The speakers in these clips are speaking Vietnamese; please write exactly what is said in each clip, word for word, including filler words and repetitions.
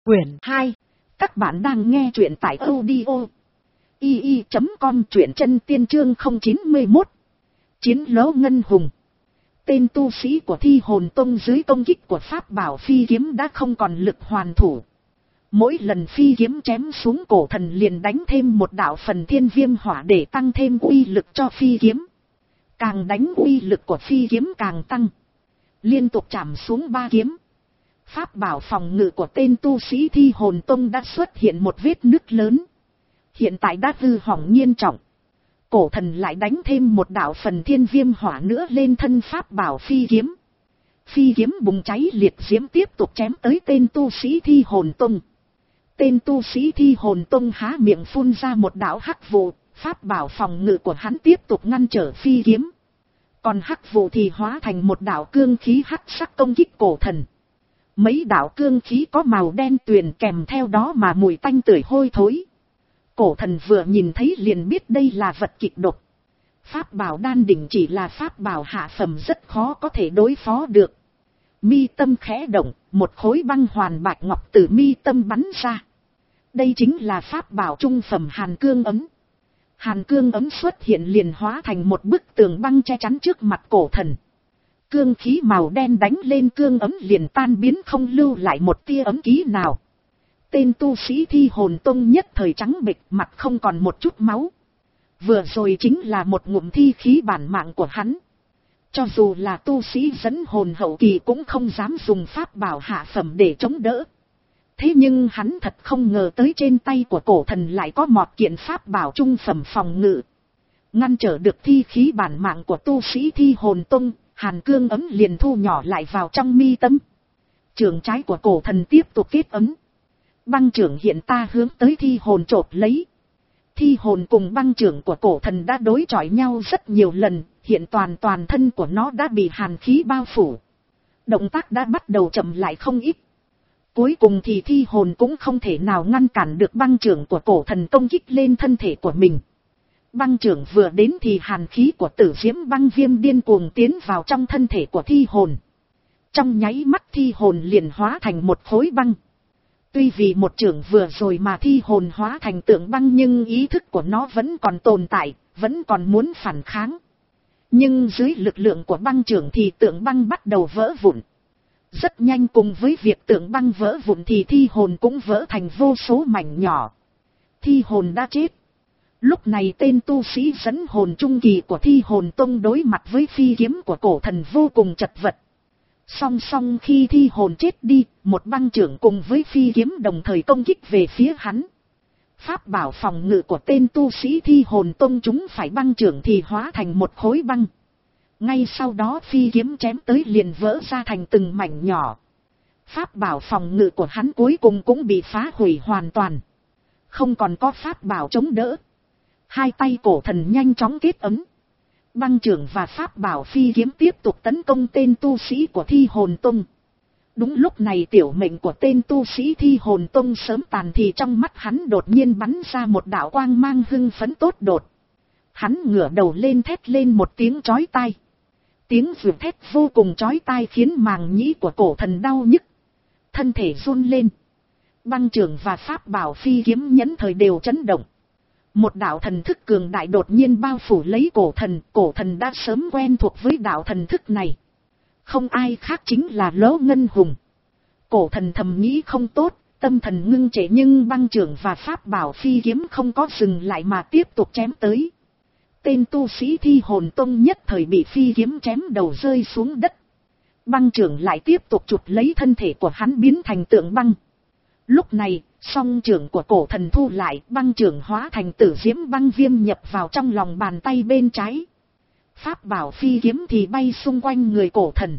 Quyển hai. Các bạn đang nghe truyện tại audio i i chấm com, truyện chân tiên chương không chín mốt. Chiến lỗ ngân hùng. Tên tu sĩ của Thi Hồn Tông dưới công kích của pháp bảo phi kiếm đã không còn lực hoàn thủ. Mỗi lần phi kiếm chém xuống, cổ thần liền đánh thêm một đạo phần thiên viêm hỏa để tăng thêm uy lực cho phi kiếm. Càng đánh uy lực của phi kiếm càng tăng. Liên tục chạm xuống ba kiếm. Pháp bảo phòng ngự của tên tu sĩ Thi Hồn Tông đã xuất hiện một vết nứt lớn. Hiện tại đã hư hỏng nghiêm trọng. Cổ thần lại đánh thêm một đạo phần thiên viêm hỏa nữa lên thân pháp bảo phi kiếm. Phi kiếm bùng cháy liệt diễm tiếp tục chém tới tên tu sĩ Thi Hồn Tông. Tên tu sĩ Thi Hồn Tông há miệng phun ra một đạo hắc vụ, pháp bảo phòng ngự của hắn tiếp tục ngăn trở phi kiếm. Còn hắc vụ thì hóa thành một đạo cương khí hắc sắc công kích cổ thần. Mấy đạo cương khí có màu đen tuyền, kèm theo đó mà mùi tanh tưởi hôi thối. Cổ thần vừa nhìn thấy liền biết đây là vật kịch độc. Pháp bảo đan đỉnh chỉ là pháp bảo hạ phẩm, rất khó có thể đối phó được. Mi tâm khẽ động, một khối băng hoàn bạch ngọc từ mi tâm bắn ra. Đây chính là pháp bảo trung phẩm hàn cương ấm. Hàn cương ấm xuất hiện liền hóa thành một bức tường băng che chắn trước mặt cổ thần. Cương khí màu đen đánh lên cương ấm liền tan biến, không lưu lại một tia ấm ký nào. Tên tu sĩ Thi Hồn Tông nhất thời trắng bệch, mặt không còn một chút máu. Vừa rồi chính là một ngụm thi khí bản mạng của hắn. Cho dù là tu sĩ dẫn hồn hậu kỳ cũng không dám dùng pháp bảo hạ phẩm để chống đỡ. Thế nhưng hắn thật không ngờ tới trên tay của cổ thần lại có một kiện pháp bảo trung phẩm phòng ngự. Ngăn trở được thi khí bản mạng của tu sĩ Thi Hồn Tông, hàn cương ấm liền thu nhỏ lại vào trong mi tâm. Trường trái của cổ thần tiếp tục kết ấm. Băng trưởng hiện ta hướng tới thi hồn chộp lấy. Thi hồn cùng băng trưởng của cổ thần đã đối chọi nhau rất nhiều lần, hiện toàn toàn thân của nó đã bị hàn khí bao phủ. Động tác đã bắt đầu chậm lại không ít. Cuối cùng thì thi hồn cũng không thể nào ngăn cản được băng trưởng của cổ thần công kích lên thân thể của mình. Băng trưởng vừa đến thì hàn khí của tử diễm băng viêm điên cuồng tiến vào trong thân thể của thi hồn. Trong nháy mắt thi hồn liền hóa thành một khối băng. Tuy vì một trưởng vừa rồi mà thi hồn hóa thành tượng băng, nhưng ý thức của nó vẫn còn tồn tại, vẫn còn muốn phản kháng. Nhưng dưới lực lượng của băng trưởng thì tượng băng bắt đầu vỡ vụn. Rất nhanh, cùng với việc tượng băng vỡ vụn thì thi hồn cũng vỡ thành vô số mảnh nhỏ. Thi hồn đã chết. Lúc này tên tu sĩ dẫn hồn trung kỳ của Thi Hồn Tông đối mặt với phi kiếm của cổ thần vô cùng chật vật. Song song khi thi hồn chết đi, một băng trưởng cùng với phi kiếm đồng thời công kích về phía hắn. Pháp bảo phòng ngự của tên tu sĩ Thi Hồn Tông chúng phải băng trưởng thì hóa thành một khối băng. Ngay sau đó phi kiếm chém tới liền vỡ ra thành từng mảnh nhỏ. Pháp bảo phòng ngự của hắn cuối cùng cũng bị phá hủy hoàn toàn. Không còn có pháp bảo chống đỡ. Hai tay cổ thần nhanh chóng kết ấm. Băng trưởng và pháp bảo phi kiếm tiếp tục tấn công tên tu sĩ của Thi Hồn Tông. Đúng lúc này tiểu mệnh của tên tu sĩ Thi Hồn Tông sớm tàn thì trong mắt hắn đột nhiên bắn ra một đạo quang mang hưng phấn tốt đột. Hắn ngửa đầu lên thét lên một tiếng chói tai. Tiếng vượt thét vô cùng chói tai khiến màng nhĩ của cổ thần đau nhức. Thân thể run lên. Băng trưởng và pháp bảo phi kiếm nhẫn thời đều chấn động. Một đạo thần thức cường đại đột nhiên bao phủ lấy cổ thần, cổ thần đã sớm quen thuộc với đạo thần thức này. Không ai khác chính là Lỗ Ngân Hùng. Cổ thần thầm nghĩ không tốt, tâm thần ngưng trệ, nhưng băng trưởng và pháp bảo phi kiếm không có dừng lại mà tiếp tục chém tới. Tên tu sĩ Thi Hồn Tông nhất thời bị phi kiếm chém đầu rơi xuống đất. Băng trưởng lại tiếp tục chụp lấy thân thể của hắn biến thành tượng băng. Lúc này, song trưởng của cổ thần thu lại, băng trưởng hóa thành tử diễm băng viêm nhập vào trong lòng bàn tay bên trái. Pháp bảo phi kiếm thì bay xung quanh người cổ thần.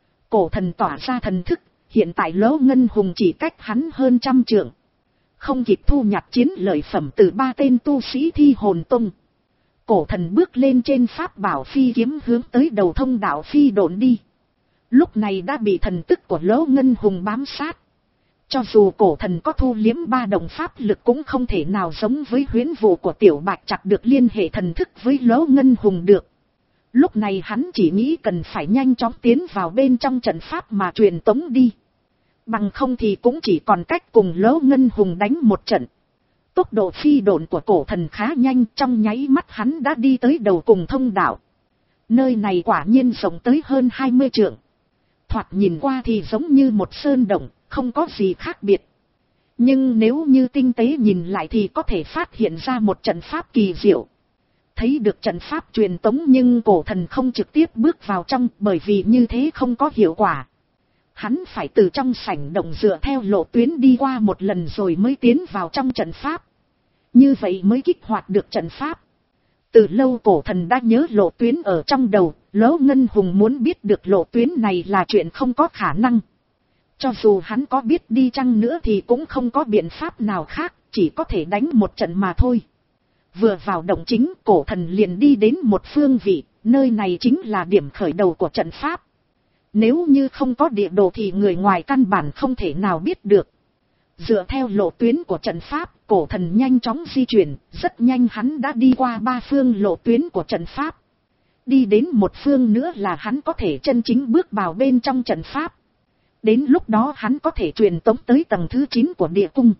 Cổ thần tỏa ra thần thức, hiện tại Lỗ Ngân Hùng chỉ cách hắn hơn trăm trượng. Không kịp thu nhặt chiến lợi phẩm từ ba tên tu sĩ Thi Hồn Tông. Cổ thần bước lên trên pháp bảo phi kiếm hướng tới đầu thông đạo phi độn đi. Lúc này đã bị thần tức của Lỗ Ngân Hùng bám sát. Cho dù cổ thần có thu liếm ba đồng pháp lực cũng không thể nào giống với huyễn vụ của Tiểu Bạch chặt được liên hệ thần thức với Lỗ Ngân Hùng được. Lúc này hắn chỉ nghĩ cần phải nhanh chóng tiến vào bên trong trận pháp mà truyền tống đi. Bằng không thì cũng chỉ còn cách cùng Lỗ Ngân Hùng đánh một trận. Tốc độ phi độn của cổ thần khá nhanh, trong nháy mắt hắn đã đi tới đầu cùng thông đạo. Nơi này quả nhiên rộng tới hơn hai mươi trượng. Thoạt nhìn qua thì giống như một sơn động, không có gì khác biệt. Nhưng nếu như tinh tế nhìn lại thì có thể phát hiện ra một trận pháp kỳ diệu. Thấy được trận pháp truyền tống nhưng cổ thần không trực tiếp bước vào trong, bởi vì như thế không có hiệu quả. Hắn phải từ trong sảnh động dựa theo lộ tuyến đi qua một lần rồi mới tiến vào trong trận pháp. Như vậy mới kích hoạt được trận pháp. Từ lâu cổ thần đã nhớ lộ tuyến ở trong đầu, Lỗ Ngân Hùng muốn biết được lộ tuyến này là chuyện không có khả năng. Cho dù hắn có biết đi chăng nữa thì cũng không có biện pháp nào khác, chỉ có thể đánh một trận mà thôi. Vừa vào động chính, cổ thần liền đi đến một phương vị, nơi này chính là điểm khởi đầu của trận pháp. Nếu như không có địa đồ thì người ngoài căn bản không thể nào biết được. Dựa theo lộ tuyến của trận pháp, cổ thần nhanh chóng di chuyển, rất nhanh hắn đã đi qua ba phương lộ tuyến của trận pháp. Đi đến một phương nữa là hắn có thể chân chính bước vào bên trong trận pháp. Đến lúc đó hắn có thể truyền tống tới tầng thứ chín của địa cung.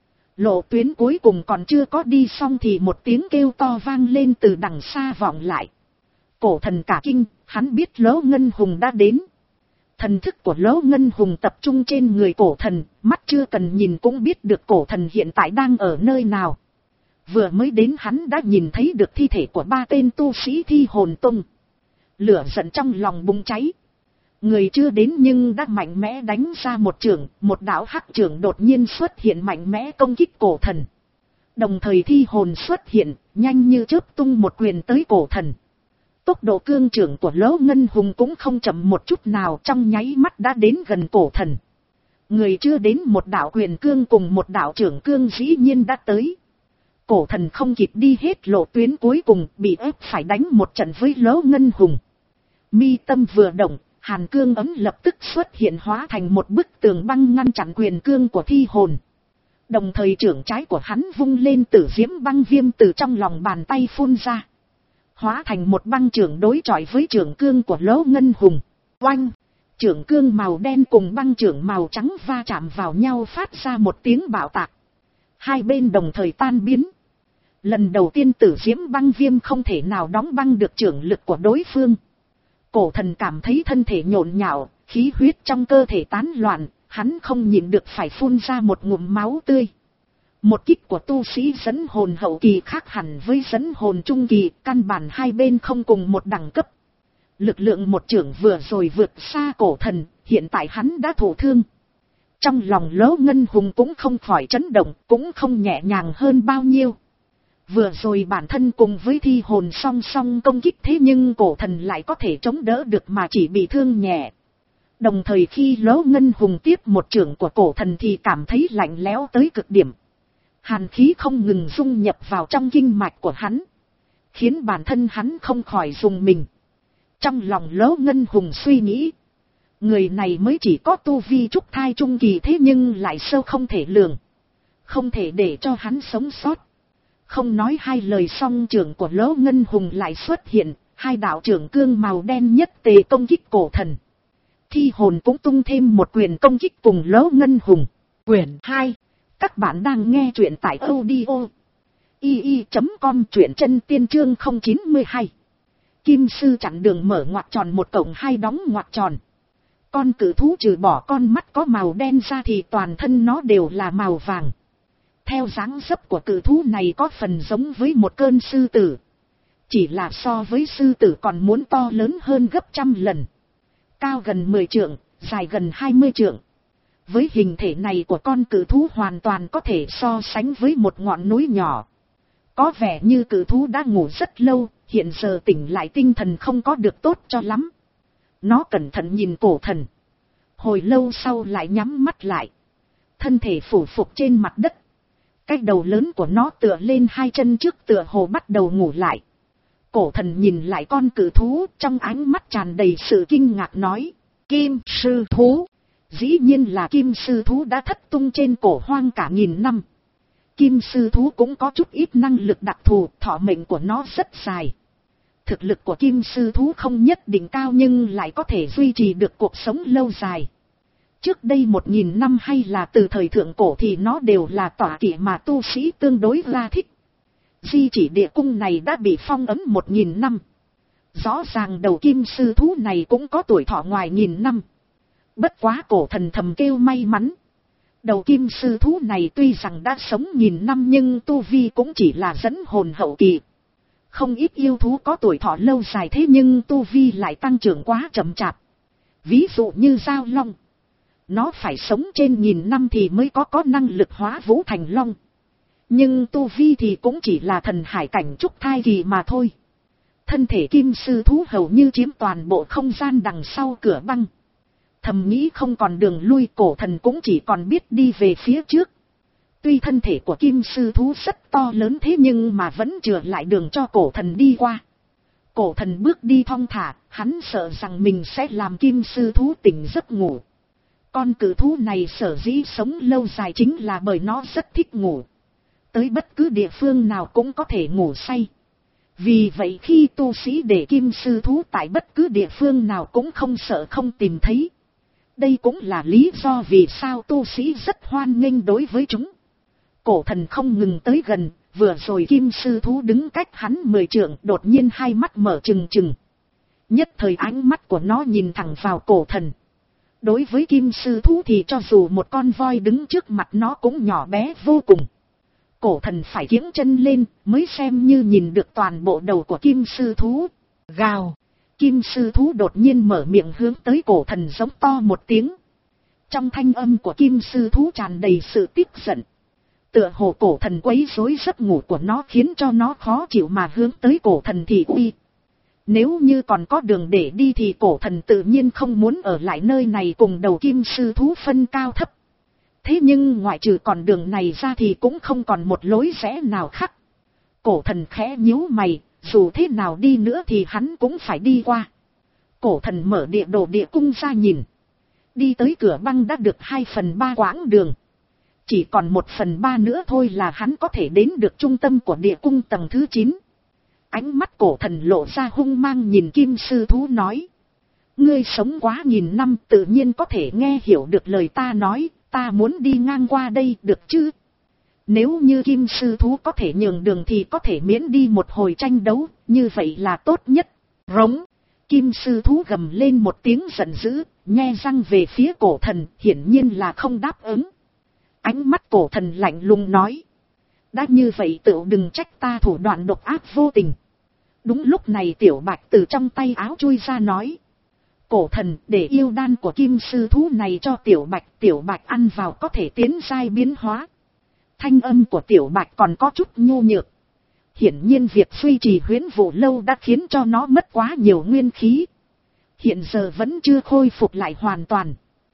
Lộ tuyến cuối cùng còn chưa có đi xong thì một tiếng kêu to vang lên từ đằng xa vọng lại. Cổ thần cả kinh, hắn biết Lỗ Ngân Hùng đã đến. Thần thức của Lỗ Ngân Hùng tập trung trên người cổ thần, mắt chưa cần nhìn cũng biết được cổ thần hiện tại đang ở nơi nào. Vừa mới đến hắn đã nhìn thấy được thi thể của ba tên tu sĩ Thi Hồn Tông. Lửa giận trong lòng bùng cháy. Người chưa đến nhưng đã mạnh mẽ đánh ra một chưởng, một đạo hắc chưởng đột nhiên xuất hiện mạnh mẽ công kích cổ thần. Đồng thời thi hồn xuất hiện, nhanh như chớp tung một quyền tới cổ thần. Tốc độ cương chưởng của Lỗ Ngân Hùng cũng không chậm một chút nào, trong nháy mắt đã đến gần cổ thần. Người chưa đến một đạo quyền cương cùng một đạo chưởng cương dĩ nhiên đã tới. Cổ thần không kịp đi hết lộ tuyến cuối cùng, bị ép phải đánh một trận với Lỗ Ngân Hùng. Mi tâm vừa động, hàn cương ấm lập tức xuất hiện hóa thành một bức tường băng ngăn chặn quyền cương của thi hồn. Đồng thời chưởng trái của hắn vung lên, tử diễm băng viêm từ trong lòng bàn tay phun ra. Hóa thành một băng chưởng đối chọi với chưởng cương của Lỗ Ngân Hùng. Oanh! Chưởng cương màu đen cùng băng chưởng màu trắng va chạm vào nhau phát ra một tiếng bạo tạc. Hai bên đồng thời tan biến. Lần đầu tiên tử diễm băng viêm không thể nào đóng băng được chưởng lực của đối phương. Cổ thần cảm thấy thân thể nhộn nhạo, khí huyết trong cơ thể tán loạn, hắn không nhịn được phải phun ra một ngụm máu tươi. Một kích của tu sĩ dẫn hồn hậu kỳ khác hẳn với dẫn hồn trung kỳ, căn bản hai bên không cùng một đẳng cấp. Lực lượng một chưởng vừa rồi vượt xa cổ thần, hiện tại hắn đã thụ thương. Trong lòng Lỗ Ngân Hùng cũng không khỏi chấn động, cũng không nhẹ nhàng hơn bao nhiêu. Vừa rồi bản thân cùng với thi hồn song song công kích, thế nhưng cổ thần lại có thể chống đỡ được mà chỉ bị thương nhẹ. Đồng thời khi Lỗ Ngân Hùng tiếp một chưởng của cổ thần thì cảm thấy lạnh lẽo tới cực điểm. Hàn khí không ngừng dung nhập vào trong kinh mạch của hắn, khiến bản thân hắn không khỏi rùng mình. Trong lòng Lỗ Ngân Hùng suy nghĩ, người này mới chỉ có tu vi trúc thai trung kỳ thế nhưng lại sâu không thể lường, không thể để cho hắn sống sót. Không nói hai lời xong, chưởng của Lỗ Ngân Hùng lại xuất hiện, hai đạo chưởng cương màu đen nhất tề công kích cổ thần. Thi hồn cũng tung thêm một quyền công kích cùng Lỗ Ngân Hùng. Quyền hai. Các bạn đang nghe truyện tại audio i i chấm com, truyện chân tiên chương không chín hai. Kim sư chặn đường mở ngoặc tròn một cộng hai đóng ngoặc tròn. Con cự thú trừ bỏ con mắt có màu đen ra thì toàn thân nó đều là màu vàng. Theo dáng dấp của cự thú này có phần giống với một cơn sư tử. Chỉ là so với sư tử còn muốn to lớn hơn gấp trăm lần. Cao gần mười trượng, dài gần hai mươi trượng. Với hình thể này của con cự thú hoàn toàn có thể so sánh với một ngọn núi nhỏ. Có vẻ như cự thú đã ngủ rất lâu, hiện giờ tỉnh lại tinh thần không có được tốt cho lắm. Nó cẩn thận nhìn cổ thần. Hồi lâu sau lại nhắm mắt lại. Thân thể phủ phục trên mặt đất. Cái đầu lớn của nó tựa lên hai chân trước tựa hồ bắt đầu ngủ lại. Cổ thần nhìn lại con cự thú, trong ánh mắt tràn đầy sự kinh ngạc nói. Kim sư thú. Dĩ nhiên là kim sư thú đã thất tung trên cổ hoang cả nghìn năm. Kim sư thú cũng có chút ít năng lực đặc thù, thọ mệnh của nó rất dài. Thực lực của kim sư thú không nhất định cao nhưng lại có thể duy trì được cuộc sống lâu dài. Trước đây một nghìn năm hay là từ thời thượng cổ thì nó đều là tọa kỵ mà tu sĩ tương đối ra thích. Di chỉ địa cung này đã bị phong ấn một nghìn năm. Rõ ràng đầu kim sư thú này cũng có tuổi thọ ngoài nghìn năm. Bất quá cổ thần thầm kêu may mắn. Đầu kim sư thú này tuy rằng đã sống nghìn năm nhưng tu vi cũng chỉ là dẫn hồn hậu kỳ. Không ít yêu thú có tuổi thọ lâu dài thế nhưng tu vi lại tăng trưởng quá chậm chạp. Ví dụ như Giao Long. Nó phải sống trên nghìn năm thì mới có có năng lực hóa vũ thành long. Nhưng tu vi thì cũng chỉ là thần hải cảnh trúc thai kỳ mà thôi. Thân thể kim sư thú hầu như chiếm toàn bộ không gian đằng sau cửa băng. Thầm nghĩ không còn đường lui, cổ thần cũng chỉ còn biết đi về phía trước. Tuy thân thể của kim sư thú rất to lớn thế nhưng mà vẫn chừa lại đường cho cổ thần đi qua. Cổ thần bước đi thong thả, hắn sợ rằng mình sẽ làm kim sư thú tỉnh giấc ngủ. Con cự thú này sở dĩ sống lâu dài chính là bởi nó rất thích ngủ. Tới bất cứ địa phương nào cũng có thể ngủ say. Vì vậy khi tu sĩ để kim sư thú tại bất cứ địa phương nào cũng không sợ không tìm thấy. Đây cũng là lý do vì sao tu sĩ rất hoan nghênh đối với chúng. Cổ thần không ngừng tới gần, vừa rồi kim sư thú đứng cách hắn mười trượng, đột nhiên hai mắt mở trừng trừng. Nhất thời ánh mắt của nó nhìn thẳng vào cổ thần. Đối với kim sư thú thì cho dù một con voi đứng trước mặt nó cũng nhỏ bé vô cùng. Cổ thần phải kiễng chân lên mới xem như nhìn được toàn bộ đầu của kim sư thú. Gào! Kim sư thú đột nhiên mở miệng hướng tới cổ thần giống to một tiếng. Trong thanh âm của kim sư thú tràn đầy sự tức giận. Tựa hồ cổ thần quấy rối giấc ngủ của nó khiến cho nó khó chịu mà hướng tới cổ thần thị uy. Nếu như còn có đường để đi thì cổ thần tự nhiên không muốn ở lại nơi này cùng đầu kim sư thú phân cao thấp. Thế nhưng ngoại trừ con đường này ra thì cũng không còn một lối rẽ nào khác. Cổ thần khẽ nhíu mày, dù thế nào đi nữa thì hắn cũng phải đi qua. Cổ thần mở địa đồ địa cung ra nhìn. Đi tới cửa băng đã được hai phần ba quãng đường. Chỉ còn một phần ba nữa thôi là hắn có thể đến được trung tâm của địa cung tầng thứ chín. Ánh mắt cổ thần lộ ra hung mang nhìn kim sư thú nói. Ngươi sống quá nghìn năm tự nhiên có thể nghe hiểu được lời ta nói, ta muốn đi ngang qua đây được chứ? Nếu như kim sư thú có thể nhường đường thì có thể miễn đi một hồi tranh đấu, như vậy là tốt nhất. Rống! Kim sư thú gầm lên một tiếng giận dữ, nhe răng về phía cổ thần, hiển nhiên là không đáp ứng. Ánh mắt cổ thần lạnh lùng nói. Đã như vậy tự đừng trách ta thủ đoạn độc ác vô tình. Đúng lúc này tiểu bạch từ trong tay áo chui ra nói. Cổ thần để yêu đan của kim sư thú này cho tiểu bạch, tiểu bạch ăn vào có thể tiến giai biến hóa. Thanh âm của tiểu bạch còn có chút nhu nhược. Hiển nhiên việc duy trì huyễn vụ lâu đã khiến cho nó mất quá nhiều nguyên khí. Hiện giờ vẫn chưa khôi phục lại hoàn toàn.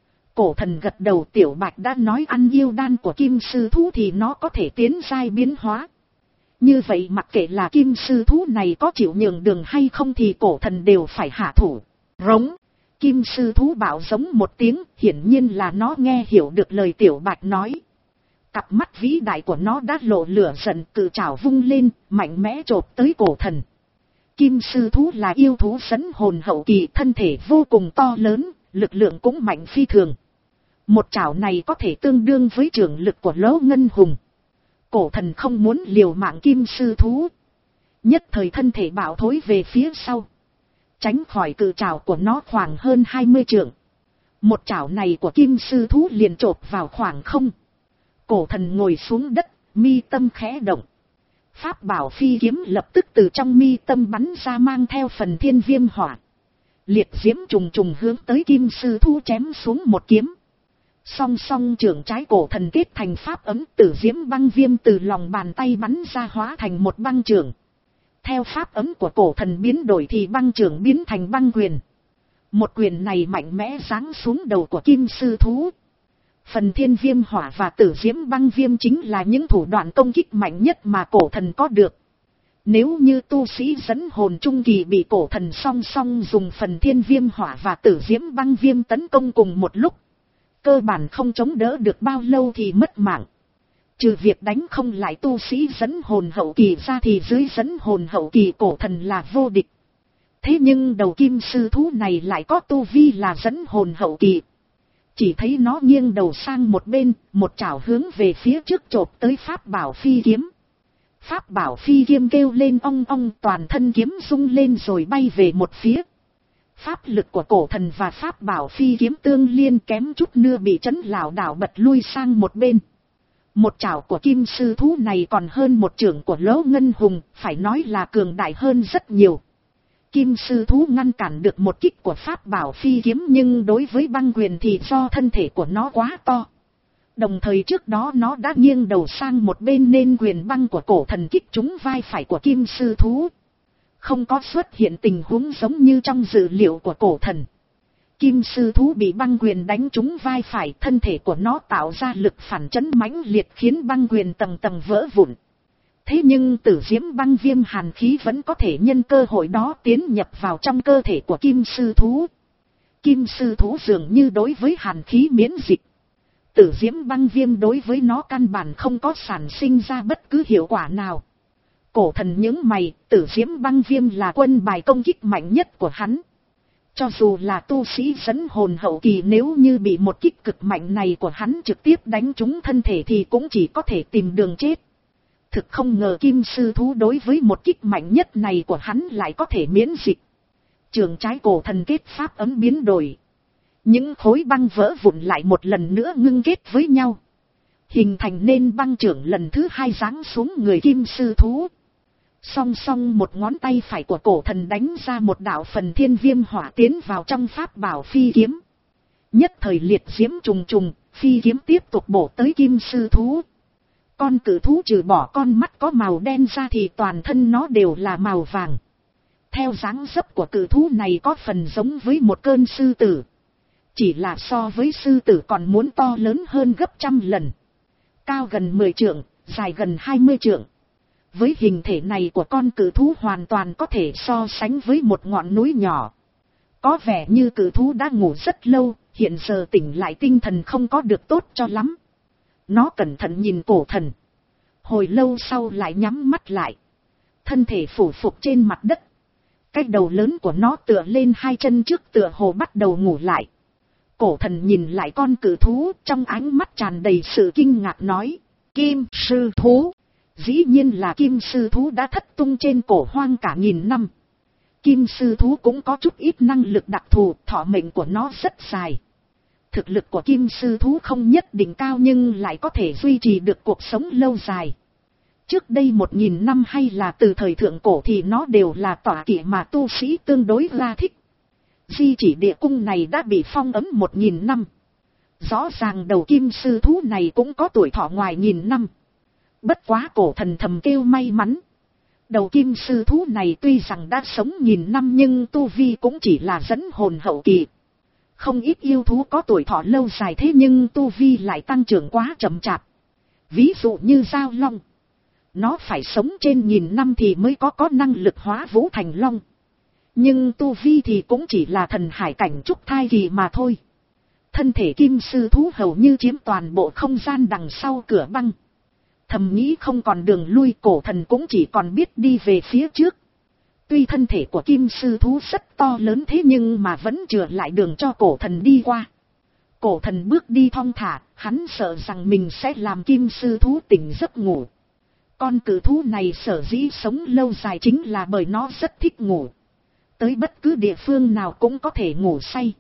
Cổ thần gật đầu, tiểu bạch đã nói ăn yêu đan của kim sư thú thì nó có thể tiến giai biến hóa. Như vậy mặc kệ là kim sư thú này có chịu nhường đường hay không thì cổ thần đều phải hạ thủ. Rống! Kim sư thú bảo giống một tiếng, hiển nhiên là nó nghe hiểu được lời tiểu bạch nói. Cặp mắt vĩ đại của nó đã lộ lửa giận, cự trảo vung lên, mạnh mẽ chộp tới cổ thần. Kim sư thú là yêu thú dẫn hồn hậu kỳ, thân thể vô cùng to lớn, lực lượng cũng mạnh phi thường. Một trảo này có thể tương đương với trường lực của Lỗ Ngân Hùng. Cổ thần không muốn liều mạng kim sư thú. Nhất thời thân thể bạo thối về phía sau. Tránh khỏi cự trảo của nó khoảng hơn hai mươi trượng. Một trảo này của kim sư thú liền chộp vào khoảng không. Cổ thần ngồi xuống đất, mi tâm khẽ động. Pháp bảo phi kiếm lập tức từ trong mi tâm bắn ra mang theo phần thiên viêm hỏa. Liệt diễm trùng trùng hướng tới kim sư thú chém xuống một kiếm. Song song trưởng trái cổ thần kết thành pháp ấm, tử diễm băng viêm từ lòng bàn tay bắn ra hóa thành một băng trưởng. Theo pháp ấm của cổ thần biến đổi thì băng trưởng biến thành băng quyền. Một quyền này mạnh mẽ giáng xuống đầu của kim sư thú. Phần thiên viêm hỏa và tử diễm băng viêm chính là những thủ đoạn công kích mạnh nhất mà cổ thần có được. Nếu như tu sĩ dẫn hồn trung kỳ bị cổ thần song song dùng phần thiên viêm hỏa và tử diễm băng viêm tấn công cùng một lúc, cơ bản không chống đỡ được bao lâu thì mất mạng. Trừ việc đánh không lại tu sĩ dẫn hồn hậu kỳ ra thì dưới dẫn hồn hậu kỳ cổ thần là vô địch. Thế nhưng đầu kim sư thú này lại có tu vi là dẫn hồn hậu kỳ. Chỉ thấy nó nghiêng đầu sang một bên, một chảo hướng về phía trước chộp tới pháp bảo phi kiếm. Pháp bảo phi kiếm kêu lên ong ong, toàn thân kiếm rung lên rồi bay về một phía. Pháp lực của cổ thần và pháp bảo phi kiếm tương liên kém chút nữa bị chấn lảo đảo bật lui sang một bên. Một chảo của kim sư thú này còn hơn một chưởng của Lỗ Ngân Hùng, phải nói là cường đại hơn rất nhiều. Kim sư thú ngăn cản được một kích của pháp bảo phi kiếm, nhưng đối với băng quyền thì do thân thể của nó quá to. Đồng thời trước đó nó đã nghiêng đầu sang một bên nên quyền băng của cổ thần kích trúng vai phải của kim sư thú. Không có xuất hiện tình huống giống như trong dự liệu của cổ thần. Kim sư thú bị băng quyền đánh trúng vai phải, thân thể của nó tạo ra lực phản chấn mãnh liệt khiến băng quyền tầng tầng vỡ vụn. Thế nhưng tử diễm băng viêm hàn khí vẫn có thể nhân cơ hội đó tiến nhập vào trong cơ thể của kim sư thú. Kim sư thú dường như đối với hàn khí miễn dịch. Tử diễm băng viêm đối với nó căn bản không có sản sinh ra bất cứ hiệu quả nào. Cổ thần nhướng mày, tử diễm băng viêm là quân bài công kích mạnh nhất của hắn. Cho dù là tu sĩ dẫn hồn hậu kỳ, nếu như bị một kích cực mạnh này của hắn trực tiếp đánh trúng thân thể thì cũng chỉ có thể tìm đường chết. Thực không ngờ kim sư thú đối với một kích mạnh nhất này của hắn lại có thể miễn dịch. Trường trái cổ thần kết pháp ấm biến đổi. Những khối băng vỡ vụn lại một lần nữa ngưng kết với nhau. Hình thành nên băng trưởng lần thứ hai giáng xuống người kim sư thú. Song song một ngón tay phải của cổ thần đánh ra một đạo phần thiên viêm hỏa tiến vào trong pháp bảo phi kiếm. Nhất thời liệt diễm trùng trùng, phi kiếm tiếp tục bổ tới kim sư thú. Con cự thú trừ bỏ con mắt có màu đen ra thì toàn thân nó đều là màu vàng. Theo dáng dấp của cự thú này có phần giống với một cơn sư tử. Chỉ là so với sư tử còn muốn to lớn hơn gấp trăm lần. Cao gần mười trượng, dài gần hai mươi trượng. Với hình thể này của con cự thú hoàn toàn có thể so sánh với một ngọn núi nhỏ. Có vẻ như cự thú đã ngủ rất lâu, hiện giờ tỉnh lại tinh thần không có được tốt cho lắm. Nó cẩn thận nhìn cổ thần. Hồi lâu sau lại nhắm mắt lại. Thân thể phủ phục trên mặt đất. Cái đầu lớn của nó tựa lên hai chân trước tựa hồ bắt đầu ngủ lại. Cổ thần nhìn lại con cự thú, trong ánh mắt tràn đầy sự kinh ngạc nói. Kim sư thú. Dĩ nhiên là kim sư thú đã thất tung trên cổ hoang cả nghìn năm. Kim sư thú cũng có chút ít năng lực đặc thù, thọ mệnh của nó rất dài. Thực lực của kim sư thú không nhất định cao nhưng lại có thể duy trì được cuộc sống lâu dài. Trước đây một nghìn năm hay là từ thời thượng cổ thì nó đều là tọa kỵ mà tu sĩ tương đối ra thích. Di chỉ địa cung này đã bị phong ấn một nghìn năm. Rõ ràng đầu kim sư thú này cũng có tuổi thọ ngoài nghìn năm. Bất quá cổ thần thầm kêu may mắn. Đầu kim sư thú này tuy rằng đã sống nghìn năm nhưng tu vi cũng chỉ là dẫn hồn hậu kỳ. Không ít yêu thú có tuổi thọ lâu dài thế nhưng tu vi lại tăng trưởng quá chậm chạp. Ví dụ như Giao Long. Nó phải sống trên nghìn năm thì mới có có năng lực hóa vũ thành long. Nhưng tu vi thì cũng chỉ là thần hải cảnh trúc thai kỳ mà thôi. Thân thể kim sư thú hầu như chiếm toàn bộ không gian đằng sau cửa băng. Thầm nghĩ không còn đường lui, cổ thần cũng chỉ còn biết đi về phía trước. Tuy thân thể của kim sư thú rất to lớn thế nhưng mà vẫn chừa lại đường cho cổ thần đi qua. Cổ thần bước đi thong thả, hắn sợ rằng mình sẽ làm kim sư thú tỉnh giấc ngủ. Con cự thú này sở dĩ sống lâu dài chính là bởi nó rất thích ngủ. Tới bất cứ địa phương nào cũng có thể ngủ say.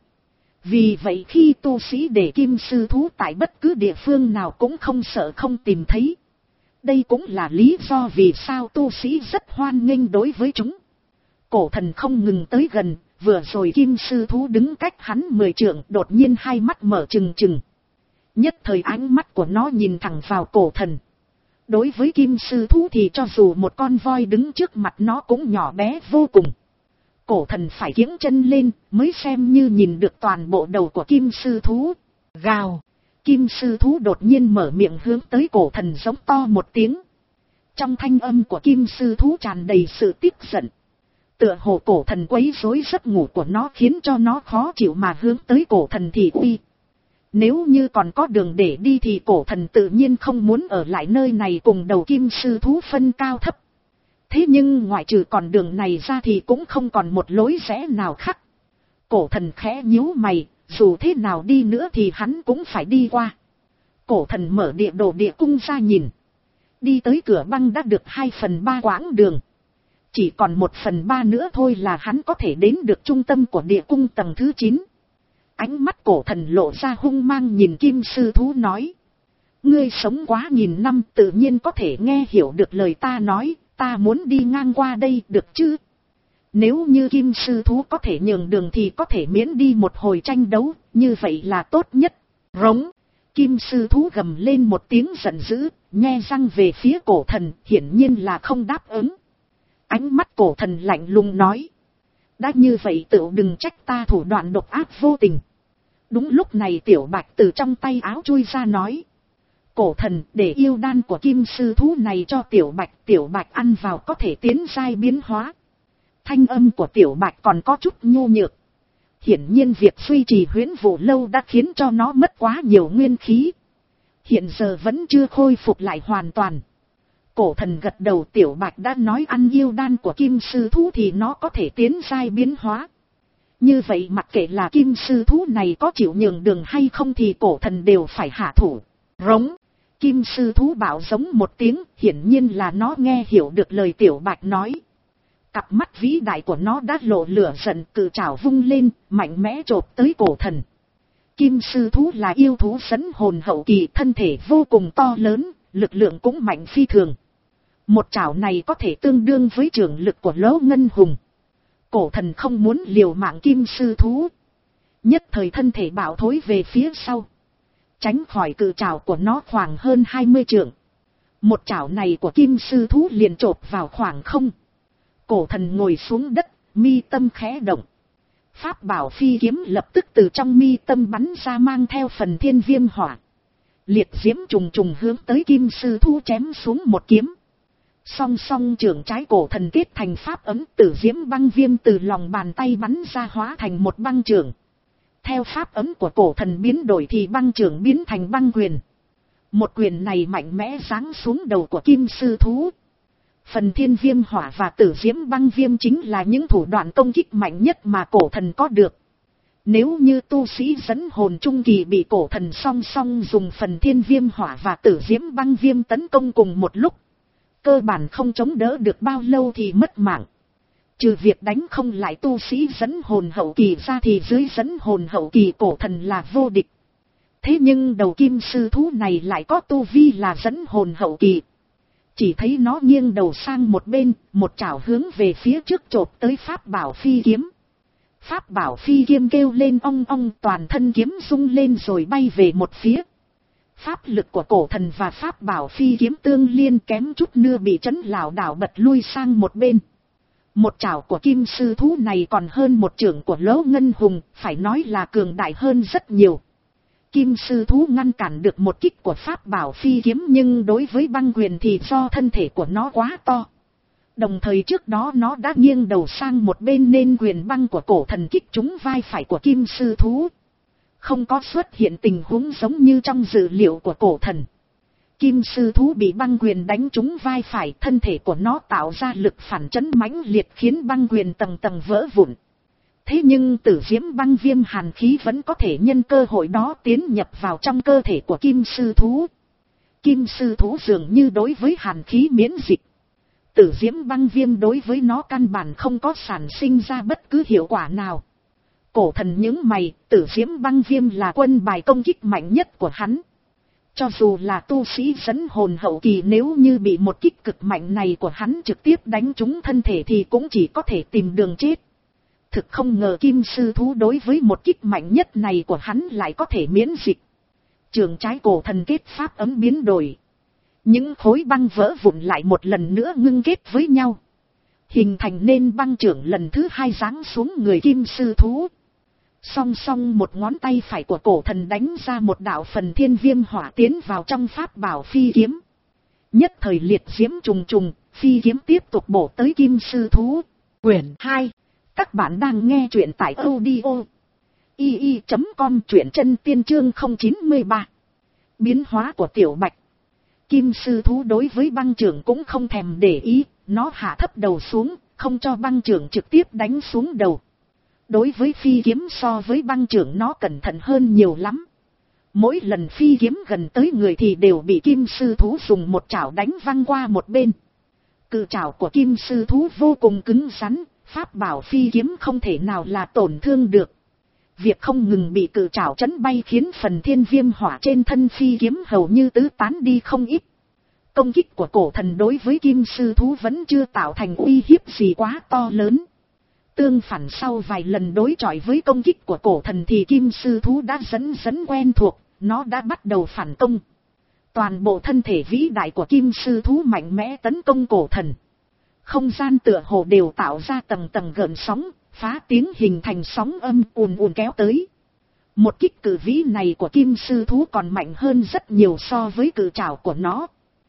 Vì vậy khi tu sĩ để kim sư thú tại bất cứ địa phương nào cũng không sợ không tìm thấy. Đây cũng là lý do vì sao tu sĩ rất hoan nghênh đối với chúng. Cổ thần không ngừng tới gần, vừa rồi kim sư thú đứng cách hắn mười trượng, đột nhiên hai mắt mở trừng trừng. Nhất thời ánh mắt của nó nhìn thẳng vào cổ thần. Đối với kim sư thú thì cho dù một con voi đứng trước mặt nó cũng nhỏ bé vô cùng. Cổ thần phải kiễng chân lên mới xem như nhìn được toàn bộ đầu của kim sư thú. Gào! Kim sư thú đột nhiên mở miệng hướng tới cổ thần giống to một tiếng. Trong thanh âm của kim sư thú tràn đầy sự tức giận. Tựa hồ cổ thần quấy rối giấc ngủ của nó khiến cho nó khó chịu mà hướng tới cổ thần thị uy. Nếu như còn có đường để đi thì cổ thần tự nhiên không muốn ở lại nơi này cùng đầu kim sư thú phân cao thấp. Thế nhưng ngoại trừ còn đường này ra thì cũng không còn một lối rẽ nào khác. Cổ thần khẽ nhíu mày, dù thế nào đi nữa thì hắn cũng phải đi qua. Cổ thần mở địa đồ địa cung ra nhìn. Đi tới cửa băng đã được hai phần ba quãng đường. Chỉ còn một phần ba nữa thôi là hắn có thể đến được trung tâm của địa cung tầng thứ chín. Ánh mắt cổ thần lộ ra hung mang nhìn kim sư thú nói. Ngươi sống quá nghìn năm tự nhiên có thể nghe hiểu được lời ta nói, ta muốn đi ngang qua đây được chứ? Nếu như kim sư thú có thể nhường đường thì có thể miễn đi một hồi tranh đấu, như vậy là tốt nhất. Rống! Kim sư thú gầm lên một tiếng giận dữ, nhe răng về phía cổ thần, hiển nhiên là không đáp ứng. Ánh mắt cổ thần lạnh lùng nói. Đã như vậy tự đừng trách ta thủ đoạn độc ác vô tình. Đúng lúc này tiểu bạch từ trong tay áo chui ra nói. Cổ thần, để yêu đan của kim sư thú này cho tiểu bạch, tiểu bạch ăn vào có thể tiến giai biến hóa. Thanh âm của tiểu bạch còn có chút nhô nhược. Hiển nhiên việc duy trì huyễn vụ lâu đã khiến cho nó mất quá nhiều nguyên khí. Hiện giờ vẫn chưa khôi phục lại hoàn toàn. Cổ thần gật đầu, tiểu bạch đã nói ăn yêu đan của kim sư thú thì nó có thể tiến giai biến hóa. Như vậy mặc kệ là kim sư thú này có chịu nhường đường hay không thì cổ thần đều phải hạ thủ. Rống! Kim sư thú bảo giống một tiếng, hiển nhiên là nó nghe hiểu được lời tiểu bạch nói. Cặp mắt vĩ đại của nó đã lộ lửa giận, cự trảo vung lên, mạnh mẽ chộp tới cổ thần. Kim sư thú là yêu thú sấn hồn hậu kỳ, thân thể vô cùng to lớn, lực lượng cũng mạnh phi thường. Một trảo này có thể tương đương với trường lực của Lỗ Ngân Hùng. Cổ thần không muốn liều mạng kim sư thú. Nhất thời thân thể bạo thối về phía sau. Tránh khỏi cự trảo của nó khoảng hơn hai mươi trượng. Một trảo này của kim sư thú liền chộp vào khoảng không. Cổ thần ngồi xuống đất, mi tâm khẽ động. Pháp bảo phi kiếm lập tức từ trong mi tâm bắn ra mang theo phần thiên viêm hỏa. Liệt diễm trùng trùng hướng tới kim sư thú chém xuống một kiếm. Song song trường trái cổ thần kết thành pháp ấm, tử diễm băng viêm từ lòng bàn tay bắn ra hóa thành một băng trường. Theo pháp ấm của cổ thần biến đổi thì băng trường biến thành băng quyền. Một quyền này mạnh mẽ giáng xuống đầu của kim sư thú. Phần thiên viêm hỏa và tử diễm băng viêm chính là những thủ đoạn công kích mạnh nhất mà cổ thần có được. Nếu như tu sĩ dẫn hồn trung kỳ bị cổ thần song song dùng phần thiên viêm hỏa và tử diễm băng viêm tấn công cùng một lúc, cơ bản không chống đỡ được bao lâu thì mất mạng. Trừ việc đánh không lại tu sĩ dẫn hồn hậu kỳ ra thì dưới dẫn hồn hậu kỳ cổ thần là vô địch. Thế nhưng đầu kim sư thú này lại có tu vi là dẫn hồn hậu kỳ. Chỉ thấy nó nghiêng đầu sang một bên, một chảo hướng về phía trước chộp tới pháp bảo phi kiếm. Pháp bảo phi kiếm kêu lên ong ong, toàn thân kiếm rung lên rồi bay về một phía. Pháp lực của cổ thần và pháp bảo phi kiếm tương liên kém chút nữa bị chấn lảo đảo bật lui sang một bên. Một chảo của kim sư thú này còn hơn một chưởng của Lỗ Ngân Hùng, phải nói là cường đại hơn rất nhiều. Kim sư thú ngăn cản được một kích của pháp bảo phi kiếm, nhưng đối với băng quyền thì do thân thể của nó quá to. Đồng thời trước đó nó đã nghiêng đầu sang một bên nên quyền băng của cổ thần kích trúng vai phải của kim sư thú. Không có xuất hiện tình huống giống như trong dự liệu của cổ thần. Kim sư thú bị băng quyền đánh trúng vai phải, thân thể của nó tạo ra lực phản chấn mãnh liệt khiến băng quyền tầng tầng vỡ vụn. Thế nhưng tử diễm băng viêm hàn khí vẫn có thể nhân cơ hội đó tiến nhập vào trong cơ thể của kim sư thú. Kim sư thú dường như đối với hàn khí miễn dịch. Tử diễm băng viêm đối với nó căn bản không có sản sinh ra bất cứ hiệu quả nào. Cổ thần nhướng mày, tử diễm băng viêm là quân bài công kích mạnh nhất của hắn. Cho dù là tu sĩ dẫn hồn hậu kỳ, nếu như bị một kích cực mạnh này của hắn trực tiếp đánh trúng thân thể thì cũng chỉ có thể tìm đường chết. Thực không ngờ kim sư thú đối với một kích mạnh nhất này của hắn lại có thể miễn dịch. Trường trái cổ thần kết pháp ấm biến đổi. Những khối băng vỡ vụn lại một lần nữa ngưng kết với nhau. Hình thành nên băng trưởng lần thứ hai giáng xuống người kim sư thú. Song song một ngón tay phải của cổ thần đánh ra một đạo phần thiên viêm hỏa tiến vào trong pháp bảo phi kiếm. Nhất thời liệt diễm trùng trùng, phi kiếm tiếp tục bổ tới kim sư thú. Quyển hai. Các bạn đang nghe truyện tại audio i i chấm com, truyện chân tiên chương không chín ba. Biến hóa của tiểu bạch. Kim sư thú đối với băng trưởng cũng không thèm để ý, nó hạ thấp đầu xuống, không cho băng trưởng trực tiếp đánh xuống đầu. đối với phi kiếm so với băng trưởng nó cẩn thận hơn nhiều lắm. Mỗi lần phi kiếm gần tới người thì đều bị kim sư thú dùng một chảo đánh văng qua một bên. Cự chảo của kim sư thú vô cùng cứng rắn, pháp bảo phi kiếm không thể nào là tổn thương được. Việc không ngừng bị cự chảo chấn bay khiến phần thiên viêm hỏa trên thân phi kiếm hầu như tứ tán đi không ít. Công kích của cổ thần đối với kim sư thú vẫn chưa tạo thành uy hiếp gì quá to lớn. Tương phản sau vài lần đối chọi với công kích của cổ thần thì kim sư thú đã dần dần quen thuộc, nó đã bắt đầu phản công. Toàn bộ thân thể vĩ đại của kim sư thú mạnh mẽ tấn công cổ thần. Không gian tựa hồ đều tạo ra tầng tầng gợn sóng, phá tiếng hình thành sóng âm ùn ùn kéo tới. Một kích cử vĩ này của kim sư thú còn mạnh hơn rất nhiều so với cử trảo của nó.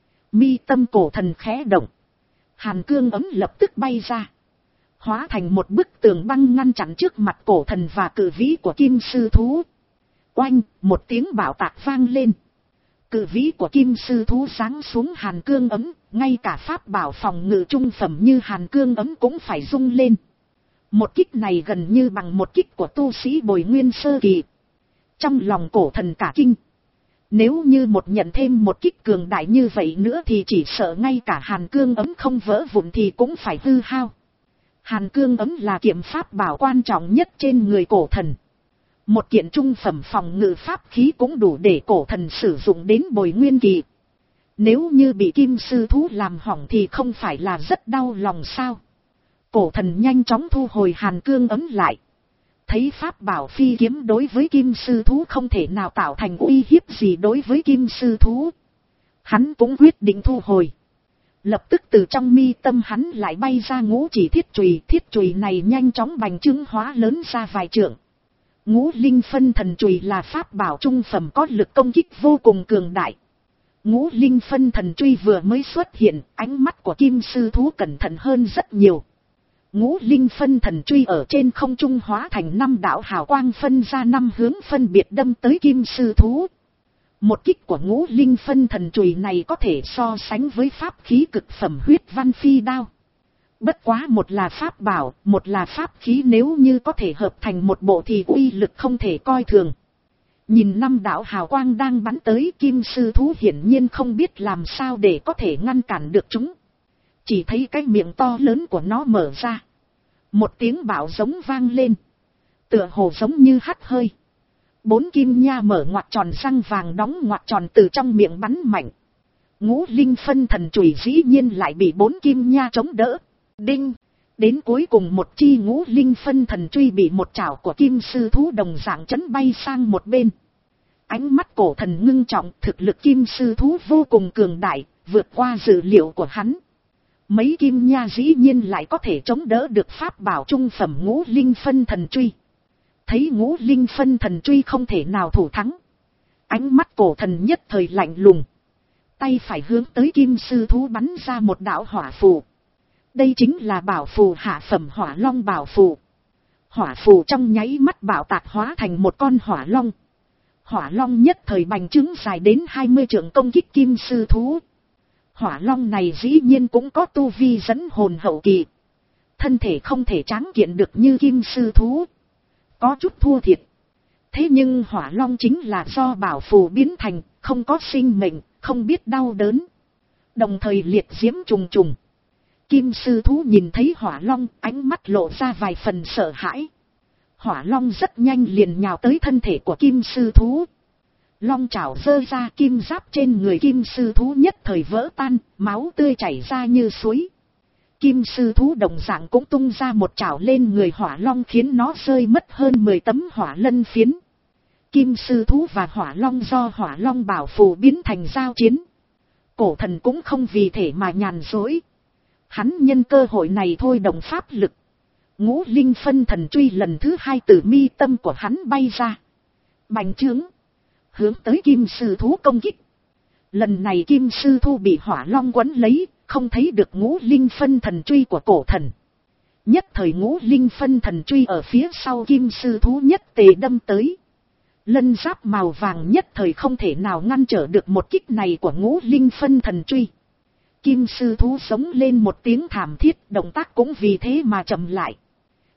Mi tâm cổ thần khẽ động. Hàn cương ấm lập tức bay ra. Hóa thành một bức tường băng ngăn chặn trước mặt cổ thần và cử vĩ của kim sư thú. Oanh, một tiếng bạo tạc vang lên. Cử vĩ của kim sư thú giáng xuống hàn cương ấm, ngay cả pháp bảo phòng ngự trung phẩm như hàn cương ấm cũng phải rung lên. Một kích này gần như bằng một kích của tu sĩ bồi nguyên sơ kỳ. Trong lòng cổ thần cả kinh. Nếu như một nhận thêm một kích cường đại như vậy nữa thì chỉ sợ ngay cả hàn cương ấm không vỡ vụn thì cũng phải hư hao. Hàn cương ấm là kiện pháp bảo quan trọng nhất trên người cổ thần. Một kiện trung phẩm phòng ngự pháp khí cũng đủ để cổ thần sử dụng đến bồi nguyên kỳ. Nếu như bị kim sư thú làm hỏng thì không phải là rất đau lòng sao? Cổ thần nhanh chóng thu hồi hàn cương ấm lại. Thấy pháp bảo phi kiếm đối với kim sư thú không thể nào tạo thành uy hiếp gì đối với kim sư thú. Hắn cũng quyết định thu hồi. Lập tức từ trong mi tâm hắn lại bay ra ngũ chỉ thiết chùy. Thiết chùy này nhanh chóng bành trướng hóa lớn ra vài trượng. Ngũ linh phân thần chùy là pháp bảo trung phẩm có lực công kích vô cùng cường đại. Ngũ linh phân thần chùy vừa mới xuất hiện, ánh mắt của kim sư thú cẩn thận hơn rất nhiều. Ngũ linh phân thần chùy ở trên không trung hóa thành năm đạo hào quang phân ra năm hướng phân biệt đâm tới kim sư thú. Một kích của ngũ linh phân thần chùy này có thể so sánh với pháp khí cực phẩm huyết văn phi đao. Bất quá một là pháp bảo, một là pháp khí, nếu như có thể hợp thành một bộ thì uy lực không thể coi thường. Nhìn năm đạo hào quang đang bắn tới, kim sư thú hiển nhiên không biết làm sao để có thể ngăn cản được chúng. Chỉ thấy cái miệng to lớn của nó mở ra. Một tiếng bạo giống vang lên. Tựa hồ giống như hắt hơi. Bốn kim nha mở ngoặt tròn răng vàng đóng ngoặt tròn từ trong miệng bắn mạnh. Ngũ linh phân thần chùy dĩ nhiên lại bị bốn kim nha chống đỡ. Đinh! Đến cuối cùng một chi ngũ linh phân thần truy bị một chảo của kim sư thú đồng dạng chấn bay sang một bên. Ánh mắt cổ thần ngưng trọng, thực lực kim sư thú vô cùng cường đại, vượt qua dự liệu của hắn. Mấy kim nha dĩ nhiên lại có thể chống đỡ được pháp bảo trung phẩm ngũ linh phân thần truy. Thấy ngũ linh phân thần truy không thể nào thủ thắng. Ánh mắt cổ thần nhất thời lạnh lùng. Tay phải hướng tới kim sư thú bắn ra một đạo hỏa phù. Đây chính là bảo phù hạ phẩm hỏa long bảo phù. Hỏa phù trong nháy mắt bạo tạc hóa thành một con hỏa long. Hỏa long nhất thời bành trướng dài đến hai mươi trượng công kích kim sư thú. Hỏa long này dĩ nhiên cũng có tu vi dẫn hồn hậu kỳ. Thân thể không thể tráng kiện được như kim sư thú. Có chút thua thiệt. Thế nhưng hỏa long chính là do bảo phù biến thành, không có sinh mệnh, không biết đau đớn. Đồng thời liệt diễm trùng trùng. Kim sư thú nhìn thấy hỏa long, ánh mắt lộ ra vài phần sợ hãi. Hỏa long rất nhanh liền nhào tới thân thể của kim sư thú. Long chảo giơ ra, kim giáp trên người kim sư thú nhất thời vỡ tan, máu tươi chảy ra như suối. Kim sư thú đồng dạng cũng tung ra một chảo lên người hỏa long khiến nó rơi mất hơn mười tấm hỏa lân phiến. Kim sư thú và hỏa long do hỏa long bảo phù biến thành giao chiến. Cổ thần cũng không vì thể mà nhàn dối. Hắn nhân cơ hội này thôi đồng pháp lực. Ngũ linh phân thần truy lần thứ hai từ mi tâm của hắn bay ra. Bành trướng. Hướng tới kim sư thú công kích. Lần này kim sư thú bị hỏa long quấn lấy, không thấy được ngũ linh phân thần truy của cổ thần. Nhất thời ngũ linh phân thần truy ở phía sau kim sư thú nhất tề đâm tới. Lân giáp màu vàng nhất thời không thể nào ngăn trở được một kích này của ngũ linh phân thần truy. Kim sư thú sống lên một tiếng thảm thiết, động tác cũng vì thế mà chậm lại.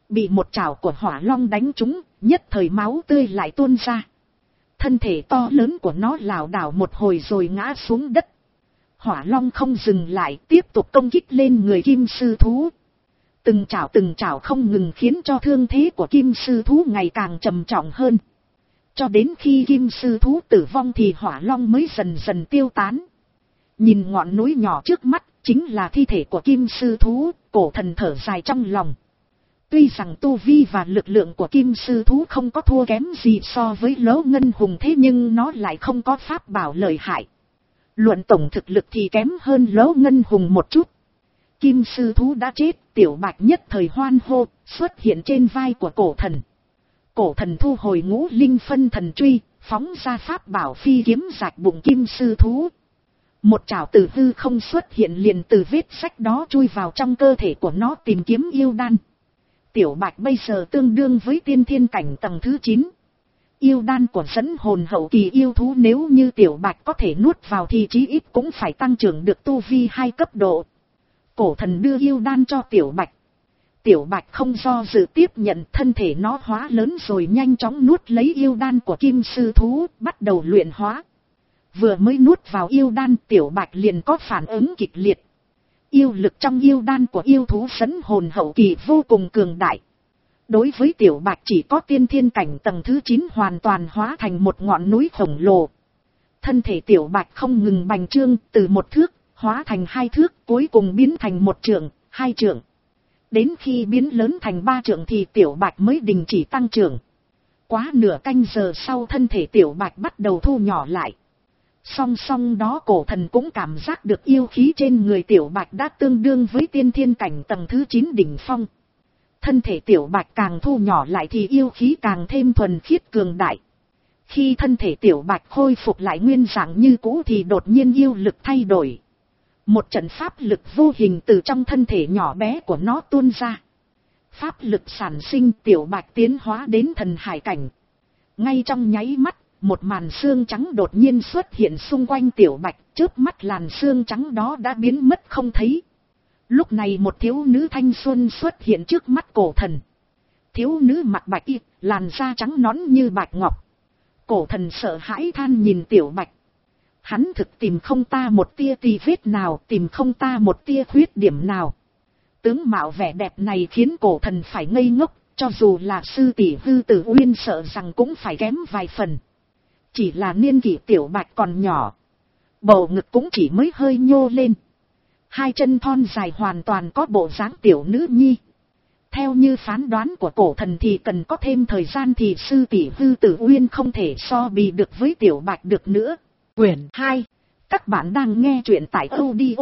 Bị một chảo của hỏa long đánh trúng, nhất thời máu tươi lại tuôn ra. Thân thể to lớn của nó lảo đảo một hồi rồi ngã xuống đất. Hỏa long không dừng lại, tiếp tục công kích lên người kim sư thú. Từng chảo từng chảo không ngừng khiến cho thương thế của kim sư thú ngày càng trầm trọng hơn. Cho đến khi kim sư thú tử vong thì hỏa long mới dần dần tiêu tán. Nhìn ngọn núi nhỏ trước mắt, chính là thi thể của kim sư thú, cổ thần thở dài trong lòng. Tuy rằng tu vi và lực lượng của kim sư thú không có thua kém gì so với Lỗ Ngân Hùng, thế nhưng nó lại không có pháp bảo lợi hại. Luận tổng thực lực thì kém hơn Lỗ Ngân Hùng một chút. Kim sư thú đã chết, Tiểu Bạch nhất thời hoan hô, xuất hiện trên vai của cổ thần. Cổ thần thu hồi ngũ linh phân thần truy, phóng ra pháp bảo phi kiếm rạch bụng kim sư thú. Một chảo từ hư không xuất hiện liền từ vết sách đó chui vào trong cơ thể của nó tìm kiếm yêu đan. Tiểu Bạch bây giờ tương đương với tiên thiên cảnh tầng thứ chín. Yêu đan của dẫn hồn hậu kỳ yêu thú nếu như Tiểu Bạch có thể nuốt vào thì chí ít cũng phải tăng trưởng được tu vi hai cấp độ. Cổ thần đưa yêu đan cho Tiểu Bạch. Tiểu Bạch không do dự tiếp nhận, thân thể nó hóa lớn rồi nhanh chóng nuốt lấy yêu đan của kim sư thú, bắt đầu luyện hóa. Vừa mới nuốt vào yêu đan, Tiểu Bạch liền có phản ứng kịch liệt. Yêu lực trong yêu đan của yêu thú dẫn hồn hậu kỳ vô cùng cường đại. Đối với Tiểu Bạch chỉ có tiên thiên cảnh tầng thứ chín hoàn toàn hóa thành một ngọn núi khổng lồ. Thân thể Tiểu Bạch không ngừng bành trương, từ một thước, hóa thành hai thước, cuối cùng biến thành một trượng, hai trượng. Đến khi biến lớn thành ba trượng thì Tiểu Bạch mới đình chỉ tăng trưởng. Quá nửa canh giờ sau, thân thể Tiểu Bạch bắt đầu thu nhỏ lại. Song song đó cổ thần cũng cảm giác được yêu khí trên người Tiểu Bạch đã tương đương với tiên thiên cảnh tầng thứ chín đỉnh phong. Thân thể Tiểu Bạch càng thu nhỏ lại thì yêu khí càng thêm thuần khiết cường đại. Khi thân thể Tiểu Bạch khôi phục lại nguyên dạng như cũ thì đột nhiên yêu lực thay đổi. Một trận pháp lực vô hình từ trong thân thể nhỏ bé của nó tuôn ra. Pháp lực sản sinh, Tiểu Bạch tiến hóa đến thần hải cảnh. Ngay trong nháy mắt, một màn xương trắng đột nhiên xuất hiện xung quanh Tiểu Bạch, chớp mắt làn xương trắng đó đã biến mất không thấy. Lúc này một thiếu nữ thanh xuân xuất hiện trước mắt cổ thần. Thiếu nữ mặc bạch y, làn da trắng nõn như bạch ngọc. Cổ thần sợ hãi than nhìn Tiểu Bạch. Hắn thực tìm không ta một tia tì vết nào, tìm không ta một tia khuyết điểm nào. Tướng mạo vẻ đẹp này khiến cổ thần phải ngây ngốc, cho dù là sư tỷ Hư Tử Uyên sợ rằng cũng phải kém vài phần. Chỉ là niên kỷ Tiểu Bạch còn nhỏ. Bầu ngực cũng chỉ mới hơi nhô lên. Hai chân thon dài hoàn toàn có bộ dáng tiểu nữ nhi. Theo như phán đoán của cổ thần thì cần có thêm thời gian thì sư tỷ Hư Tử Uyên không thể so bì được với Tiểu Bạch được nữa. Quyển hai. Các bạn đang nghe truyện tại audio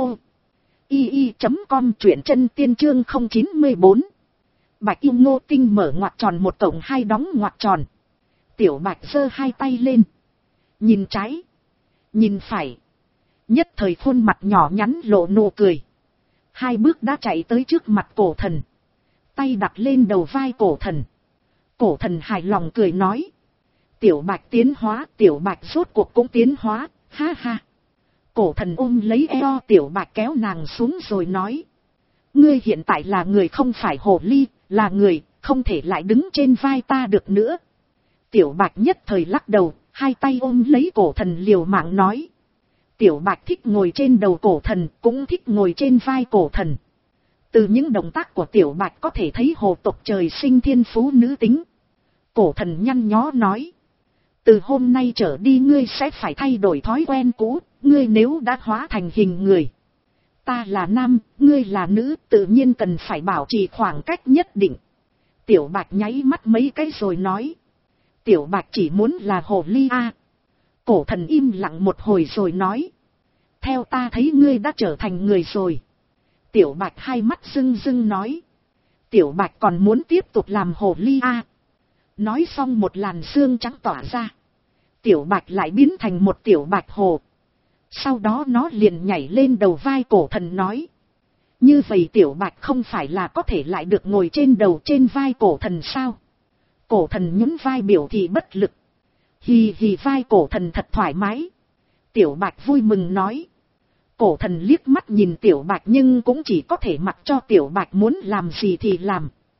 i i chấm com, truyện chân tiên chương không chín bốn. Bạch yêu ngô tinh mở ngoặc tròn một cổng hai đóng ngoặc tròn. Tiểu Bạch giơ hai tay lên. Nhìn trái. Nhìn phải. Nhất thời khuôn mặt nhỏ nhắn lộ nụ cười. Hai bước đã chạy tới trước mặt cổ thần. Tay đặt lên đầu vai cổ thần. Cổ thần hài lòng cười nói. Tiểu Bạch tiến hóa, Tiểu Bạch rốt cuộc cũng tiến hóa, ha ha. Cổ thần ôm lấy eo Tiểu Bạch kéo nàng xuống rồi nói. Ngươi hiện tại là người không phải hồ ly, là người, không thể lại đứng trên vai ta được nữa. Tiểu Bạch nhất thời lắc đầu, hai tay ôm lấy cổ thần liều mạng nói. Tiểu Bạch thích ngồi trên đầu cổ thần, cũng thích ngồi trên vai cổ thần. Từ những động tác của Tiểu Bạch có thể thấy hồ tộc trời sinh thiên phú nữ tính. Cổ thần nhăn nhó nói. Từ hôm nay trở đi ngươi sẽ phải thay đổi thói quen cũ, ngươi nếu đã hóa thành hình người. Ta là nam, ngươi là nữ, tự nhiên cần phải bảo trì khoảng cách nhất định. Tiểu Bạch nháy mắt mấy cái rồi nói. Tiểu Bạch chỉ muốn là hồ ly a. Cổ thần im lặng một hồi rồi nói. Theo ta thấy ngươi đã trở thành người rồi. Tiểu Bạch hai mắt rưng rưng nói. Tiểu Bạch còn muốn tiếp tục làm hồ ly a. Nói xong một làn xương trắng tỏa ra. Tiểu Bạch lại biến thành một tiểu bạch hồ. Sau đó nó liền nhảy lên đầu vai cổ thần nói. Như vậy Tiểu Bạch không phải là có thể lại được ngồi trên đầu trên vai cổ thần sao? Cổ thần nhún vai biểu thị bất lực. Hì hì, vai cổ thần thật thoải mái. Tiểu Bạch vui mừng nói. Cổ thần liếc mắt nhìn Tiểu Bạch nhưng cũng chỉ có thể mặc cho Tiểu Bạch muốn làm gì thì làm.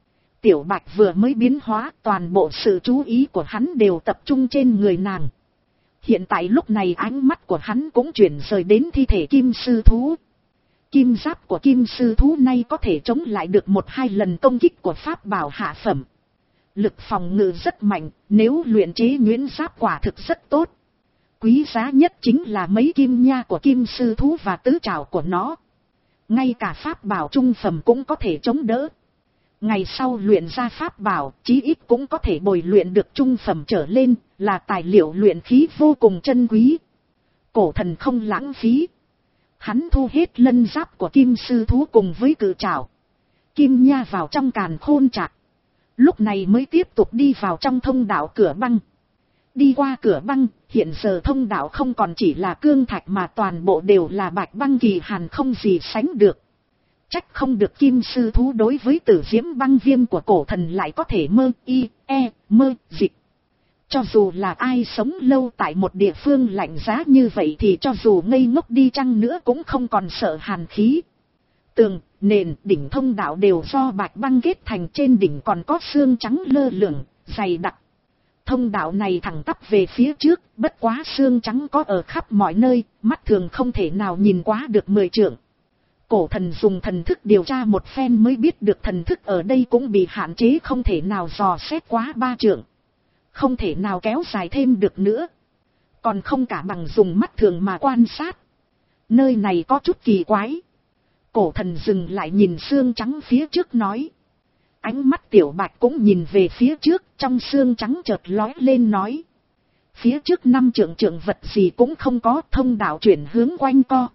Tiểu Bạch vừa mới biến hóa, toàn bộ sự chú ý của hắn đều tập trung trên người nàng. Hiện tại lúc này ánh mắt của hắn cũng chuyển rời đến thi thể kim sư thú. Kim giáp của kim sư thú này có thể chống lại được một hai lần công kích của pháp bảo hạ phẩm. Lực phòng ngự rất mạnh, nếu luyện chế nhuyễn giáp quả thực rất tốt. Quý giá nhất chính là mấy kim nha của kim sư thú và tứ trảo của nó. Ngay cả pháp bảo trung phẩm cũng có thể chống đỡ. Ngày sau luyện ra pháp bảo, chí ít cũng có thể bồi luyện được trung phẩm trở lên, là tài liệu luyện khí vô cùng chân quý. Cổ thần không lãng phí. Hắn thu hết lân giáp của kim sư thú cùng với cự trảo, kim nha vào trong càn khôn trạc. Lúc này mới tiếp tục đi vào trong thông đạo cửa băng. Đi qua cửa băng, hiện giờ thông đạo không còn chỉ là cương thạch mà toàn bộ đều là bạch băng kỳ hàn không gì sánh được. Trách không được kim sư thú đối với tử diễm băng viêm của cổ thần lại có thể mơ y, e, mơ, dịch. Cho dù là ai sống lâu tại một địa phương lạnh giá như vậy thì cho dù ngây ngốc đi chăng nữa cũng không còn sợ hàn khí. Tường, nền, đỉnh thông đạo đều do bạch băng kết thành, trên đỉnh còn có xương trắng lơ lửng, dày đặc. Thông đạo này thẳng tắp về phía trước, bất quá xương trắng có ở khắp mọi nơi, mắt thường không thể nào nhìn quá được mười trượng. Cổ thần dùng thần thức điều tra một phen mới biết được thần thức ở đây cũng bị hạn chế, không thể nào dò xét quá ba trượng. Không thể nào kéo dài thêm được nữa. Còn không cả bằng dùng mắt thường mà quan sát. Nơi này có chút kỳ quái. Cổ thần dừng lại nhìn xương trắng phía trước nói. Ánh mắt Tiểu Bạch cũng nhìn về phía trước, trong xương trắng chợt lói lên nói. Phía trước năm trượng trượng vật gì cũng không có, thông đạo chuyển hướng quanh co.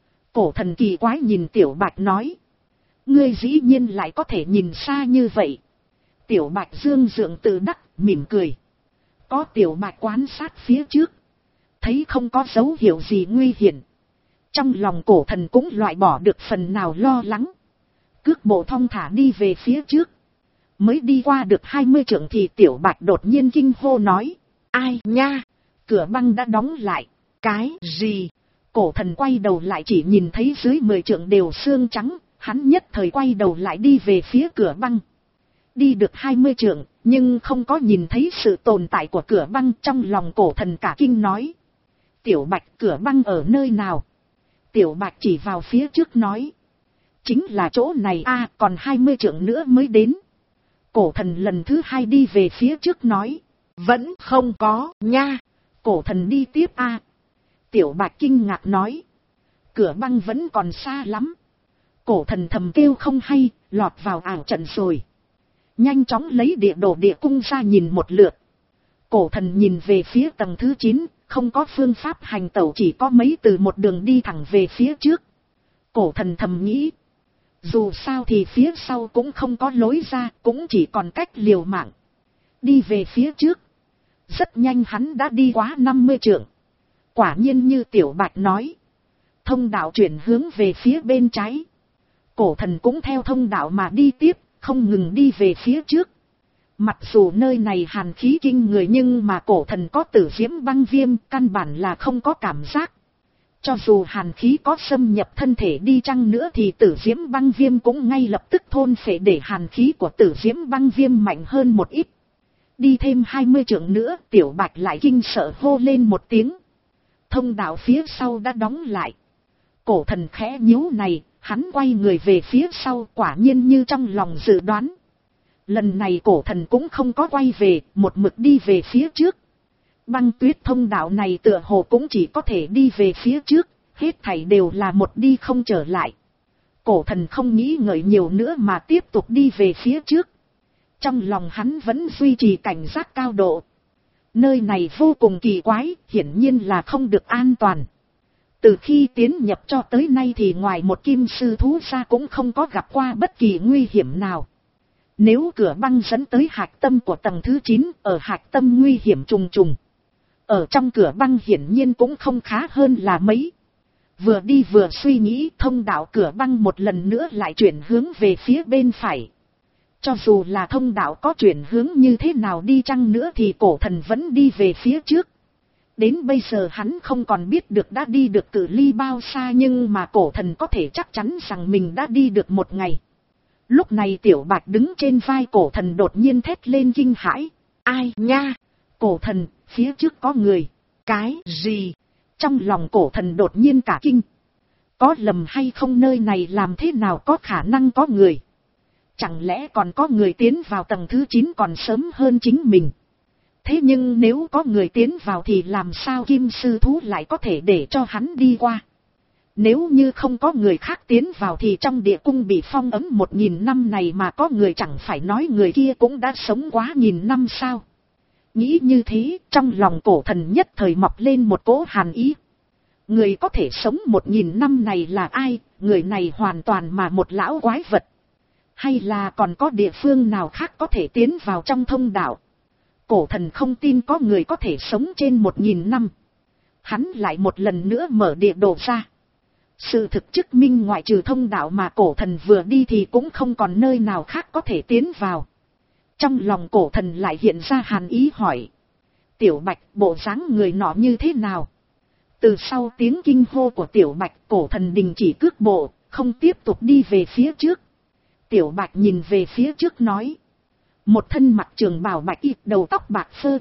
Cổ thần kỳ quái nhìn Tiểu Bạch nói. Ngươi dĩ nhiên lại có thể nhìn xa như vậy. Tiểu Bạch dương dượng tự đắc, mỉm cười. Có Tiểu Bạch quan sát phía trước, thấy không có dấu hiệu gì nguy hiểm. Trong lòng cổ thần cũng loại bỏ được phần nào lo lắng. Cước bộ thong thả đi về phía trước. Mới đi qua được hai mươi trượng thì Tiểu Bạch đột nhiên kinh hô nói. Ai nha, cửa băng đã đóng lại. Cái gì? Cổ thần quay đầu lại chỉ nhìn thấy dưới mười trượng đều xương trắng. Hắn nhất thời quay đầu lại đi về phía cửa băng. Đi được hai mươi trượng, nhưng không có nhìn thấy sự tồn tại của cửa băng. Trong lòng cổ thần cả kinh nói. Tiểu Bạch, cửa băng ở nơi nào? Tiểu Bạch chỉ vào phía trước nói. Chính là chỗ này a, à, còn hai mươi trượng nữa mới đến. Cổ thần lần thứ hai đi về phía trước nói. Vẫn không có nha. Cổ thần đi tiếp a. À. Tiểu Bạch kinh ngạc nói. Cửa băng vẫn còn xa lắm. Cổ thần thầm kêu không hay, lọt vào ảo trận rồi. Nhanh chóng lấy địa đồ địa cung ra nhìn một lượt. Cổ thần nhìn về phía tầng thứ chín, không có phương pháp hành tẩu, chỉ có mấy từ một đường đi thẳng về phía trước. Cổ thần thầm nghĩ. Dù sao thì phía sau cũng không có lối ra, cũng chỉ còn cách liều mạng. Đi về phía trước. Rất nhanh hắn đã đi quá năm mươi trượng. Quả nhiên như Tiểu Bạch nói. Thông đạo chuyển hướng về phía bên trái. Cổ thần cũng theo thông đạo mà đi tiếp, không ngừng đi về phía trước. Mặc dù nơi này hàn khí kinh người nhưng mà cổ thần có tử diễm băng viêm, căn bản là không có cảm giác. Cho dù hàn khí có xâm nhập thân thể đi chăng nữa thì tử diễm băng viêm cũng ngay lập tức thôn phệ, để hàn khí của tử diễm băng viêm mạnh hơn một ít. Đi thêm hai mươi trượng nữa, Tiểu Bạch lại kinh sợ hô lên một tiếng. Thông đạo phía sau đã đóng lại. Cổ thần khẽ nhíu này, hắn quay người về phía sau, quả nhiên như trong lòng dự đoán. Lần này cổ thần cũng không có quay về, một mực đi về phía trước. Băng tuyết thông đạo này tựa hồ cũng chỉ có thể đi về phía trước, hết thảy đều là một đi không trở lại. Cổ thần không nghĩ ngợi nhiều nữa mà tiếp tục đi về phía trước. Trong lòng hắn vẫn duy trì cảnh giác cao độ. Nơi này vô cùng kỳ quái, hiển nhiên là không được an toàn. Từ khi tiến nhập cho tới nay thì ngoài một kim sư thú ra cũng không có gặp qua bất kỳ nguy hiểm nào. Nếu cửa băng dẫn tới hạch tâm của tầng thứ chín, ở hạch tâm nguy hiểm trùng trùng. Ở trong cửa băng hiển nhiên cũng không khá hơn là mấy. Vừa đi vừa suy nghĩ, thông đạo cửa băng một lần nữa lại chuyển hướng về phía bên phải. Cho dù là thông đạo có chuyển hướng như thế nào đi chăng nữa thì cổ thần vẫn đi về phía trước. Đến bây giờ hắn không còn biết được đã đi được cự ly bao xa, nhưng mà cổ thần có thể chắc chắn rằng mình đã đi được một ngày. Lúc này Tiểu Bạch đứng trên vai cổ thần đột nhiên thét lên kinh hãi. Ai nha? Cổ thần, phía trước có người. Cái gì? Trong lòng cổ thần đột nhiên cả kinh. Có lầm hay không, nơi này làm thế nào có khả năng có người? Chẳng lẽ còn có người tiến vào tầng thứ chín còn sớm hơn chính mình? Thế nhưng nếu có người tiến vào thì làm sao Kim Sư Thú lại có thể để cho hắn đi qua? Nếu như không có người khác tiến vào thì trong địa cung bị phong ấn một nghìn năm này mà có người, chẳng phải nói người kia cũng đã sống quá nghìn năm sao? Nghĩ như thế, trong lòng cổ thần nhất thời mọc lên một cỗ hàn ý. Người có thể sống một nghìn năm này là ai? Người này hoàn toàn mà một lão quái vật. Hay là còn có địa phương nào khác có thể tiến vào trong thông đạo? Cổ thần không tin có người có thể sống trên một nghìn năm. Hắn lại một lần nữa mở địa đồ ra. Sự thực chứng minh ngoại trừ thông đạo mà cổ thần vừa đi thì cũng không còn nơi nào khác có thể tiến vào. Trong lòng cổ thần lại hiện ra hàn ý hỏi. Tiểu Bạch, bộ dáng người nọ như thế nào? Từ sau tiếng kinh hô của Tiểu Bạch, cổ thần đình chỉ cước bộ, không tiếp tục đi về phía trước. Tiểu Bạch nhìn về phía trước nói. Một thân mặc trường bào bạch y, đầu tóc bạc phơ.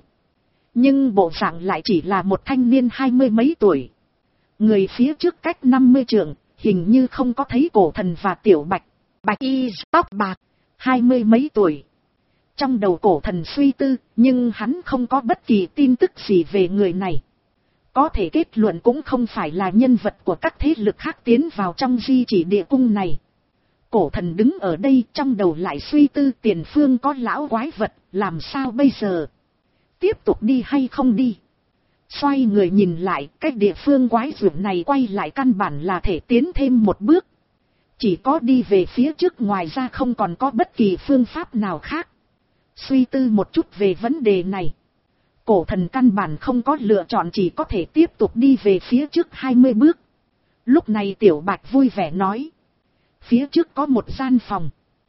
Nhưng bộ dạng lại chỉ là một thanh niên hai mươi mấy tuổi. Người phía trước cách năm mươi trượng, hình như không có thấy cổ thần và Tiểu Bạch. Bạch y, tóc bạc, hai mươi mấy tuổi. Trong đầu cổ thần suy tư, nhưng hắn không có bất kỳ tin tức gì về người này. Có thể kết luận cũng không phải là nhân vật của các thế lực khác tiến vào trong di chỉ địa cung này. Cổ thần đứng ở đây trong đầu lại suy tư, tiền phương có lão quái vật, làm sao bây giờ? Tiếp tục đi hay không đi? Xoay người nhìn lại, cái địa phương quái dữ này quay lại căn bản là thể tiến thêm một bước. Chỉ có đi về phía trước, ngoài ra không còn có bất kỳ phương pháp nào khác. Suy tư một chút về vấn đề này. Cổ thần căn bản không có lựa chọn, chỉ có thể tiếp tục đi về phía trước hai mươi bước. Lúc này Tiểu Bạch vui vẻ nói. Phía trước có một gian phòng.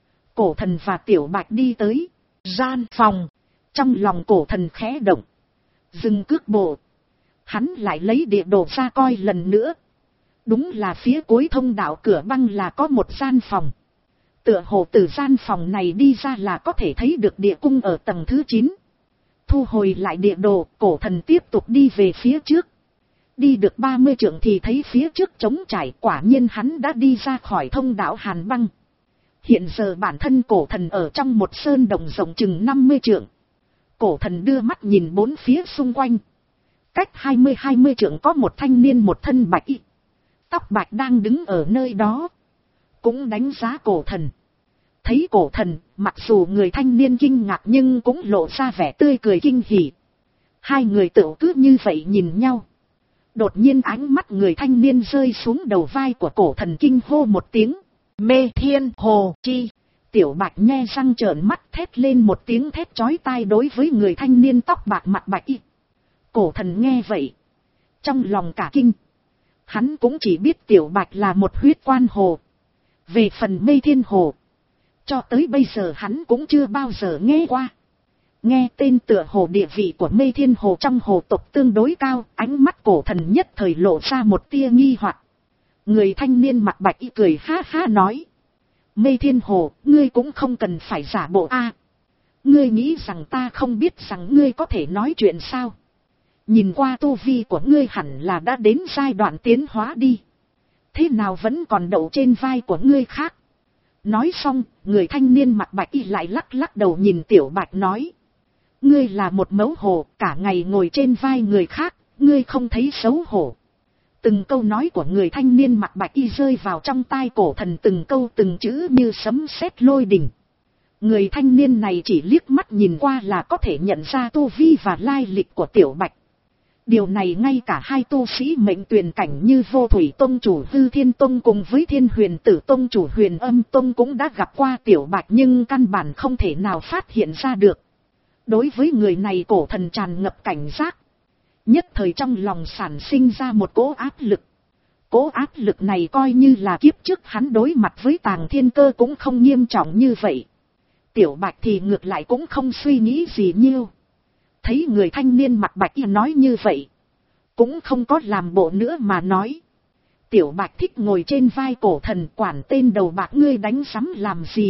Cổ thần và Tiểu Bạch đi tới. Gian phòng. Trong lòng cổ thần khẽ động. Dừng cước bộ. Hắn lại lấy địa đồ ra coi lần nữa. Đúng là phía cuối thông đạo cửa băng là có một gian phòng. Tựa hồ từ gian phòng này đi ra là có thể thấy được địa cung ở tầng thứ chín. Thu hồi lại địa đồ, cổ thần tiếp tục đi về phía trước. Đi được ba mươi trượng thì thấy phía trước trống trải, quả nhiên hắn đã đi ra khỏi thông đạo hàn băng. Hiện giờ bản thân cổ thần ở trong một sơn đồng rộng chừng năm mươi trượng. Cổ thần đưa mắt nhìn bốn phía xung quanh. Cách hai mươi hai mươi trượng có một thanh niên một thân bạch y, tóc bạch đang đứng ở nơi đó. Cũng đánh giá cổ thần. Thấy cổ thần, mặc dù người thanh niên kinh ngạc nhưng cũng lộ ra vẻ tươi cười kinh hỉ. Hai người tựu cứ như vậy nhìn nhau. Đột nhiên ánh mắt người thanh niên rơi xuống đầu vai của cổ thần, kinh hô một tiếng. Mê Thiên Hồ Chi. Tiểu Bạch nhe răng trợn mắt thét lên một tiếng thét chói tai đối với người thanh niên tóc bạc mặt bạch y. Cổ thần nghe vậy, trong lòng cả kinh. Hắn cũng chỉ biết Tiểu Bạch là một huyết quan hồ. Về phần Mê Thiên Hồ, cho tới bây giờ hắn cũng chưa bao giờ nghe qua. Nghe tên tựa hồ địa vị của Mê Thiên Hồ trong hồ tộc tương đối cao, ánh mắt cổ thần nhất thời lộ ra một tia nghi hoặc. Người thanh niên mặt bạch y cười ha ha nói. Mê Thiên Hồ, ngươi cũng không cần phải giả bộ a. Ngươi nghĩ rằng ta không biết rằng ngươi có thể nói chuyện sao? Nhìn qua tu vi của ngươi hẳn là đã đến giai đoạn tiến hóa đi. Thế nào vẫn còn đậu trên vai của ngươi khác? Nói xong, người thanh niên mặt bạch y lại lắc lắc đầu nhìn Tiểu Bạch nói. Ngươi là một mẫu hồ, cả ngày ngồi trên vai người khác, ngươi không thấy xấu hổ. Từng câu nói của người thanh niên mặt bạch y rơi vào trong tai cổ thần, từng câu từng chữ như sấm sét lôi đình. Người thanh niên này chỉ liếc mắt nhìn qua là có thể nhận ra tu vi và lai lịch của Tiểu Bạch. Điều này ngay cả hai tu sĩ mệnh tuyển cảnh như Vô Thủy Tông chủ Hư Thiên Tông cùng với Thiên Huyền Tử Tông chủ Huyền Âm Tông cũng đã gặp qua Tiểu Bạch nhưng căn bản không thể nào phát hiện ra được. Đối với người này cổ thần tràn ngập cảnh giác. Nhất thời trong lòng sản sinh ra một cỗ áp lực. Cỗ áp lực này coi như là kiếp trước hắn đối mặt với Tàng Thiên Cơ cũng không nghiêm trọng như vậy. Tiểu Bạch thì ngược lại cũng không suy nghĩ gì nhiều. Thấy người thanh niên mặt bạch y nói như vậy, cũng không có làm bộ nữa mà nói. Tiểu Bạch thích ngồi trên vai cổ thần, quản tên đầu bạc ngươi đánh sắm làm gì?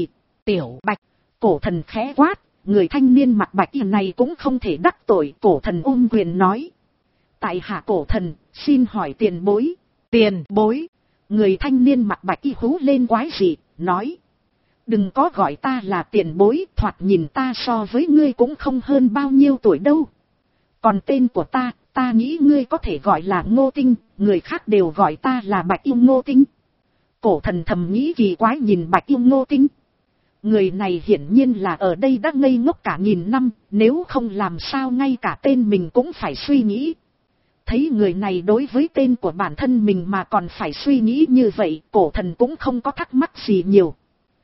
Tiểu Bạch. Cổ thần khẽ quát, người thanh niên mặc bạch y này cũng không thể đắc tội. Cổ thần ôm quyền nói. Tại hạ cổ thần, xin hỏi tiền bối. Tiền bối. Người thanh niên mặc bạch y hú lên quái dị, nói. Đừng có gọi ta là tiền bối, thoạt nhìn ta so với ngươi cũng không hơn bao nhiêu tuổi đâu. Còn tên của ta, ta nghĩ ngươi có thể gọi là Ngô Tinh, người khác đều gọi ta là Bạch Yêu Ngô Tinh. Cổ thần thầm nghĩ kỳ quái nhìn Bạch Yêu Ngô Tinh. Người này hiển nhiên là ở đây đã ngây ngốc cả nghìn năm, nếu không làm sao ngay cả tên mình cũng phải suy nghĩ. Thấy người này đối với tên của bản thân mình mà còn phải suy nghĩ như vậy, cổ thần cũng không có thắc mắc gì nhiều.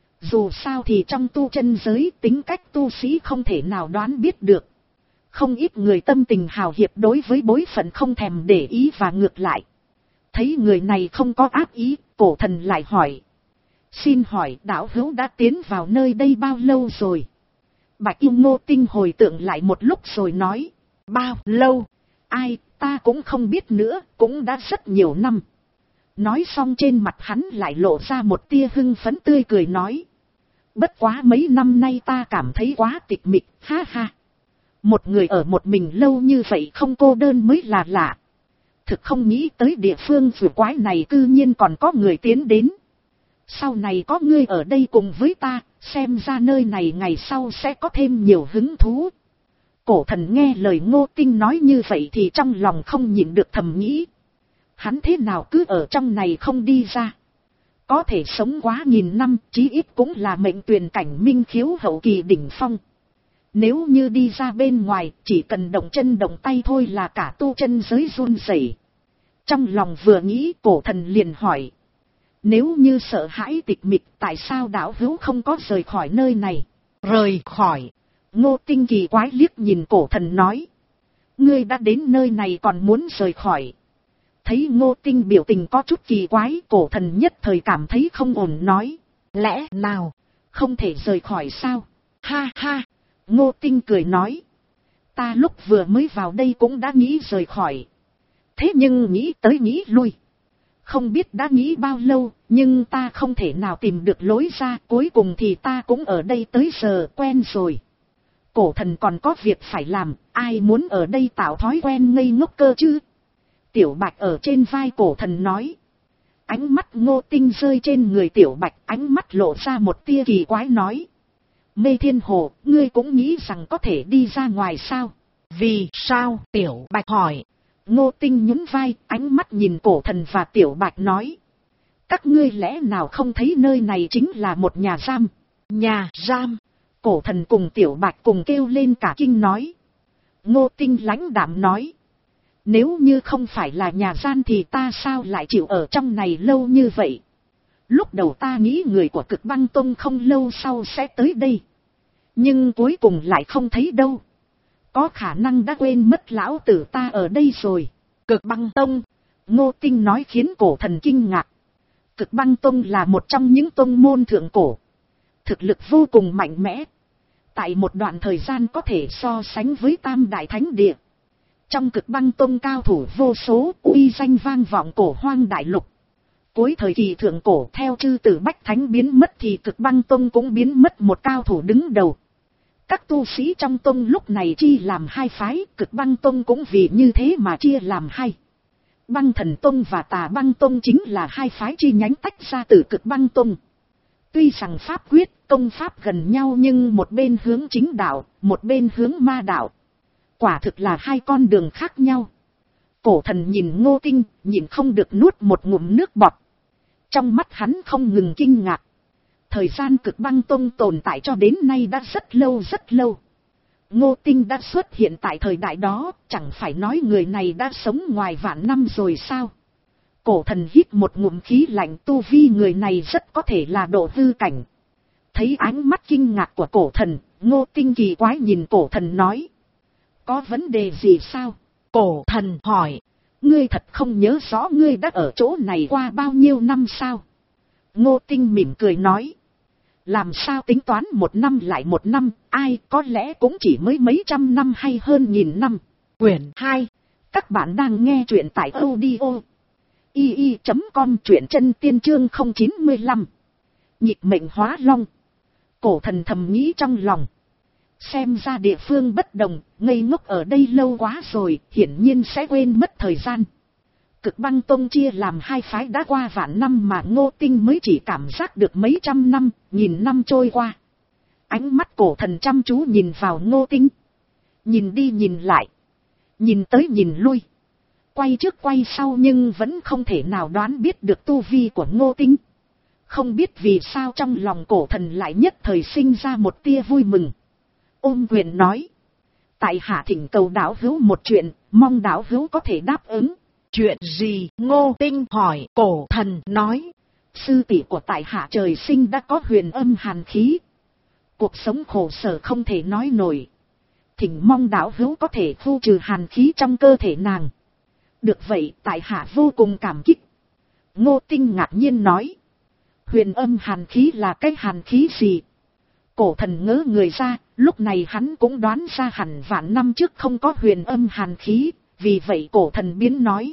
Dù sao thì trong tu chân giới tính cách tu sĩ không thể nào đoán biết được. Không ít người tâm tình hào hiệp đối với bối phận không thèm để ý và ngược lại. Thấy người này không có ác ý, cổ thần lại hỏi. Xin hỏi đạo hữu đã tiến vào nơi đây bao lâu rồi? Bạch Yêu Ngô Tinh hồi tưởng lại một lúc rồi nói. Bao lâu? Ai, ta cũng không biết nữa, cũng đã rất nhiều năm. Nói xong trên mặt hắn lại lộ ra một tia hưng phấn tươi cười nói. Bất quá mấy năm nay ta cảm thấy quá tịch mịch, ha ha. Một người ở một mình lâu như vậy không cô đơn mới là lạ. Thực không nghĩ tới địa phương vừa quái này cư nhiên còn có người tiến đến. Sau này có ngươi ở đây cùng với ta, xem ra nơi này ngày sau sẽ có thêm nhiều hứng thú. Cổ thần nghe lời Ngô Tinh nói như vậy thì trong lòng không nhịn được thầm nghĩ. Hắn thế nào cứ ở trong này không đi ra. Có thể sống quá nghìn năm, chí ít cũng là mệnh tuyền cảnh minh khiếu hậu kỳ đỉnh phong. Nếu như đi ra bên ngoài, chỉ cần động chân động tay thôi là cả tu chân giới run rẩy. Trong lòng vừa nghĩ, cổ thần liền hỏi. Nếu như sợ hãi tịch mịch, tại sao đạo hữu không có rời khỏi nơi này? Rời khỏi. Ngô Tinh kỳ quái liếc nhìn cổ thần nói. Ngươi đã đến nơi này còn muốn rời khỏi. Thấy Ngô Tinh biểu tình có chút kỳ quái, cổ thần nhất thời cảm thấy không ổn nói. Lẽ nào, không thể rời khỏi sao? Ha ha, Ngô Tinh cười nói. Ta lúc vừa mới vào đây cũng đã nghĩ rời khỏi. Thế nhưng nghĩ tới nghĩ lui. Không biết đã nghĩ bao lâu, nhưng ta không thể nào tìm được lối ra, cuối cùng thì ta cũng ở đây tới giờ quen rồi. Cổ thần còn có việc phải làm, ai muốn ở đây tạo thói quen ngây ngốc cơ chứ? Tiểu Bạch ở trên vai cổ thần nói. Ánh mắt Ngô Tinh rơi trên người Tiểu Bạch, ánh mắt lộ ra một tia kỳ quái nói. Mê Thiên Hồ, ngươi cũng nghĩ rằng có thể đi ra ngoài sao? Vì sao? Tiểu Bạch hỏi. Ngô Tinh nhún vai, ánh mắt nhìn cổ thần và Tiểu Bạch nói. Các ngươi lẽ nào không thấy nơi này chính là một nhà giam? Nhà giam. Cổ thần cùng Tiểu Bạch cùng kêu lên cả kinh nói. Ngô Tinh lãnh đạm nói. Nếu như không phải là nhà gian thì ta sao lại chịu ở trong này lâu như vậy? Lúc đầu ta nghĩ người của Cực Băng Tông không lâu sau sẽ tới đây. Nhưng cuối cùng lại không thấy đâu. Có khả năng đã quên mất lão tử ta ở đây rồi. Cực Băng Tông. Ngô Tinh nói khiến cổ thần kinh ngạc. Cực Băng Tông là một trong những tông môn thượng cổ. Thực lực vô cùng mạnh mẽ. Tại một đoạn thời gian có thể so sánh với Tam Đại Thánh Địa. Trong Cực Băng Tông cao thủ vô số, uy danh vang vọng cổ hoang đại lục. Cuối thời kỳ thượng cổ theo chư tử Bách Thánh biến mất thì Cực Băng Tông cũng biến mất một cao thủ đứng đầu. Các tu sĩ trong tông lúc này chia làm hai phái, Cực Băng Tông cũng vì như thế mà chia làm hai. Băng Thần Tông và Tà Băng Tông chính là hai phái chi nhánh tách ra từ Cực Băng Tông. Tuy rằng pháp quyết, công pháp gần nhau nhưng một bên hướng chính đạo, một bên hướng ma đạo. Quả thực là hai con đường khác nhau. Cổ thần nhìn Ngô Tinh, nhìn không được nuốt một ngụm nước bọt. Trong mắt hắn không ngừng kinh ngạc. Thời gian Cực Băng Tông tồn tại cho đến nay đã rất lâu rất lâu. Ngô Tinh đã xuất hiện tại thời đại đó, chẳng phải nói người này đã sống ngoài vạn năm rồi sao? Cổ thần hít một ngụm khí lạnh, tu vi người này rất có thể là độ hư cảnh. Thấy ánh mắt kinh ngạc của cổ thần, Ngô Tinh kỳ quái nhìn cổ thần nói. Có vấn đề gì sao? Cổ thần hỏi. Ngươi thật không nhớ rõ ngươi đã ở chỗ này qua bao nhiêu năm sao? Ngô Tinh mỉm cười nói. Làm sao tính toán một năm lại một năm, ai có lẽ cũng chỉ mới mấy trăm năm hay hơn nghìn năm. Quyển hai. Các bạn đang nghe truyện tại audio i i chấm com, truyện chân tiên chương không chín mươi lăm. Nhịp mệnh hóa long. Cổ thần thầm nghĩ trong lòng. Xem ra địa phương bất đồng, ngây ngốc ở đây lâu quá rồi, hiển nhiên sẽ quên mất thời gian. Cực Băng Tông chia làm hai phái đã qua vạn năm mà Ngô Tinh mới chỉ cảm giác được mấy trăm năm, nghìn năm trôi qua. Ánh mắt cổ thần chăm chú nhìn vào Ngô Tinh. Nhìn đi nhìn lại. Nhìn tới nhìn lui. Quay trước quay sau nhưng vẫn không thể nào đoán biết được tu vi của Ngô Tinh. Không biết vì sao trong lòng cổ thần lại nhất thời sinh ra một tia vui mừng. Ôm quyền nói. Tại hạ thỉnh cầu đạo hữu một chuyện, mong đạo hữu có thể đáp ứng. Chuyện gì? Ngô Tinh hỏi. Cổ thần nói. Sư tỷ của tại hạ trời sinh đã có huyền âm hàn khí. Cuộc sống khổ sở không thể nói nổi. Thỉnh mong đạo hữu có thể khu trừ hàn khí trong cơ thể nàng. Được vậy, tại hạ vô cùng cảm kích. Ngô Tinh ngạc nhiên nói. Huyền âm hàn khí là cái hàn khí gì? Cổ thần ngỡ người ra, lúc này hắn cũng đoán ra hẳn vạn năm trước không có huyền âm hàn khí, vì vậy cổ thần biến nói.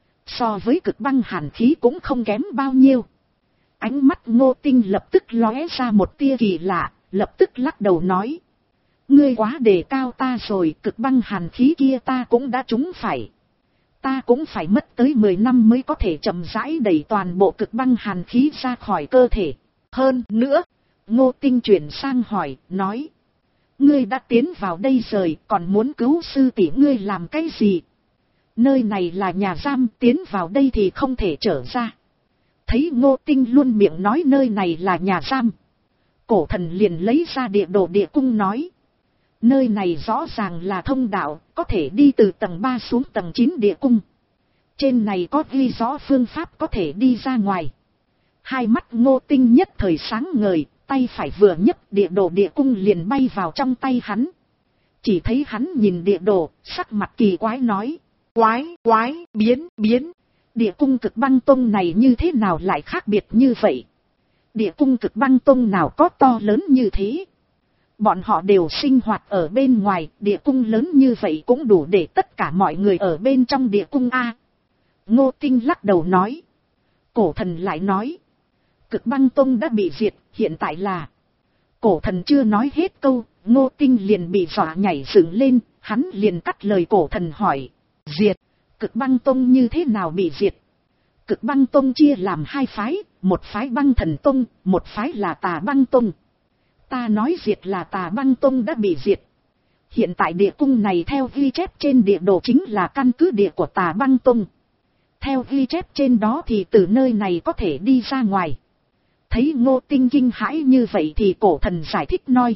So với cực băng hàn khí cũng không kém bao nhiêu. Ánh mắt Ngô Tinh lập tức lóe ra một tia kỳ lạ, lập tức lắc đầu nói. Ngươi quá đề cao ta rồi, cực băng hàn khí kia ta cũng đã trúng phải. Ta cũng phải mất tới mười năm mới có thể chậm rãi đẩy toàn bộ cực băng hàn khí ra khỏi cơ thể. Hơn nữa, Ngô Tinh chuyển sang hỏi, nói. Ngươi đã tiến vào đây rồi, còn muốn cứu sư tỷ ngươi làm cái gì? Nơi này là nhà giam, tiến vào đây thì không thể trở ra. Thấy Ngô Tinh luôn miệng nói nơi này là nhà giam. Cổ thần liền lấy ra địa đồ địa cung nói. Nơi này rõ ràng là thông đạo, có thể đi từ tầng ba xuống tầng chín địa cung. Trên này có ghi rõ phương pháp có thể đi ra ngoài. Hai mắt Ngô Tinh nhất thời sáng ngời, tay phải vừa nhấc địa đồ địa cung liền bay vào trong tay hắn. Chỉ thấy hắn nhìn địa đồ, sắc mặt kỳ quái nói. Quái, quái, biến, biến. Địa cung Cực Băng Tông này như thế nào lại khác biệt như vậy? Địa cung Cực Băng Tông nào có to lớn như thế? Bọn họ đều sinh hoạt ở bên ngoài, địa cung lớn như vậy cũng đủ để tất cả mọi người ở bên trong địa cung A. Ngô Tinh lắc đầu nói. Cổ thần lại nói. Cực Băng Tông đã bị diệt, hiện tại là. Cổ thần chưa nói hết câu, Ngô Tinh liền bị dọa nhảy dựng lên, hắn liền cắt lời cổ thần hỏi. Diệt, Cực Băng Tông như thế nào bị diệt? Cực Băng Tông chia làm hai phái, một phái Băng Thần Tông, một phái là Tà Băng Tông. Ta nói diệt là Tà Băng Tông đã bị diệt. Hiện tại địa cung này theo ghi chép trên địa đồ chính là căn cứ địa của Tà Băng Tông. Theo ghi chép trên đó thì từ nơi này có thể đi ra ngoài. Thấy Ngô Tinh kinh hãi như vậy thì cổ thần giải thích nói.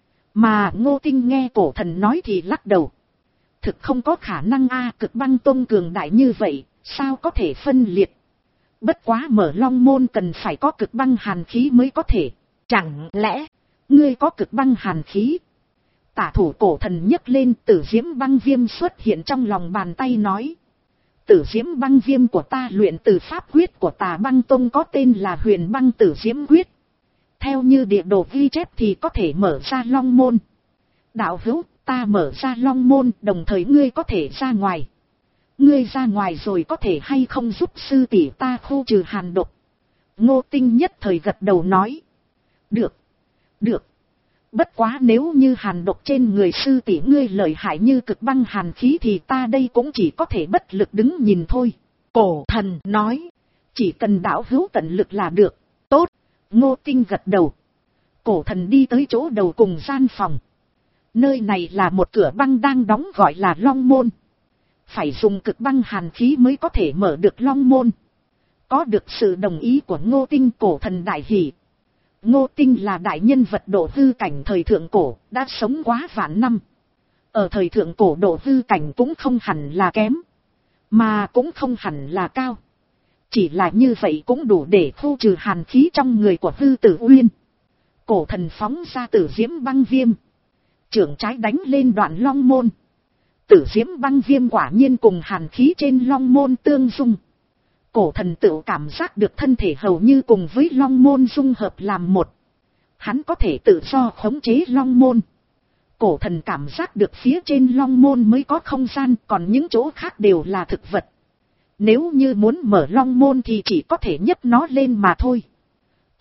Mà Ngô Tinh nghe cổ thần nói thì lắc đầu. Thực không có khả năng a, Cực Băng Tông cường đại như vậy, sao có thể phân liệt. Bất quá mở long môn cần phải có cực băng hàn khí mới có thể. Chẳng lẽ, ngươi có cực băng hàn khí? Tả thủ cổ thần nhấc lên, Tử Diễm Băng Viêm xuất hiện trong lòng bàn tay nói. Tử Diễm Băng Viêm của ta luyện từ pháp quyết của Tà Băng Tông có tên là Huyền Băng Tử Diễm Quyết. Theo như địa đồ ghi chép thì có thể mở ra long môn. Đạo hữu, ta mở ra long môn, đồng thời ngươi có thể ra ngoài. Ngươi ra ngoài rồi có thể hay không giúp sư tỷ ta khu trừ hàn độc? Ngô Tinh nhất thời gật đầu nói. Được, được. Bất quá nếu như hàn độc trên người sư tỷ ngươi lợi hại như cực băng hàn khí thì ta đây cũng chỉ có thể bất lực đứng nhìn thôi. Cổ thần nói. Chỉ cần đạo hữu tận lực là được. Tốt. Ngô Tinh gật đầu. Cổ thần đi tới chỗ đầu cùng gian phòng. Nơi này là một cửa băng đang đóng gọi là long môn. Phải dùng cực băng hàn khí mới có thể mở được long môn. Có được sự đồng ý của Ngô Tinh, cổ thần đại hỷ. Ngô Tinh là đại nhân vật độ hư cảnh thời thượng cổ, đã sống quá vạn năm. Ở thời thượng cổ độ hư cảnh cũng không hẳn là kém, mà cũng không hẳn là cao. Chỉ là như vậy cũng đủ để khu trừ hàn khí trong người của Hư Tử Uyên. Cổ thần phóng ra Tử Diễm Băng Viêm. Trưởng trái đánh lên đoạn long môn. Tử Diễm Băng Viêm quả nhiên cùng hàn khí trên long môn tương dung. Cổ thần tự cảm giác được thân thể hầu như cùng với long môn dung hợp làm một. Hắn có thể tự do khống chế long môn. Cổ thần cảm giác được phía trên long môn mới có không gian, còn những chỗ khác đều là thực vật. Nếu như muốn mở long môn thì chỉ có thể nhấc nó lên mà thôi.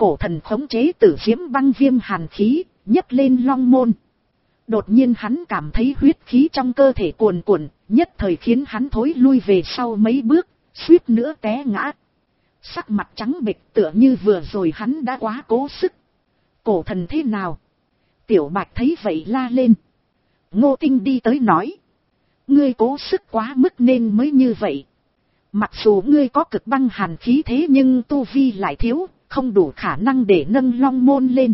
cổ thần khống chế tử diễm băng viêm hàn khí, nhấc lên long môn. Đột nhiên hắn cảm thấy huyết khí trong cơ thể cuồn cuộn, nhất thời khiến hắn thối lui về sau mấy bước, suýt nữa té ngã. Sắc mặt trắng bệch tựa như vừa rồi hắn đã quá cố sức. Cổ thần thế nào? Tiểu Bạch thấy vậy la lên. Ngô Tinh đi tới nói. Ngươi cố sức quá mức nên mới như vậy. Mặc dù ngươi có cực băng hàn khí thế nhưng tu vi lại thiếu, không đủ khả năng để nâng long môn lên.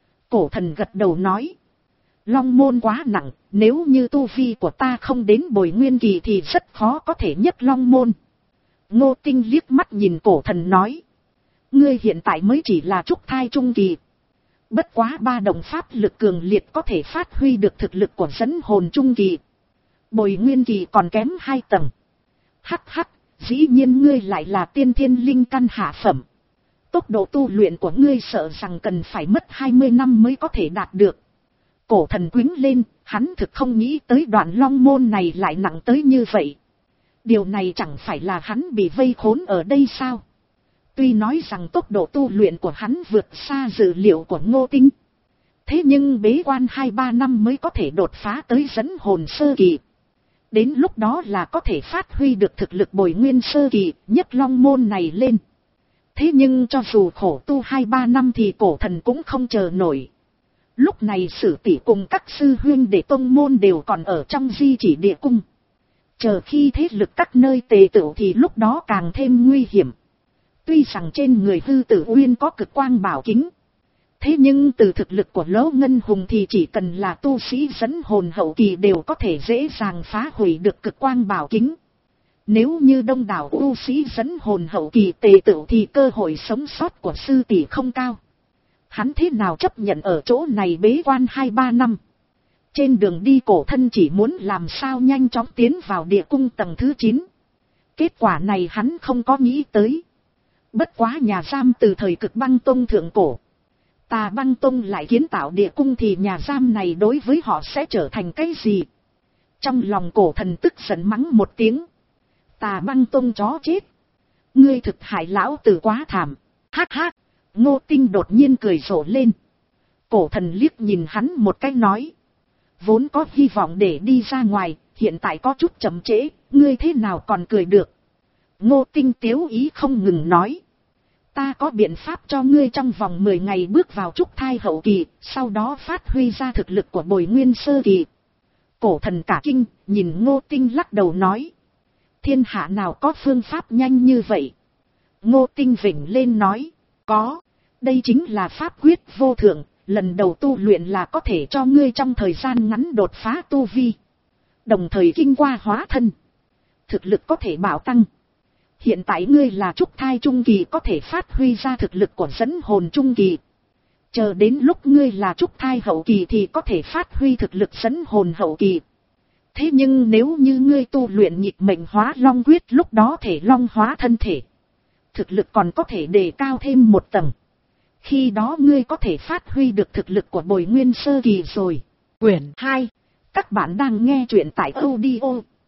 Cổ thần gật đầu nói. Long môn quá nặng, nếu như tu vi của ta không đến bồi nguyên kỳ thì rất khó có thể nhấc long môn. Ngô Tinh liếc mắt nhìn cổ thần nói. Ngươi hiện tại mới chỉ là trúc thai trung kỳ. Bất quá ba đồng pháp lực cường liệt có thể phát huy được thực lực của dẫn hồn trung kỳ. Bồi nguyên kỳ còn kém hai tầng. Hắc hắc, dĩ nhiên ngươi lại là tiên thiên linh căn hạ phẩm. Tốc độ tu luyện của ngươi sợ rằng cần phải mất hai mươi năm mới có thể đạt được. Cổ thần quýnh lên, hắn thực không nghĩ tới đoạn long môn này lại nặng tới như vậy. Điều này chẳng phải là hắn bị vây khốn ở đây sao? Tuy nói rằng tốc độ tu luyện của hắn vượt xa dự liệu của Ngô Tinh. Thế nhưng bế quan hai ba năm mới có thể đột phá tới dẫn hồn sơ kỳ. Đến lúc đó là có thể phát huy được thực lực bồi nguyên sơ kỳ, nhấc long môn này lên. Thế nhưng cho dù khổ tu hai ba năm thì cổ thần cũng không chờ nổi. Lúc này Sử tỷ cùng các sư huynh đệ tông môn đều còn ở trong di chỉ địa cung. Chờ khi thế lực các nơi tề tựu thì lúc đó càng thêm nguy hiểm. Tuy rằng trên người Hư Tử Uyên có cực quang bảo kính. Thế nhưng từ thực lực của Lỗ Ngân Hùng thì chỉ cần là tu sĩ dẫn hồn hậu kỳ đều có thể dễ dàng phá hủy được cực quang bảo kính. Nếu như đông đảo tu sĩ dẫn hồn hậu kỳ tề tựu thì cơ hội sống sót của sư tỷ không cao. Hắn thế nào chấp nhận ở chỗ này bế quan hai ba năm. Trên đường đi cổ thân chỉ muốn làm sao nhanh chóng tiến vào địa cung tầng thứ chín. Kết quả này hắn không có nghĩ tới. Bất quá nhà giam từ thời cực băng tông thượng cổ. Tà băng tông lại kiến tạo địa cung thì nhà giam này đối với họ sẽ trở thành cái gì? Trong lòng cổ thần tức giận mắng một tiếng. Tà băng tông chó chết. Ngươi thực hại lão tử quá thảm. Hắc hắc. Ngô Tinh đột nhiên cười rộ lên. Cổ thần liếc nhìn hắn một cái nói. Vốn có hy vọng để đi ra ngoài, hiện tại có chút chậm trễ, ngươi thế nào còn cười được? Ngô Tinh tiếu ý không ngừng nói. Ta có biện pháp cho ngươi trong vòng mười ngày bước vào trúc thai hậu kỳ, sau đó phát huy ra thực lực của bồi nguyên sơ kỳ. Cổ thần cả kinh, nhìn Ngô Tinh lắc đầu nói. Thiên hạ nào có phương pháp nhanh như vậy? Ngô Tinh vểnh lên nói. Có, đây chính là pháp quyết vô thượng, lần đầu tu luyện là có thể cho ngươi trong thời gian ngắn đột phá tu vi. Đồng thời kinh qua hóa thân. Thực lực có thể bảo tăng. Hiện tại ngươi là trúc thai trung kỳ có thể phát huy ra thực lực của dẫn hồn trung kỳ. Chờ đến lúc ngươi là trúc thai hậu kỳ thì có thể phát huy thực lực dẫn hồn hậu kỳ. Thế nhưng nếu như ngươi tu luyện nhịp mệnh hóa long quyết lúc đó thể long hóa thân thể. Thực lực còn có thể đề cao thêm một tầng. Khi đó ngươi có thể phát huy được thực lực của bồi nguyên sơ kỳ rồi. Quyển hai. Các bạn đang nghe truyện tại audio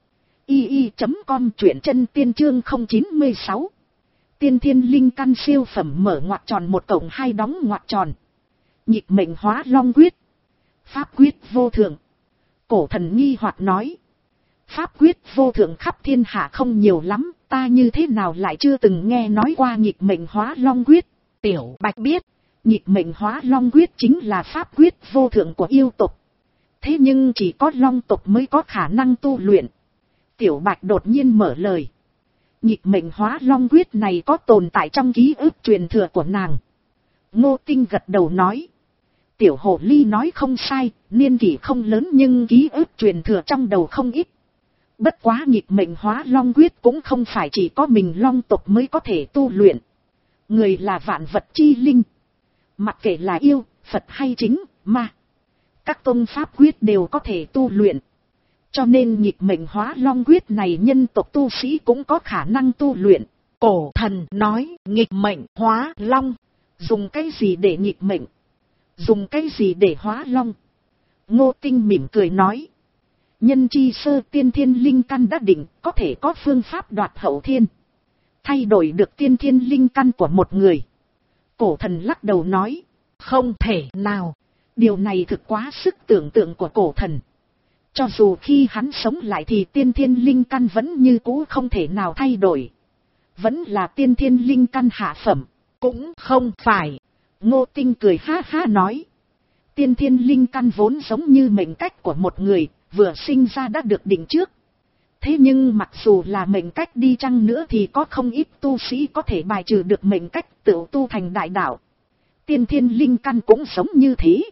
i i chấm com truyện chân tiên chương không chín sáu. Tiên thiên linh căn siêu phẩm mở ngoặc tròn một cộng hai đóng ngoặc tròn. Nhịp mệnh hóa long quyết. Pháp quyết vô thượng. Cổ thần nghi hoặc nói. Pháp quyết vô thượng khắp thiên hạ không nhiều lắm, ta như thế nào lại chưa từng nghe nói qua nhịp mệnh hóa long quyết. Tiểu Bạch biết, nhịp mệnh hóa long quyết chính là pháp quyết vô thượng của yêu tộc. Thế nhưng chỉ có long tộc mới có khả năng tu luyện. Tiểu Bạch đột nhiên mở lời. Nhịp mệnh hóa long quyết này có tồn tại trong ký ức truyền thừa của nàng. Ngô Tinh gật đầu nói. Tiểu hồ ly nói không sai, niên kỷ không lớn nhưng ký ức truyền thừa trong đầu không ít. Bất quá nhịp mệnh hóa long quyết cũng không phải chỉ có mình long tộc mới có thể tu luyện. Người là vạn vật chi linh. Mặc kệ là yêu, Phật hay chính, ma. Các tôn pháp quyết đều có thể tu luyện. Cho nên nhịp mệnh hóa long quyết này nhân tộc tu sĩ cũng có khả năng tu luyện. Cổ thần nói nghịch mệnh hóa long. Dùng cái gì để nhịp mệnh? Dùng cái gì để hóa long? Ngô Tinh mỉm cười nói. Nhân chi sơ tiên thiên linh căn đã định, có thể có phương pháp đoạt hậu thiên. Thay đổi được tiên thiên linh căn của một người. Cổ thần lắc đầu nói. Không thể nào. Điều này thực quá sức tưởng tượng của cổ thần. Cho dù khi hắn sống lại thì tiên thiên linh căn vẫn như cũ không thể nào thay đổi. Vẫn là tiên thiên linh căn hạ phẩm. Cũng không phải. Ngô Tinh cười ha ha nói. Tiên thiên linh căn vốn giống như mệnh cách của một người, vừa sinh ra đã được định trước. Thế nhưng mặc dù là mệnh cách đi chăng nữa thì có không ít tu sĩ có thể bài trừ được mệnh cách tự tu thành đại đạo. Tiên thiên linh căn cũng giống như thế.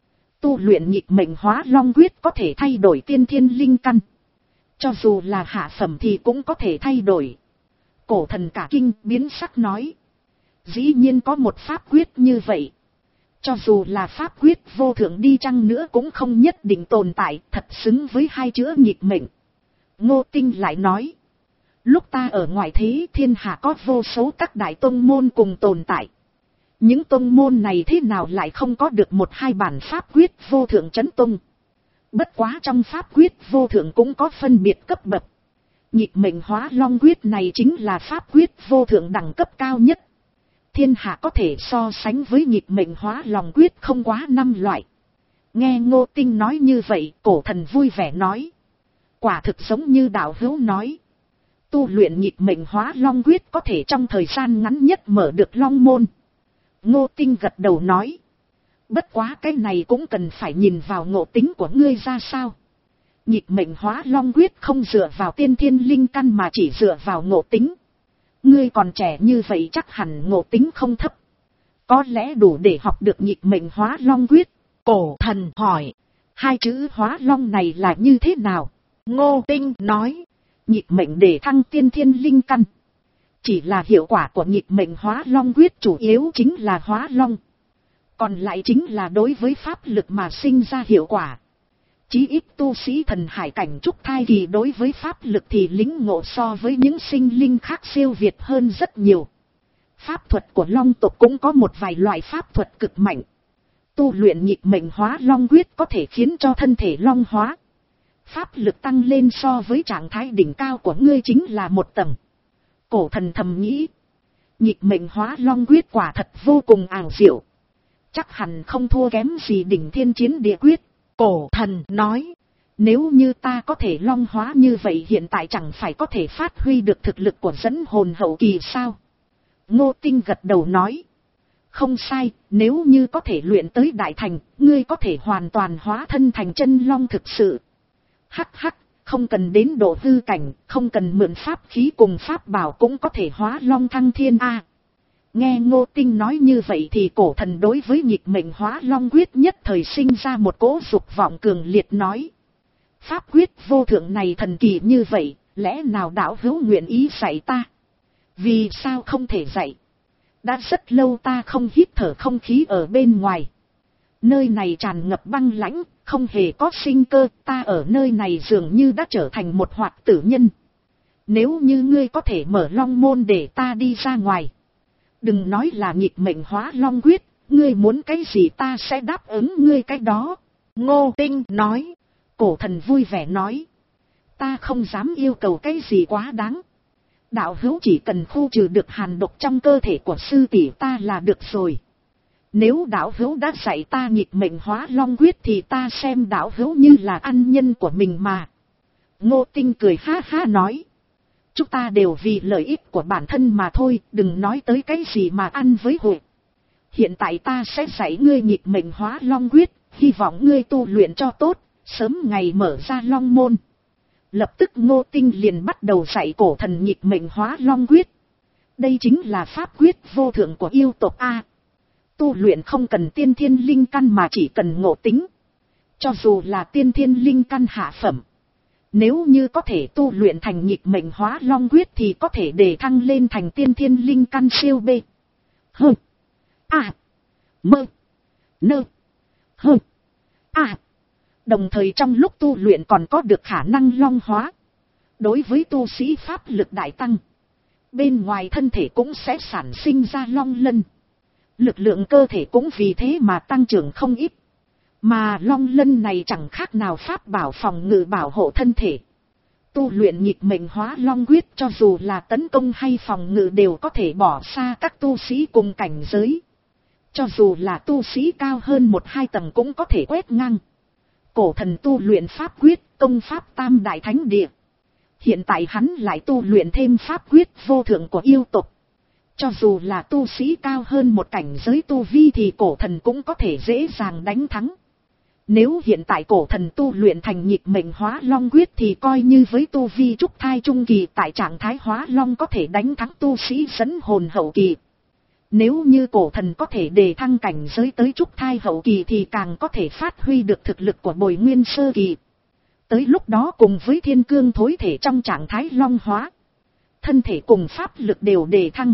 Tu luyện nhịp mệnh hóa long quyết có thể thay đổi tiên thiên linh căn. Cho dù là hạ phẩm thì cũng có thể thay đổi. Cổ thần cả kinh biến sắc nói. Dĩ nhiên có một pháp quyết như vậy. Cho dù là pháp quyết vô thượng đi chăng nữa cũng không nhất định tồn tại, thật xứng với hai chữ nhịp mệnh. Ngô Tinh lại nói. Lúc ta ở ngoài thế thiên hạ có vô số các đại tông môn cùng tồn tại. Những tông môn này thế nào lại không có được một hai bản pháp quyết vô thượng chấn tông. Bất quá trong pháp quyết vô thượng cũng có phân biệt cấp bậc. Nhịp mệnh hóa long quyết này chính là pháp quyết vô thượng đẳng cấp cao nhất. Thiên hạ có thể so sánh với nhịp mệnh hóa long quyết không quá năm loại. Nghe Ngô Tinh nói như vậy, cổ thần vui vẻ nói. Quả thực giống như đạo hữu nói. Tu luyện nhịp mệnh hóa long quyết có thể trong thời gian ngắn nhất mở được long môn. Ngô Tinh gật đầu nói. Bất quá cái này cũng cần phải nhìn vào ngộ tính của ngươi ra sao. Nhịp mệnh hóa long quyết không dựa vào tiên thiên linh căn mà chỉ dựa vào ngộ tính. Ngươi còn trẻ như vậy chắc hẳn ngộ tính không thấp. Có lẽ đủ để học được nhịp mệnh hóa long quyết. Cổ thần hỏi. Hai chữ hóa long này là như thế nào? Ngô Tinh nói. Nhịp mệnh để thăng tiên thiên linh căn. Chỉ là hiệu quả của nhịp mệnh hóa long quyết chủ yếu chính là hóa long. Còn lại chính là đối với pháp lực mà sinh ra hiệu quả. Chí ít tu sĩ thần hải cảnh trúc thai kỳ đối với pháp lực thì lĩnh ngộ so với những sinh linh khác siêu việt hơn rất nhiều. Pháp thuật của long tộc cũng có một vài loại pháp thuật cực mạnh. Tu luyện nhịp mệnh hóa long quyết có thể khiến cho thân thể long hóa. Pháp lực tăng lên so với trạng thái đỉnh cao của ngươi chính là một tầng. Cổ thần thầm nghĩ. Nhịp mệnh hóa long quyết quả thật vô cùng ảo diệu. Chắc hẳn không thua kém gì đỉnh thiên chiến địa quyết. Cổ thần nói. Nếu như ta có thể long hóa như vậy hiện tại chẳng phải có thể phát huy được thực lực của dẫn hồn hậu kỳ sao? Ngô Tinh gật đầu nói. Không sai, nếu như có thể luyện tới đại thành, ngươi có thể hoàn toàn hóa thân thành chân long thực sự. Hắc hắc, không cần đến độ hư cảnh, không cần mượn pháp khí cùng pháp bảo cũng có thể hóa long thăng thiên a. À, nghe Ngô Tinh nói như vậy thì cổ thần đối với nhịp mệnh hóa long quyết nhất thời sinh ra một cỗ dục vọng cường liệt nói. Pháp quyết vô thượng này thần kỳ như vậy, lẽ nào đạo hữu nguyện ý dạy ta? Vì sao không thể dạy? Đã rất lâu ta không hít thở không khí ở bên ngoài. Nơi này tràn ngập băng lãnh, không hề có sinh cơ, ta ở nơi này dường như đã trở thành một hoạt tử nhân. Nếu như ngươi có thể mở long môn để ta đi ra ngoài. Đừng nói là nhịp mệnh hóa long quyết, ngươi muốn cái gì ta sẽ đáp ứng ngươi cái đó. Ngô Tinh nói. Cổ thần vui vẻ nói. Ta không dám yêu cầu cái gì quá đáng. Đạo hữu chỉ cần khu trừ được hàn độc trong cơ thể của sư tỷ ta là được rồi. Nếu đạo hữu đã dạy ta nhịp mệnh hóa long quyết thì ta xem đạo hữu như là ân nhân của mình mà. Ngô Tinh cười ha ha nói. Chúng ta đều vì lợi ích của bản thân mà thôi, đừng nói tới cái gì mà ăn với hội. Hiện tại ta sẽ dạy ngươi nhịp mệnh hóa long quyết, hy vọng ngươi tu luyện cho tốt, sớm ngày mở ra long môn. Lập tức Ngô Tinh liền bắt đầu dạy cổ thần nhịp mệnh hóa long quyết. Đây chính là pháp quyết vô thượng của yêu tộc A. Tu luyện không cần tiên thiên linh căn mà chỉ cần ngộ tính. Cho dù là tiên thiên linh căn hạ phẩm. Nếu như có thể tu luyện thành nhịp mệnh hóa long quyết thì có thể đề thăng lên thành tiên thiên linh căn siêu B. Hơ. A. Mơ. Nơ. Hơ. A. Đồng thời trong lúc tu luyện còn có được khả năng long hóa. Đối với tu sĩ pháp lực đại tăng. Bên ngoài thân thể cũng sẽ sản sinh ra long lân. Lực lượng cơ thể cũng vì thế mà tăng trưởng không ít. Mà long lân này chẳng khác nào pháp bảo phòng ngự bảo hộ thân thể. Tu luyện nhịp mệnh hóa long quyết cho dù là tấn công hay phòng ngự đều có thể bỏ xa các tu sĩ cùng cảnh giới. Cho dù là tu sĩ cao hơn một hai tầng cũng có thể quét ngang. Cổ thần tu luyện pháp quyết, công pháp tam đại thánh địa. Hiện tại hắn lại tu luyện thêm pháp quyết vô thượng của yêu tộc. Cho dù là tu sĩ cao hơn một cảnh giới tu vi thì cổ thần cũng có thể dễ dàng đánh thắng. Nếu hiện tại cổ thần tu luyện thành nhịp mệnh hóa long quyết thì coi như với tu vi trúc thai trung kỳ tại trạng thái hóa long có thể đánh thắng tu sĩ dẫn hồn hậu kỳ. Nếu như cổ thần có thể đề thăng cảnh giới tới trúc thai hậu kỳ thì càng có thể phát huy được thực lực của bồi nguyên sơ kỳ. Tới lúc đó cùng với thiên cương thối thể trong trạng thái long hóa, thân thể cùng pháp lực đều đề thăng.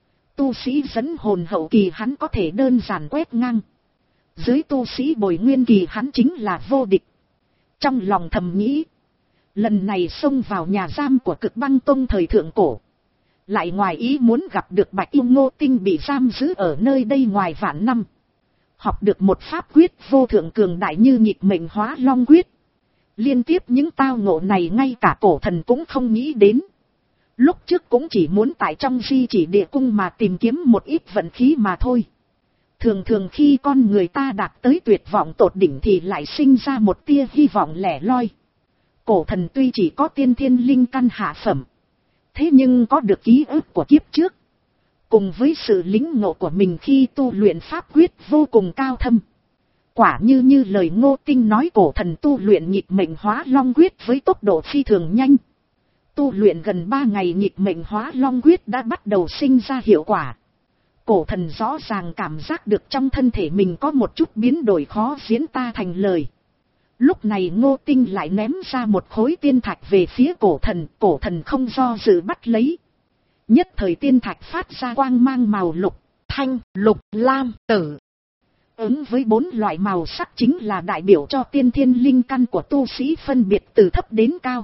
Tu sĩ dẫn hồn hậu kỳ hắn có thể đơn giản quét ngang. Dưới tu sĩ bồi nguyên kỳ hắn chính là vô địch. Trong lòng thầm nghĩ, lần này xông vào nhà giam của Cực Băng Tông thời thượng cổ, lại ngoài ý muốn gặp được Bạch Yêu Ngô Tinh bị giam giữ ở nơi đây ngoài vạn năm. Học được một pháp quyết vô thượng cường đại như nhịp mệnh hóa long quyết. Liên tiếp những tao ngộ này ngay cả cổ thần cũng không nghĩ đến. Lúc trước cũng chỉ muốn tại trong di chỉ địa cung mà tìm kiếm một ít vận khí mà thôi. Thường thường khi con người ta đạt tới tuyệt vọng tột đỉnh thì lại sinh ra một tia hy vọng lẻ loi. Cổ thần tuy chỉ có tiên thiên linh căn hạ phẩm, thế nhưng có được ký ức của kiếp trước, cùng với sự lĩnh ngộ của mình khi tu luyện pháp quyết vô cùng cao thâm. Quả như như lời Ngô Tinh nói, cổ thần tu luyện nhịp mệnh hóa long quyết với tốc độ phi thường nhanh. Tu luyện gần ba ngày nhịp mệnh hóa long quyết đã bắt đầu sinh ra hiệu quả. Cổ thần rõ ràng cảm giác được trong thân thể mình có một chút biến đổi khó diễn tả thành lời. Lúc này Ngô Tinh lại ném ra một khối tiên thạch về phía cổ thần, cổ thần không do dự bắt lấy. Nhất thời tiên thạch phát ra quang mang màu lục, thanh, lục, lam, tử. Ứng với bốn loại màu sắc chính là đại biểu cho tiên thiên linh căn của tu sĩ phân biệt từ thấp đến cao.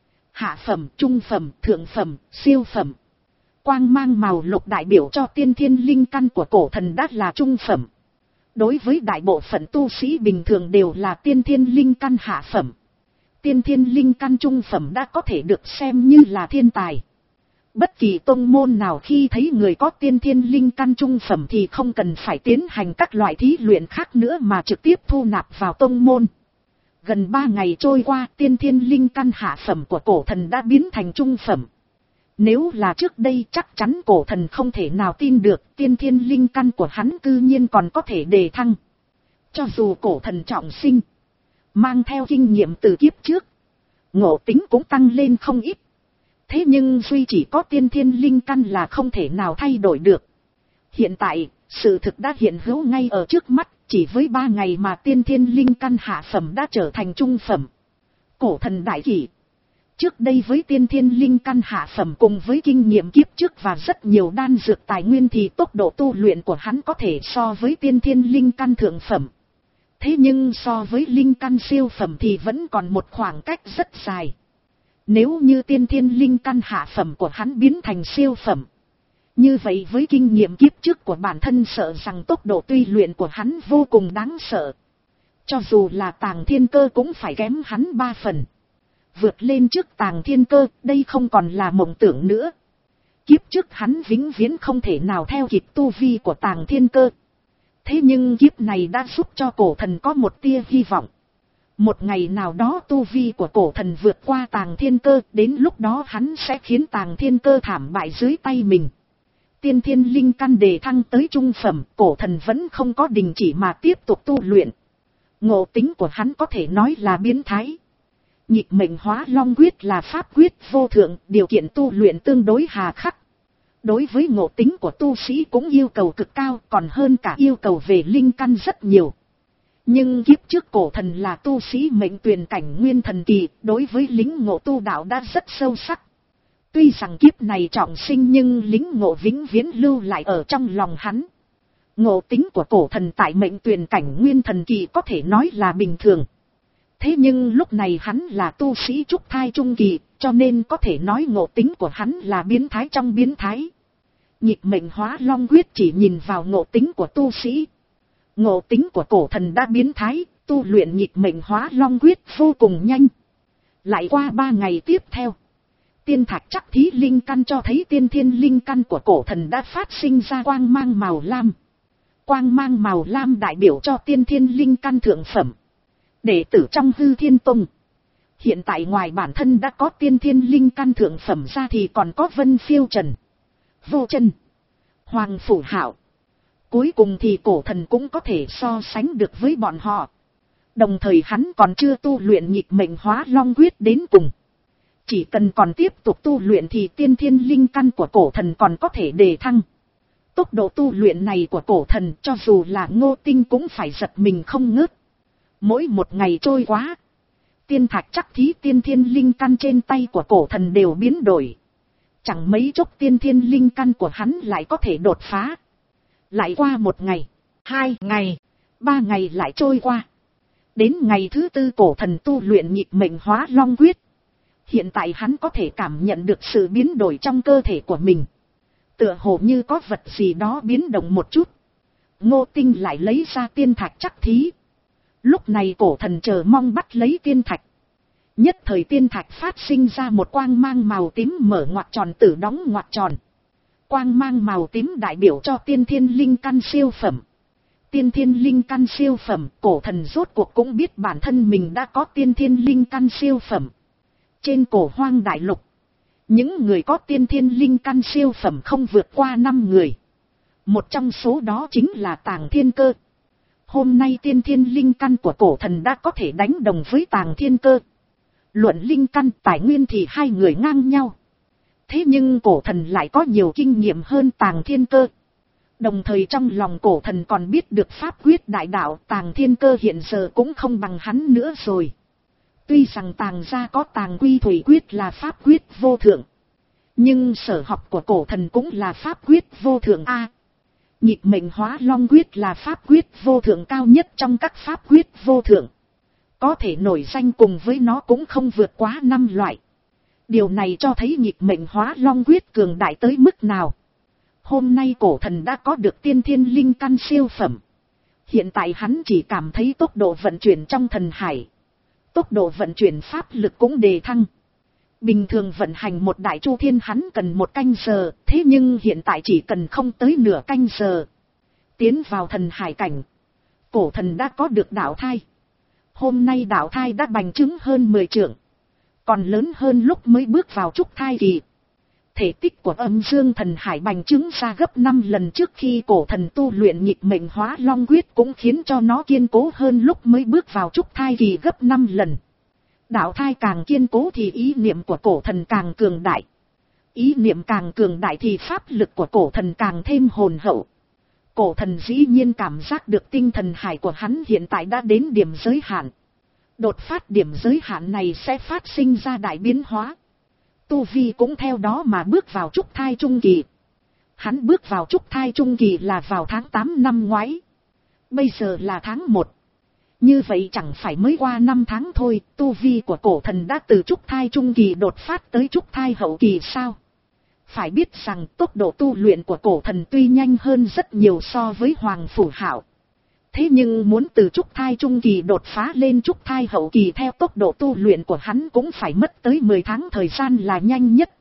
Hạ phẩm, trung phẩm, thượng phẩm, siêu phẩm. Quang mang màu lục đại biểu cho tiên thiên linh căn của cổ thần đã là trung phẩm. Đối với đại bộ phận tu sĩ bình thường đều là tiên thiên linh căn hạ phẩm. Tiên thiên linh căn trung phẩm đã có thể được xem như là thiên tài. Bất kỳ tông môn nào khi thấy người có tiên thiên linh căn trung phẩm thì không cần phải tiến hành các loại thí luyện khác nữa mà trực tiếp thu nạp vào tông môn. Gần ba ngày trôi qua, tiên thiên linh căn hạ phẩm của cổ thần đã biến thành trung phẩm. Nếu là trước đây chắc chắn cổ thần không thể nào tin được tiên thiên linh căn của hắn cư nhiên còn có thể đề thăng. Cho dù cổ thần trọng sinh, mang theo kinh nghiệm từ kiếp trước, ngộ tính cũng tăng lên không ít. Thế nhưng duy chỉ có tiên thiên linh căn là không thể nào thay đổi được. Hiện tại, sự thực đã hiện hữu ngay ở trước mắt, chỉ với ba ngày mà tiên thiên linh căn hạ phẩm đã trở thành trung phẩm. Cổ thần đại kỷ. Trước đây với tiên thiên linh căn hạ phẩm cùng với kinh nghiệm kiếp trước và rất nhiều đan dược tài nguyên thì tốc độ tu luyện của hắn có thể so với tiên thiên linh căn thượng phẩm. Thế nhưng so với linh căn siêu phẩm thì vẫn còn một khoảng cách rất dài. Nếu như tiên thiên linh căn hạ phẩm của hắn biến thành siêu phẩm, như vậy với kinh nghiệm kiếp trước của bản thân sợ rằng tốc độ tu luyện của hắn vô cùng đáng sợ. Cho dù là Tàng Thiên Cơ cũng phải kém hắn ba phần. Vượt lên trước Tàng Thiên Cơ, đây không còn là mộng tưởng nữa. Kiếp trước hắn vĩnh viễn không thể nào theo kịp tu vi của Tàng Thiên Cơ. Thế nhưng kiếp này đã giúp cho cổ thần có một tia hy vọng. Một ngày nào đó tu vi của cổ thần vượt qua Tàng Thiên Cơ, đến lúc đó hắn sẽ khiến Tàng Thiên Cơ thảm bại dưới tay mình. Tiên thiên linh căn đề thăng tới trung phẩm, cổ thần vẫn không có đình chỉ mà tiếp tục tu luyện. Ngộ tính của hắn có thể nói là biến thái. Nhịp mệnh hóa long quyết là pháp quyết vô thượng, điều kiện tu luyện tương đối hà khắc. Đối với ngộ tính của tu sĩ cũng yêu cầu cực cao, còn hơn cả yêu cầu về linh căn rất nhiều. Nhưng kiếp trước cổ thần là tu sĩ mệnh tuyền cảnh nguyên thần kỳ, đối với lính ngộ tu đạo đã rất sâu sắc. Tuy rằng kiếp này trọng sinh nhưng lính ngộ vĩnh viễn lưu lại ở trong lòng hắn. Ngộ tính của cổ thần tại mệnh tuyền cảnh nguyên thần kỳ có thể nói là bình thường. Thế nhưng lúc này hắn là tu sĩ trúc thai trung kỳ, cho nên có thể nói ngộ tính của hắn là biến thái trong biến thái. Nhịp mệnh hóa long quyết chỉ nhìn vào ngộ tính của tu sĩ. Ngộ tính của cổ thần đã biến thái, tu luyện nhịp mệnh hóa long quyết vô cùng nhanh. Lại qua ba ngày tiếp theo, tiên thạch chắc thí linh căn cho thấy tiên thiên linh căn của cổ thần đã phát sinh ra quang mang màu lam. Quang mang màu lam đại biểu cho tiên thiên linh căn thượng phẩm. Đệ tử trong Hư Thiên Tông. Hiện tại ngoài bản thân đã có tiên thiên linh căn thượng phẩm ra thì còn có Vân Phiêu Trần, Vô Chân, Hoàng Phủ Hạo. Cuối cùng thì Cổ Thần cũng có thể so sánh được với bọn họ. Đồng thời hắn còn chưa tu luyện nhịp mệnh hóa long quyết đến cùng. Chỉ cần còn tiếp tục tu luyện thì tiên thiên linh căn của Cổ Thần còn có thể đề thăng. Tốc độ tu luyện này của Cổ Thần cho dù là Ngô Tinh cũng phải giật mình không ngớt. Mỗi một ngày trôi qua, tiên thạch chắc thí tiên thiên linh căn trên tay của Cổ Thần đều biến đổi. Chẳng mấy chốc tiên thiên linh căn của hắn lại có thể đột phá. Lại qua một ngày, hai ngày, ba ngày lại trôi qua. Đến ngày thứ tư Cổ Thần tu luyện nhịp mệnh hóa long quyết. Hiện tại hắn có thể cảm nhận được sự biến đổi trong cơ thể của mình. Tựa hồ như có vật gì đó biến động một chút. Ngô Tinh lại lấy ra tiên thạch chắc thí. Lúc này Cổ Thần chờ mong bắt lấy tiên thạch. Nhất thời tiên thạch phát sinh ra một quang mang màu tím mở ngoặc tròn tử đóng ngoặc tròn. Quang mang màu tím đại biểu cho tiên thiên linh căn siêu phẩm. Tiên thiên linh căn siêu phẩm, Cổ Thần rốt cuộc cũng biết bản thân mình đã có tiên thiên linh căn siêu phẩm. Trên Cổ Hoang đại lục, những người có tiên thiên linh căn siêu phẩm không vượt qua năm người. Một trong số đó chính là Tàng Thiên Cơ. Hôm nay tiên thiên linh căn của Cổ Thần đã có thể đánh đồng với Tàng Thiên Cơ. Luận linh căn tài nguyên thì hai người ngang nhau. Thế nhưng Cổ Thần lại có nhiều kinh nghiệm hơn Tàng Thiên Cơ. Đồng thời trong lòng Cổ Thần còn biết được pháp quyết đại đạo, Tàng Thiên Cơ hiện giờ cũng không bằng hắn nữa rồi. Tuy rằng Tàng gia có Tàng Quy Thủy quyết là pháp quyết vô thượng, nhưng sở học của Cổ Thần cũng là pháp quyết vô thượng a. Nhịp mệnh hóa long quyết là pháp quyết vô thượng cao nhất trong các pháp quyết vô thượng. Có thể nổi danh cùng với nó cũng không vượt quá năm loại. Điều này cho thấy nhịp mệnh hóa long quyết cường đại tới mức nào. Hôm nay Cổ Thần đã có được tiên thiên linh căn siêu phẩm. Hiện tại hắn chỉ cảm thấy tốc độ vận chuyển trong thần hải, tốc độ vận chuyển pháp lực cũng đề thăng. Bình thường vận hành một đại chu thiên hắn cần một canh giờ, thế nhưng hiện tại chỉ cần không tới nửa canh giờ. Tiến vào thần hải cảnh, Cổ Thần đã có được đạo thai. Hôm nay đạo thai đã bành trướng hơn mười trượng, còn lớn hơn lúc mới bước vào trúc thai kỳ. Thể tích của âm dương thần hải bành trướng ra gấp năm lần trước khi Cổ Thần tu luyện nhịp mệnh hóa long quyết, cũng khiến cho nó kiên cố hơn lúc mới bước vào trúc thai kỳ gấp năm lần. Đạo thai càng kiên cố thì ý niệm của Cổ Thần càng cường đại. Ý niệm càng cường đại thì pháp lực của Cổ Thần càng thêm hồn hậu. Cổ Thần dĩ nhiên cảm giác được tinh thần hải của hắn hiện tại đã đến điểm giới hạn. Đột phát điểm giới hạn này sẽ phát sinh ra đại biến hóa. Tu vi cũng theo đó mà bước vào trúc thai trung kỳ. Hắn bước vào trúc thai trung kỳ là vào tháng tám năm ngoái. Bây giờ là tháng một. Như vậy chẳng phải mới qua năm tháng thôi, tu vi của Cổ Thần đã từ trúc thai trung kỳ đột phát tới trúc thai hậu kỳ sao? Phải biết rằng tốc độ tu luyện của Cổ Thần tuy nhanh hơn rất nhiều so với Hoàng Phủ Hạo. Thế nhưng muốn từ trúc thai trung kỳ đột phá lên trúc thai hậu kỳ theo tốc độ tu luyện của hắn cũng phải mất tới mười tháng thời gian là nhanh nhất.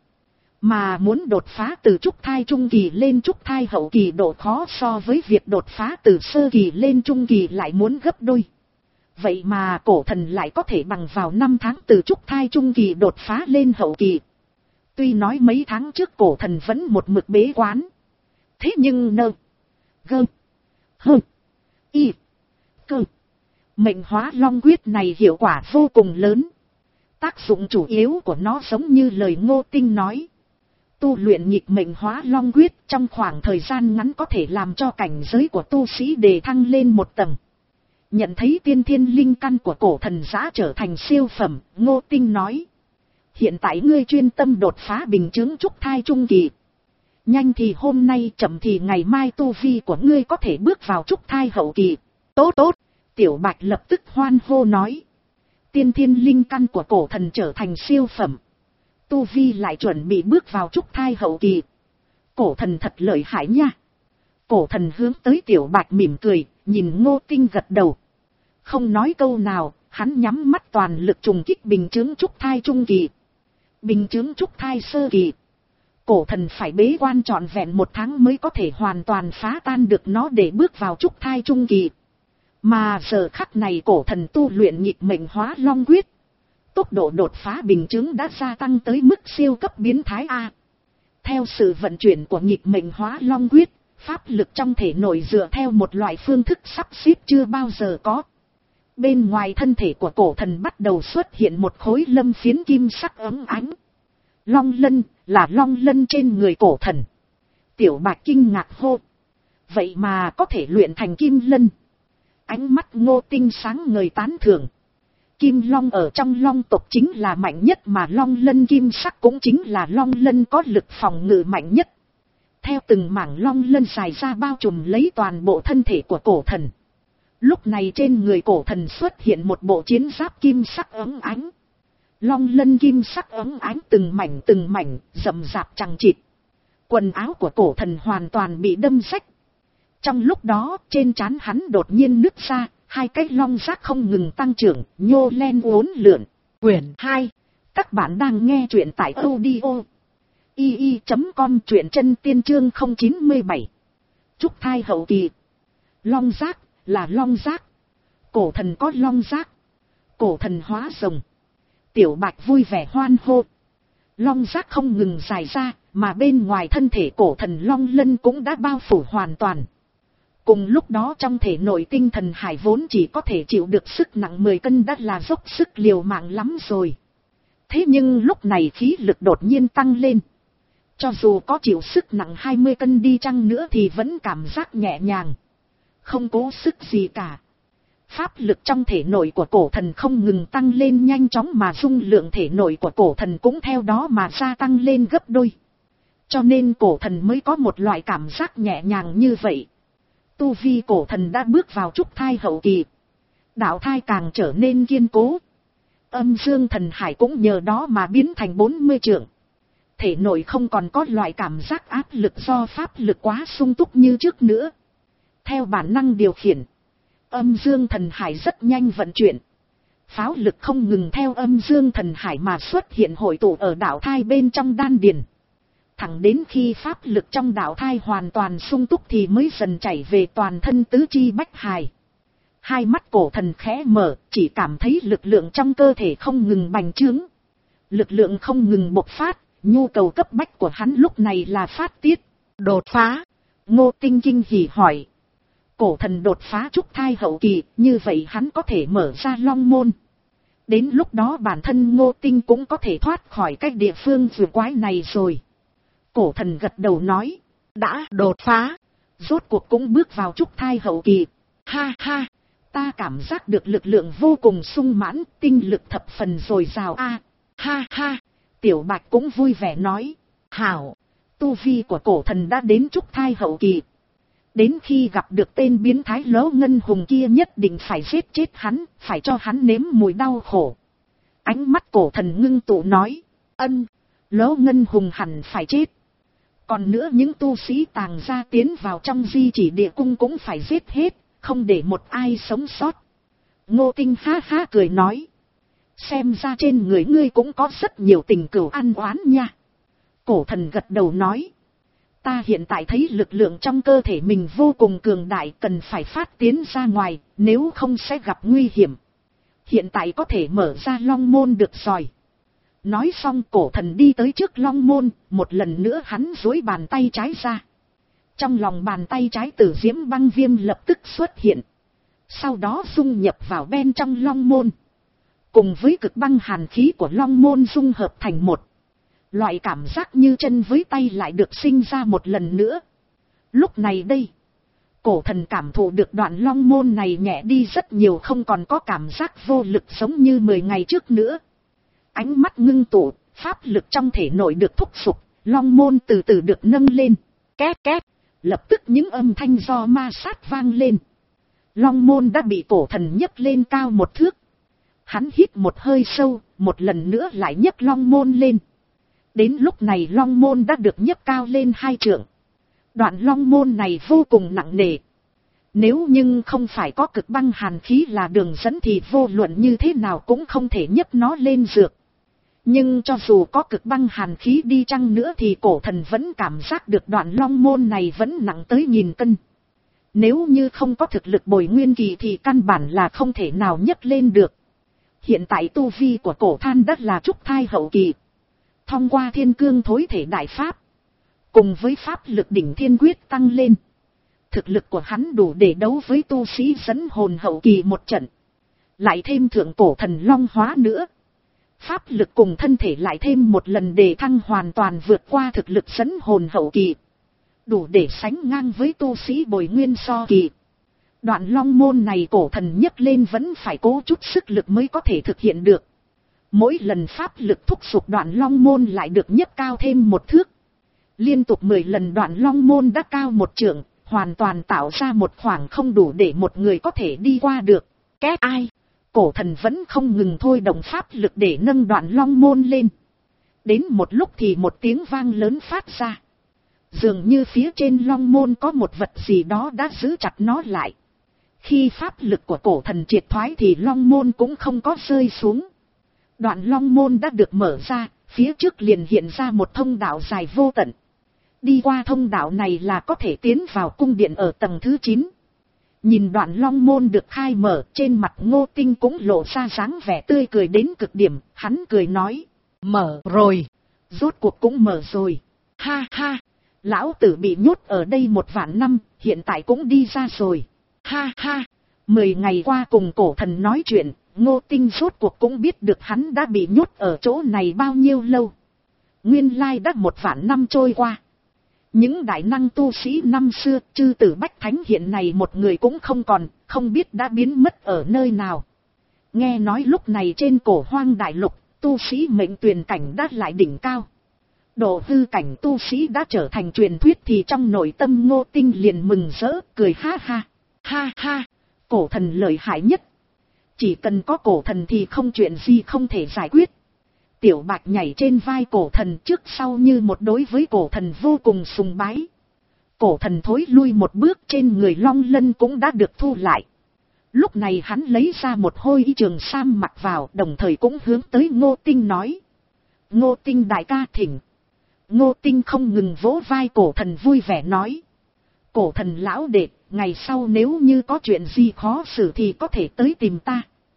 Mà muốn đột phá từ trúc thai trung kỳ lên trúc thai hậu kỳ độ khó so với việc đột phá từ sơ kỳ lên trung kỳ lại muốn gấp đôi. Vậy mà Cổ Thần lại có thể bằng vào năm tháng từ trúc thai trung kỳ đột phá lên hậu kỳ. Tuy nói mấy tháng trước Cổ Thần vẫn một mực bế quán. Thế nhưng nơ, gơ, hơ, y, cơ, mệnh hóa long quyết này hiệu quả vô cùng lớn. Tác dụng chủ yếu của nó giống như lời Ngô Tinh nói. Tu luyện nhịp mệnh hóa long quyết trong khoảng thời gian ngắn có thể làm cho cảnh giới của tu sĩ đề thăng lên một tầng. Nhận thấy tiên thiên linh căn của Cổ Thần đã trở thành siêu phẩm, Ngô Tinh nói. Hiện tại ngươi chuyên tâm đột phá bình chứng trúc thai trung kỳ. Nhanh thì hôm nay, chậm thì ngày mai tu vi của ngươi có thể bước vào trúc thai hậu kỳ. Tốt tốt, Tiểu Bạch lập tức hoan hô nói. Tiên thiên linh căn của Cổ Thần trở thành siêu phẩm. Tu vi lại chuẩn bị bước vào trúc thai hậu kỳ. Cổ Thần thật lợi hại nha. Cổ Thần hướng tới Tiểu Bạch mỉm cười, nhìn Ngô Tinh gật đầu. Không nói câu nào, hắn nhắm mắt toàn lực trùng kích bình chứng trúc thai trung kỳ. Bình chứng trúc thai sơ kỳ. Cổ thần phải bế quan trọn vẹn một tháng mới có thể hoàn toàn phá tan được nó để bước vào trúc thai trung kỳ. Mà giờ khắc này cổ thần tu luyện nhịp mệnh hóa long quyết. Tốc độ đột phá bình chứng đã gia tăng tới mức siêu cấp biến thái A. Theo sự vận chuyển của nhịp mệnh hóa long quyết, pháp lực trong thể nội dựa theo một loại phương thức sắp xếp chưa bao giờ có. Bên ngoài thân thể của cổ thần bắt đầu xuất hiện một khối lâm phiến kim sắc ấm ánh. Long lân, là long lân trên người cổ thần. Tiểu Bạch kinh ngạc hô. Vậy mà có thể luyện thành kim lân. Ánh mắt Ngô Tinh sáng ngời tán thưởng. Kim long ở trong long tộc chính là mạnh nhất, mà long lân kim sắc cũng chính là long lân có lực phòng ngự mạnh nhất. Theo từng mảng long lân dài ra bao trùm lấy toàn bộ thân thể của cổ thần. Lúc này trên người cổ thần xuất hiện một bộ chiến giáp kim sắc ấm ánh. Long lân kim sắc ấm ánh từng mảnh từng mảnh, rậm rạp chằng chịt. Quần áo của cổ thần hoàn toàn bị đâm rách. Trong lúc đó, trên trán hắn đột nhiên nứt ra, hai cái long giác không ngừng tăng trưởng, nhô len uốn lượn. Quyển hai. Các bạn đang nghe truyện tại audio i i chấm com, truyện chân tiên chương không chín bảy. Trúc thai hậu kỳ. Long giác, là long giác. Cổ thần có long giác. Cổ thần hóa rồng. Tiểu Bạch vui vẻ hoan hô. Long giác không ngừng dài ra, mà bên ngoài thân thể cổ thần long lân cũng đã bao phủ hoàn toàn. Cùng lúc đó trong thể nội tinh thần hải vốn chỉ có thể chịu được sức nặng mười cân đã là dốc sức liều mạng lắm rồi. Thế nhưng lúc này khí lực đột nhiên tăng lên. Cho dù có chịu sức nặng hai mươi cân đi chăng nữa thì vẫn cảm giác nhẹ nhàng. Không cố sức gì cả. Pháp lực trong thể nội của cổ thần không ngừng tăng lên nhanh chóng, mà dung lượng thể nội của cổ thần cũng theo đó mà gia tăng lên gấp đôi. Cho nên cổ thần mới có một loại cảm giác nhẹ nhàng như vậy. Tu vi cổ thần đã bước vào trúc thai hậu kỳ. Đạo thai càng trở nên kiên cố. Âm dương thần hải cũng nhờ đó mà biến thành bốn mươi trượng. Thể nội không còn có loại cảm giác áp lực do pháp lực quá sung túc như trước nữa. Theo bản năng điều khiển, âm dương thần hải rất nhanh vận chuyển. Pháo lực không ngừng theo âm dương thần hải mà xuất hiện hội tụ ở đạo thai bên trong đan điền. Thẳng đến khi pháp lực trong đạo thai hoàn toàn sung túc thì mới dần chảy về toàn thân tứ chi bách hài. Hai mắt cổ thần khẽ mở, chỉ cảm thấy lực lượng trong cơ thể không ngừng bành trướng. Lực lượng không ngừng bộc phát, nhu cầu cấp bách của hắn lúc này là phát tiết, đột phá. Ngô Tinh kinh hỉ hỏi. Cổ thần đột phá trúc thai hậu kỳ, như vậy hắn có thể mở ra long môn. Đến lúc đó bản thân Ngô Tinh cũng có thể thoát khỏi cái địa phương vừa quái này rồi. Cổ thần gật đầu nói. Đã đột phá. Rốt cuộc cũng bước vào trúc thai hậu kỳ. Ha ha. Ta cảm giác được lực lượng vô cùng sung mãn, tinh lực thập phần dồi dào a. Ha ha. Tiểu Bạch cũng vui vẻ nói. Hảo. Tu vi của cổ thần đã đến trúc thai hậu kỳ. Đến khi gặp được tên biến thái Lỗ Ngân Hùng kia nhất định phải giết chết hắn, phải cho hắn nếm mùi đau khổ. Ánh mắt cổ thần ngưng tụ nói. Ân. Lỗ Ngân Hùng hẳn phải chết. Còn nữa những tu sĩ tàng gia tiến vào trong di chỉ địa cung cũng phải giết hết, không để một ai sống sót. Ngô Tinh ha ha cười nói. Xem ra trên người ngươi cũng có rất nhiều tình cừu ăn oán nha. Cổ thần gật đầu nói. Ta hiện tại thấy lực lượng trong cơ thể mình vô cùng cường đại, cần phải phát tiến ra ngoài, nếu không sẽ gặp nguy hiểm. Hiện tại có thể mở ra long môn được rồi. Nói xong cổ thần đi tới trước long môn, một lần nữa hắn duỗi bàn tay trái ra. Trong lòng bàn tay trái tử diễm băng viêm lập tức xuất hiện. Sau đó dung nhập vào bên trong long môn. Cùng với cực băng hàn khí của long môn dung hợp thành một. Loại cảm giác như chân với tay lại được sinh ra một lần nữa. Lúc này đây, cổ thần cảm thụ được đoạn long môn này nhẹ đi rất nhiều, không còn có cảm giác vô lực giống như mười ngày trước nữa. Ánh mắt ngưng tụ, pháp lực trong thể nội được thúc giục, long môn từ từ được nâng lên. Két két, lập tức những âm thanh do ma sát vang lên. Long môn đã bị cổ thần nhấc lên cao một thước. Hắn hít một hơi sâu, một lần nữa lại nhấc long môn lên. Đến lúc này long môn đã được nhấc cao lên hai trượng. Đoạn long môn này vô cùng nặng nề. Nếu nhưng không phải có cực băng hàn khí là đường dẫn thì vô luận như thế nào cũng không thể nhấc nó lên dược. Nhưng cho dù có cực băng hàn khí đi chăng nữa thì cổ thần vẫn cảm giác được đoạn long môn này vẫn nặng tới nghìn cân. Nếu như không có thực lực bồi nguyên kỳ thì căn bản là không thể nào nhấc lên được. Hiện tại tu vi của cổ than đất là trúc thai hậu kỳ. Thông qua thiên cương thối thể đại pháp, cùng với pháp lực đỉnh thiên quyết tăng lên, thực lực của hắn đủ để đấu với tu sĩ dẫn hồn hậu kỳ một trận. Lại thêm thượng cổ thần long hóa nữa, pháp lực cùng thân thể lại thêm một lần đề thăng hoàn toàn vượt qua thực lực dẫn hồn hậu kỳ, đủ để sánh ngang với tu sĩ bồi nguyên so kỳ. Đoạn long môn này cổ thần nhấc lên vẫn phải cố chút sức lực mới có thể thực hiện được. Mỗi lần pháp lực thúc giục đoạn long môn lại được nhấc cao thêm một thước. Liên tục mười lần đoạn long môn đã cao một trượng, hoàn toàn tạo ra một khoảng không đủ để một người có thể đi qua được. Két ai? Cổ thần vẫn không ngừng thôi động pháp lực để nâng đoạn long môn lên. Đến một lúc thì một tiếng vang lớn phát ra. Dường như phía trên long môn có một vật gì đó đã giữ chặt nó lại. Khi pháp lực của cổ thần triệt thoái thì long môn cũng không có rơi xuống. Đoạn long môn đã được mở ra, phía trước liền hiện ra một thông đạo dài vô tận. Đi qua thông đạo này là có thể tiến vào cung điện ở tầng thứ chín. Nhìn đoạn long môn được khai mở, trên mặt Ngô Tinh cũng lộ ra dáng vẻ tươi cười đến cực điểm, hắn cười nói. Mở rồi, rốt cuộc cũng mở rồi. Ha ha, lão tử bị nhốt ở đây một vạn năm, hiện tại cũng đi ra rồi. Ha ha, mười ngày qua cùng cổ thần nói chuyện, Ngô Tinh rốt cuộc cũng biết được hắn đã bị nhốt ở chỗ này bao nhiêu lâu. Nguyên lai đã một vạn năm trôi qua. Những đại năng tu sĩ năm xưa, chư tử Bách Thánh hiện nay một người cũng không còn, không biết đã biến mất ở nơi nào. Nghe nói lúc này trên cổ hoang đại lục, tu sĩ mệnh tuyền cảnh đã lại đỉnh cao. Độ hư cảnh tu sĩ đã trở thành truyền thuyết thì trong nội tâm Ngô Tinh liền mừng rỡ, cười ha ha. Ha ha, cổ thần lợi hại nhất. Chỉ cần có cổ thần thì không chuyện gì không thể giải quyết. Tiểu Bạch nhảy trên vai cổ thần trước sau như một đối với cổ thần vô cùng sùng bái. Cổ thần thối lui một bước, trên người long lân cũng đã được thu lại. Lúc này hắn lấy ra một hôi y trường sam mặc vào, đồng thời cũng hướng tới Ngô Tinh nói. Ngô Tinh đại ca thỉnh. Ngô Tinh không ngừng vỗ vai cổ thần vui vẻ nói. Cổ thần lão đệ, ngày sau nếu như có chuyện gì khó xử thì có thể tới tìm ta.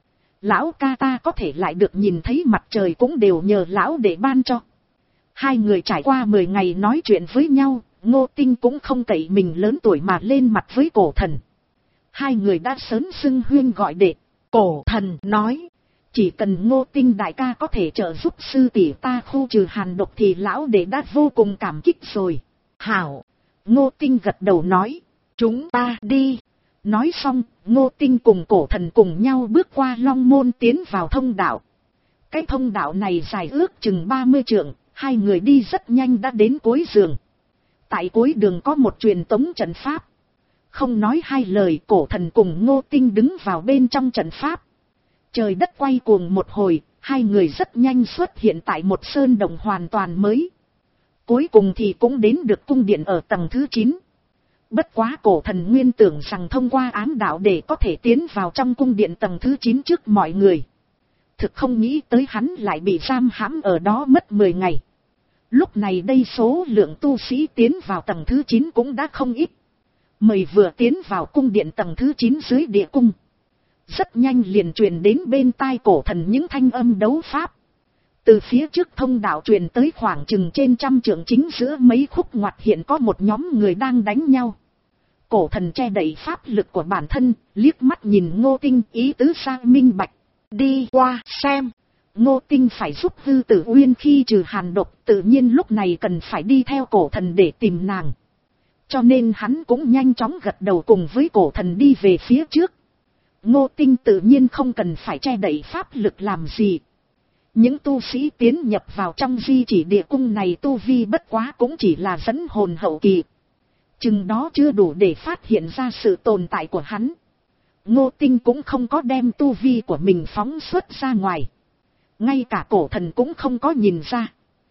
Lão ca ta có thể lại được nhìn thấy mặt trời cũng đều nhờ lão để ban cho. Hai người trải qua mười ngày nói chuyện với nhau, Ngô Tinh cũng không cậy mình lớn tuổi mà lên mặt với cổ thần. Hai người đã sớm xưng huyên gọi đệ. Cổ thần nói, chỉ cần Ngô Tinh đại ca có thể trợ giúp sư tỷ ta khu trừ hàn độc thì lão đệ đã vô cùng cảm kích rồi. Hảo, Ngô Tinh gật đầu nói, chúng ta đi. Nói xong, Ngô Tinh cùng cổ thần cùng nhau bước qua long môn tiến vào thông đạo. Cái thông đạo này dài ước chừng ba mươi trượng, hai người đi rất nhanh đã đến cuối giường. Tại cuối đường có một truyền tống trận pháp. Không nói hai lời, cổ thần cùng Ngô Tinh đứng vào bên trong trận pháp. Trời đất quay cuồng một hồi, hai người rất nhanh xuất hiện tại một sơn động hoàn toàn mới. Cuối cùng thì cũng đến được cung điện ở tầng thứ chín. Bất quá cổ thần nguyên tưởng rằng thông qua ám đạo để có thể tiến vào trong cung điện tầng thứ chín trước mọi người. Thực không nghĩ tới hắn lại bị giam hãm ở đó mất mười ngày. Lúc này đây số lượng tu sĩ tiến vào tầng thứ chín cũng đã không ít. Mời vừa tiến vào cung điện tầng thứ chín dưới địa cung. Rất nhanh liền truyền đến bên tai cổ thần những thanh âm đấu pháp. Từ phía trước thông đạo truyền tới khoảng chừng trên trăm trượng, chính giữa mấy khúc ngoặt hiện có một nhóm người đang đánh nhau. Cổ thần che đậy pháp lực của bản thân, liếc mắt nhìn Ngô Tinh, ý tứ sang minh bạch. Đi qua xem. Ngô Tinh phải giúp hư tử uyên khi trừ hàn độc, tự nhiên lúc này cần phải đi theo cổ thần để tìm nàng. Cho nên hắn cũng nhanh chóng gật đầu cùng với cổ thần đi về phía trước. Ngô Tinh tự nhiên không cần phải che đậy pháp lực làm gì. Những tu sĩ tiến nhập vào trong di chỉ địa cung này tu vi bất quá cũng chỉ là dẫn hồn hậu kỳ. Chừng đó chưa đủ để phát hiện ra sự tồn tại của hắn. Ngô Tinh cũng không có đem tu vi của mình phóng xuất ra ngoài. Ngay cả cổ thần cũng không có nhìn ra.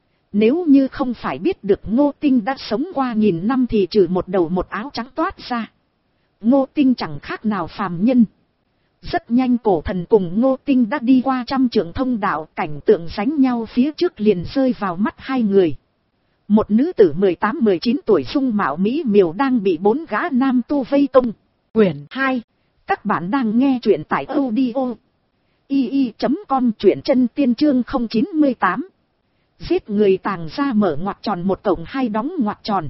Nếu như không phải biết được Ngô Tinh đã sống qua nghìn năm thì trừ một đầu một áo trắng toát ra. Ngô Tinh chẳng khác nào phàm nhân. Rất nhanh cổ thần cùng Ngô Tinh đã đi qua trăm trượng thông đạo, cảnh tượng sánh nhau phía trước liền rơi vào mắt hai người. Một nữ tử mười tám mười chín tuổi dung mạo mỹ miều đang bị bốn gã nam tu vây công. Quyển hai. Các bạn đang nghe truyện tại audio i i chấm com, truyện chân tiên chương không chín tám. Giết người tàng ra mở ngoặc tròn một cộng hai đóng ngoặc tròn.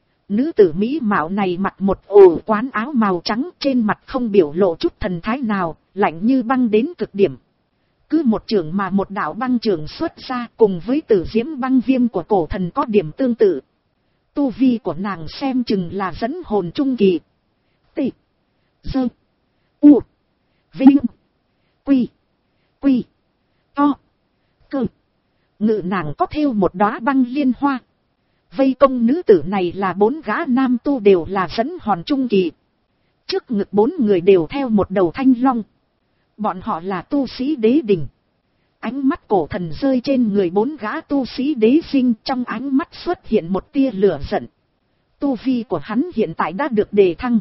Nữ tử mỹ mạo này mặc một ổ quán áo màu trắng, trên mặt không biểu lộ chút thần thái nào, lạnh như băng đến cực điểm. Cứ một trường mà một đạo băng trường xuất ra, cùng với tử diễm băng viêm của cổ thần có điểm tương tự. Tu vi của nàng xem chừng là dẫn hồn trung kỳ. T. Dơ. U. Vinh. Quy. Quy. To. Cơ. Ngự nàng có thêu một đóa băng liên hoa. Vây công nữ tử này là bốn gã nam tu đều là dẫn hồn trung kỳ. Trước ngực bốn người đều theo một đầu thanh long. Bọn họ là tu sĩ đế đình. Ánh mắt cổ thần rơi trên người bốn gã tu sĩ đế sinh, trong ánh mắt xuất hiện một tia lửa giận. Tu vi của hắn hiện tại đã được đề thăng.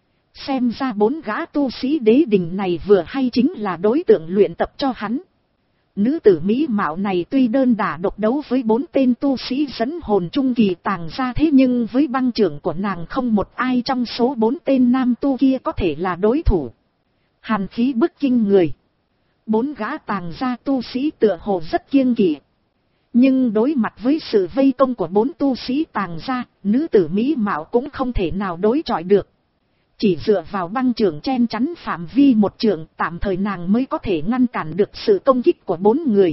Xem ra bốn gã tu sĩ đế đình này vừa hay chính là đối tượng luyện tập cho hắn. Nữ tử mỹ mạo này tuy đơn đả độc đấu với bốn tên tu sĩ dẫn hồn trung kỳ tàng ra, thế nhưng với băng trưởng của nàng không một ai trong số bốn tên nam tu kia có thể là đối thủ. Hàn khí bức kinh người. Bốn gã tàng ra tu sĩ tựa hồ rất kiêng kỵ. Nhưng đối mặt với sự vây công của bốn tu sĩ tàng ra, nữ tử mỹ mạo cũng không thể nào đối chọi được. Chỉ dựa vào băng trưởng chen chắn phạm vi một trường, tạm thời nàng mới có thể ngăn cản được sự công kích của bốn người.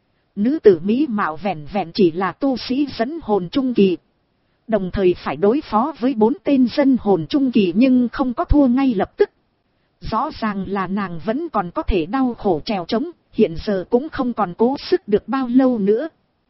Nữ tử mỹ mạo vẹn vẹn chỉ là tu sĩ dẫn hồn trung kỳ. Đồng thời phải đối phó với bốn tên dân hồn trung kỳ nhưng không có thua ngay lập tức. Rõ ràng là nàng vẫn còn có thể đau khổ trèo trống, hiện giờ cũng không còn cố sức được bao lâu nữa.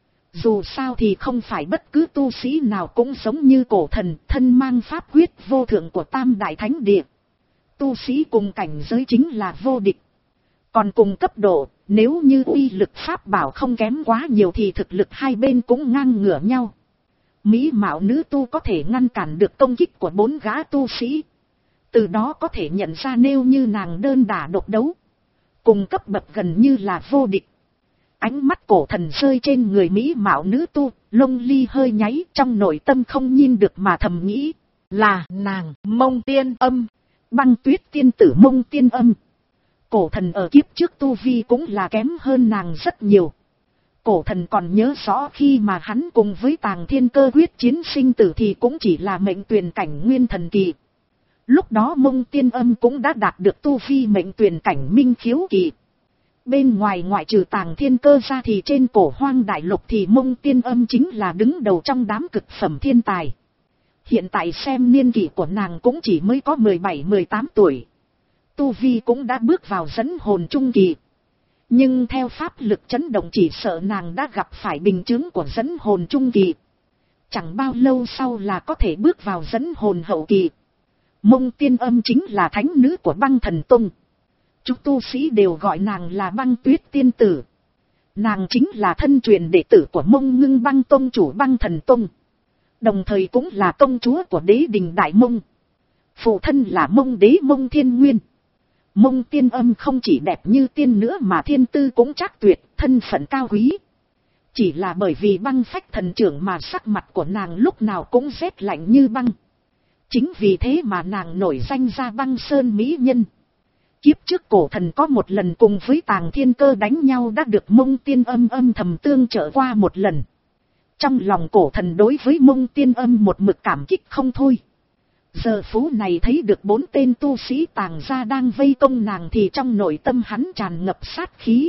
Dù sao thì không phải bất cứ tu sĩ nào cũng giống như cổ thần, thân mang pháp quyết vô thượng của Tam Đại Thánh Địa. Tu sĩ cùng cảnh giới chính là vô địch. Còn cùng cấp độ, nếu như uy lực pháp bảo không kém quá nhiều thì thực lực hai bên cũng ngang ngửa nhau. Mỹ mạo nữ tu có thể ngăn cản được công kích của bốn gã tu sĩ. Từ đó có thể nhận ra nếu như nàng đơn đả độc đấu, cùng cấp bậc gần như là vô địch. Ánh mắt cổ thần rơi trên người mỹ mạo nữ tu, lông ly hơi nháy, trong nội tâm không nhìn được mà thầm nghĩ. Là nàng Mông Tiên Âm. Băng Tuyết tiên tử Mông Tiên Âm. Cổ thần ở kiếp trước tu vi cũng là kém hơn nàng rất nhiều. Cổ thần còn nhớ rõ khi mà hắn cùng với Tàng Thiên Cơ quyết chiến sinh tử thì cũng chỉ là mệnh tuyền cảnh nguyên thần kỳ. Lúc đó Mông Tiên Âm cũng đã đạt được tu vi mệnh tuyền cảnh minh khiếu kỳ. Bên ngoài ngoại trừ Tàng Thiên Cơ ra thì trên cổ hoang đại lục thì Mông Tiên Âm chính là đứng đầu trong đám cực phẩm thiên tài. Hiện tại xem niên kỷ của nàng cũng chỉ mới có mười bảy mười tám tuổi. Tu vi cũng đã bước vào dẫn hồn trung kỳ. Nhưng theo pháp lực chấn động chỉ sợ nàng đã gặp phải bình chứng của dẫn hồn trung kỳ. Chẳng bao lâu sau là có thể bước vào dẫn hồn hậu kỳ. Mông Tiên Âm chính là thánh nữ của Băng Thần Tông. Chúng tu sĩ đều gọi nàng là Băng Tuyết tiên tử. Nàng chính là thân truyền đệ tử của Mông Ngưng Băng Tông chủ Băng Thần Tông. Đồng thời cũng là công chúa của đế đình Đại Mông. Phụ thân là Mông đế Mông Thiên Nguyên. Mông Tiên Âm không chỉ đẹp như tiên nữa mà thiên tư cũng trác tuyệt, thân phận cao quý. Chỉ là bởi vì băng phách thần trưởng mà sắc mặt của nàng lúc nào cũng rét lạnh như băng. Chính vì thế mà nàng nổi danh ra Băng Sơn mỹ nhân. Kiếp trước cổ thần có một lần cùng với Tàng Thiên Cơ đánh nhau đã được Mông Tiên Âm âm thầm tương trợ qua một lần. Trong lòng cổ thần đối với Mông Tiên Âm một mực cảm kích không thôi. Giờ phút này thấy được bốn tên tu sĩ tàng gia đang vây công nàng thì trong nội tâm hắn tràn ngập sát khí.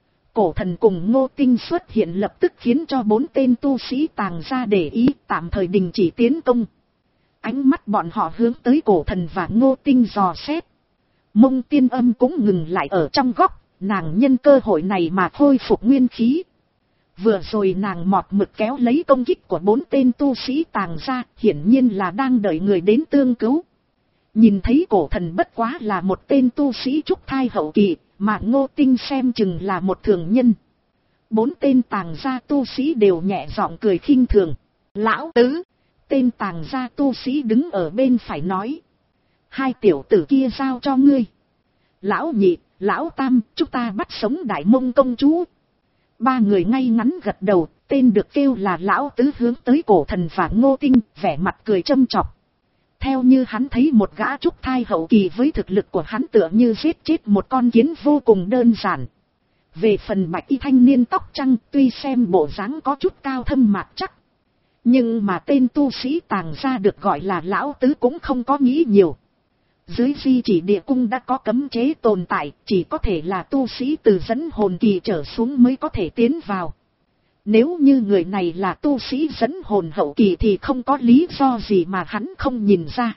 Cổ thần cùng Ngô Tinh xuất hiện lập tức khiến cho bốn tên tu sĩ tàng gia để ý, tạm thời đình chỉ tiến công. Ánh mắt bọn họ hướng tới cổ thần và Ngô Tinh dò xét. Mông Tiên Âm cũng ngừng lại ở trong góc, nàng nhân cơ hội này mà khôi phục nguyên khí. Vừa rồi nàng mọt mực kéo lấy công kích của bốn tên tu sĩ tàng gia, hiển nhiên là đang đợi người đến tương cứu. Nhìn thấy cổ thần bất quá là một tên tu sĩ trúc thai hậu kỳ, mà Ngô Tinh xem chừng là một thường nhân. Bốn tên tàng gia tu sĩ đều nhẹ giọng cười khinh thường. Lão tứ, tên tàng gia tu sĩ đứng ở bên phải nói. Hai tiểu tử kia giao cho ngươi. Lão nhị, lão tam, chúng ta bắt sống Đại Mông công chúa. Ba người ngay ngắn gật đầu, tên được kêu là lão tứ hướng tới Cổ Thần và Ngô Tinh, vẻ mặt cười châm chọc. Theo như hắn thấy một gã trúc thai hậu kỳ với thực lực của hắn tựa như giết chết một con kiến vô cùng đơn giản. Về phần bạch y thanh niên tóc trắng, tuy xem bộ dáng có chút cao thâm mạc chắc, nhưng mà tên tu sĩ Tàng gia được gọi là lão tứ cũng không có nghĩ nhiều. Dưới di chỉ địa cung đã có cấm chế tồn tại, chỉ có thể là tu sĩ từ dẫn hồn kỳ trở xuống mới có thể tiến vào. Nếu như người này là tu sĩ dẫn hồn hậu kỳ thì không có lý do gì mà hắn không nhìn ra.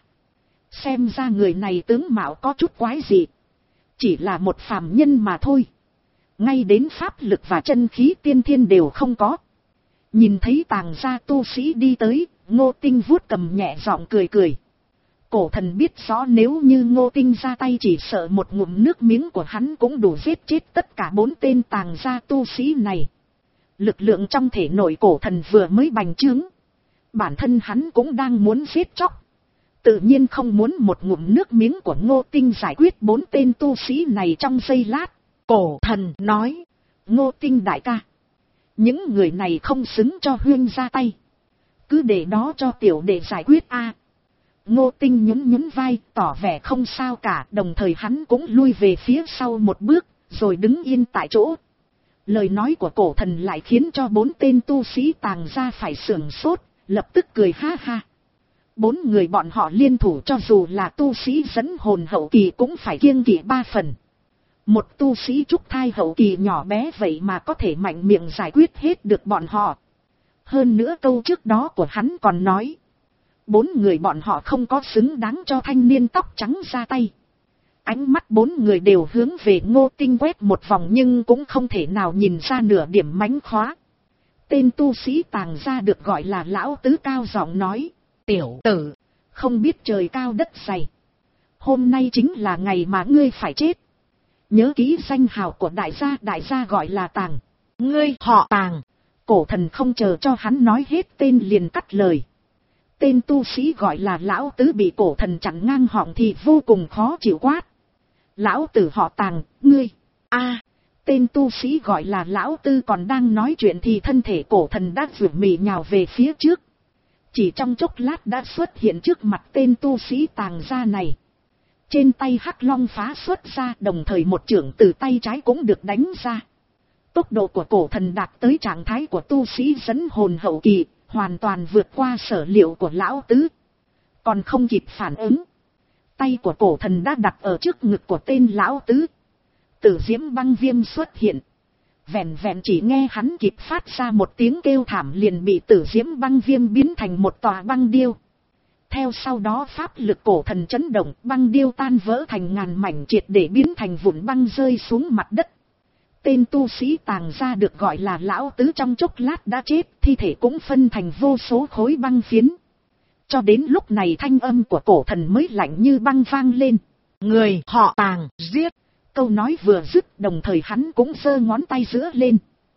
Xem ra người này tướng mạo có chút quái dị, chỉ là một phàm nhân mà thôi. Ngay đến pháp lực và chân khí tiên thiên đều không có. Nhìn thấy Tàng gia tu sĩ đi tới, Ngô Tinh vuốt cầm nhẹ giọng cười cười. Cổ Thần biết rõ nếu như Ngô Tinh ra tay chỉ sợ một ngụm nước miếng của hắn cũng đủ giết chết tất cả bốn tên Tàng gia tu sĩ này. Lực lượng trong thể nội Cổ Thần vừa mới bành trướng, bản thân hắn cũng đang muốn giết chóc. Tự nhiên không muốn một ngụm nước miếng của Ngô Tinh giải quyết bốn tên tu sĩ này trong giây lát. Cổ Thần nói, Ngô Tinh đại ca, những người này không xứng cho huynh ra tay, cứ để đó cho tiểu đệ giải quyết a. À, Ngô Tinh nhún nhún vai, tỏ vẻ không sao cả, đồng thời hắn cũng lui về phía sau một bước, rồi đứng yên tại chỗ. Lời nói của Cổ Thần lại khiến cho bốn tên tu sĩ Tàng gia phải sửng sốt, lập tức cười ha ha. Bốn người bọn họ liên thủ cho dù là tu sĩ dẫn hồn hậu kỳ cũng phải kiêng kỵ ba phần. Một tu sĩ trúc thai hậu kỳ nhỏ bé vậy mà có thể mạnh miệng giải quyết hết được bọn họ. Hơn nữa câu trước đó của hắn còn nói, bốn người bọn họ không có xứng đáng cho thanh niên tóc trắng ra tay. Ánh mắt bốn người đều hướng về Ngô Tinh quét một vòng nhưng cũng không thể nào nhìn ra nửa điểm mánh khóe. Tên tu sĩ Tàng gia được gọi là lão tứ cao giọng nói, tiểu tử, không biết trời cao đất dày, hôm nay chính là ngày mà ngươi phải chết. Nhớ kỹ danh hào của đại gia, đại gia gọi là Tàng. Ngươi họ Tàng. Cổ Thần không chờ cho hắn nói hết tên liền cắt lời. Tên tu sĩ gọi là lão tứ bị Cổ Thần chặn ngang họng thì vô cùng khó chịu quát. Lão tử họ Tàng, ngươi. a à, tên tu sĩ gọi là lão tư còn đang nói chuyện thì thân thể Cổ Thần đã vượt mì nhào về phía trước. Chỉ trong chốc lát đã xuất hiện trước mặt tên tu sĩ Tàng gia này. Trên tay hắc long phá xuất ra, đồng thời một chưởng từ tay trái cũng được đánh ra. Tốc độ của Cổ Thần đạt tới trạng thái của tu sĩ dẫn hồn hậu kỳ, hoàn toàn vượt qua sở liệu của lão tứ. Còn không kịp phản ứng, tay của Cổ Thần đã đặt ở trước ngực của tên lão tứ. Tử diễm băng viêm xuất hiện. Vẹn vẹn chỉ nghe hắn kịp phát ra một tiếng kêu thảm liền bị tử diễm băng viêm biến thành một tòa băng điêu. Theo sau đó pháp lực Cổ Thần chấn động, băng điêu tan vỡ thành ngàn mảnh triệt để biến thành vụn băng rơi xuống mặt đất. Tên tu sĩ Tàng gia được gọi là lão tứ trong chốc lát đã chết, thi thể cũng phân thành vô số khối băng phiến. Cho đến lúc này thanh âm của Cổ Thần mới lạnh như băng vang lên. Người họ Tàng, giết. Câu nói vừa dứt, đồng thời hắn cũng giơ ngón tay giữa lên.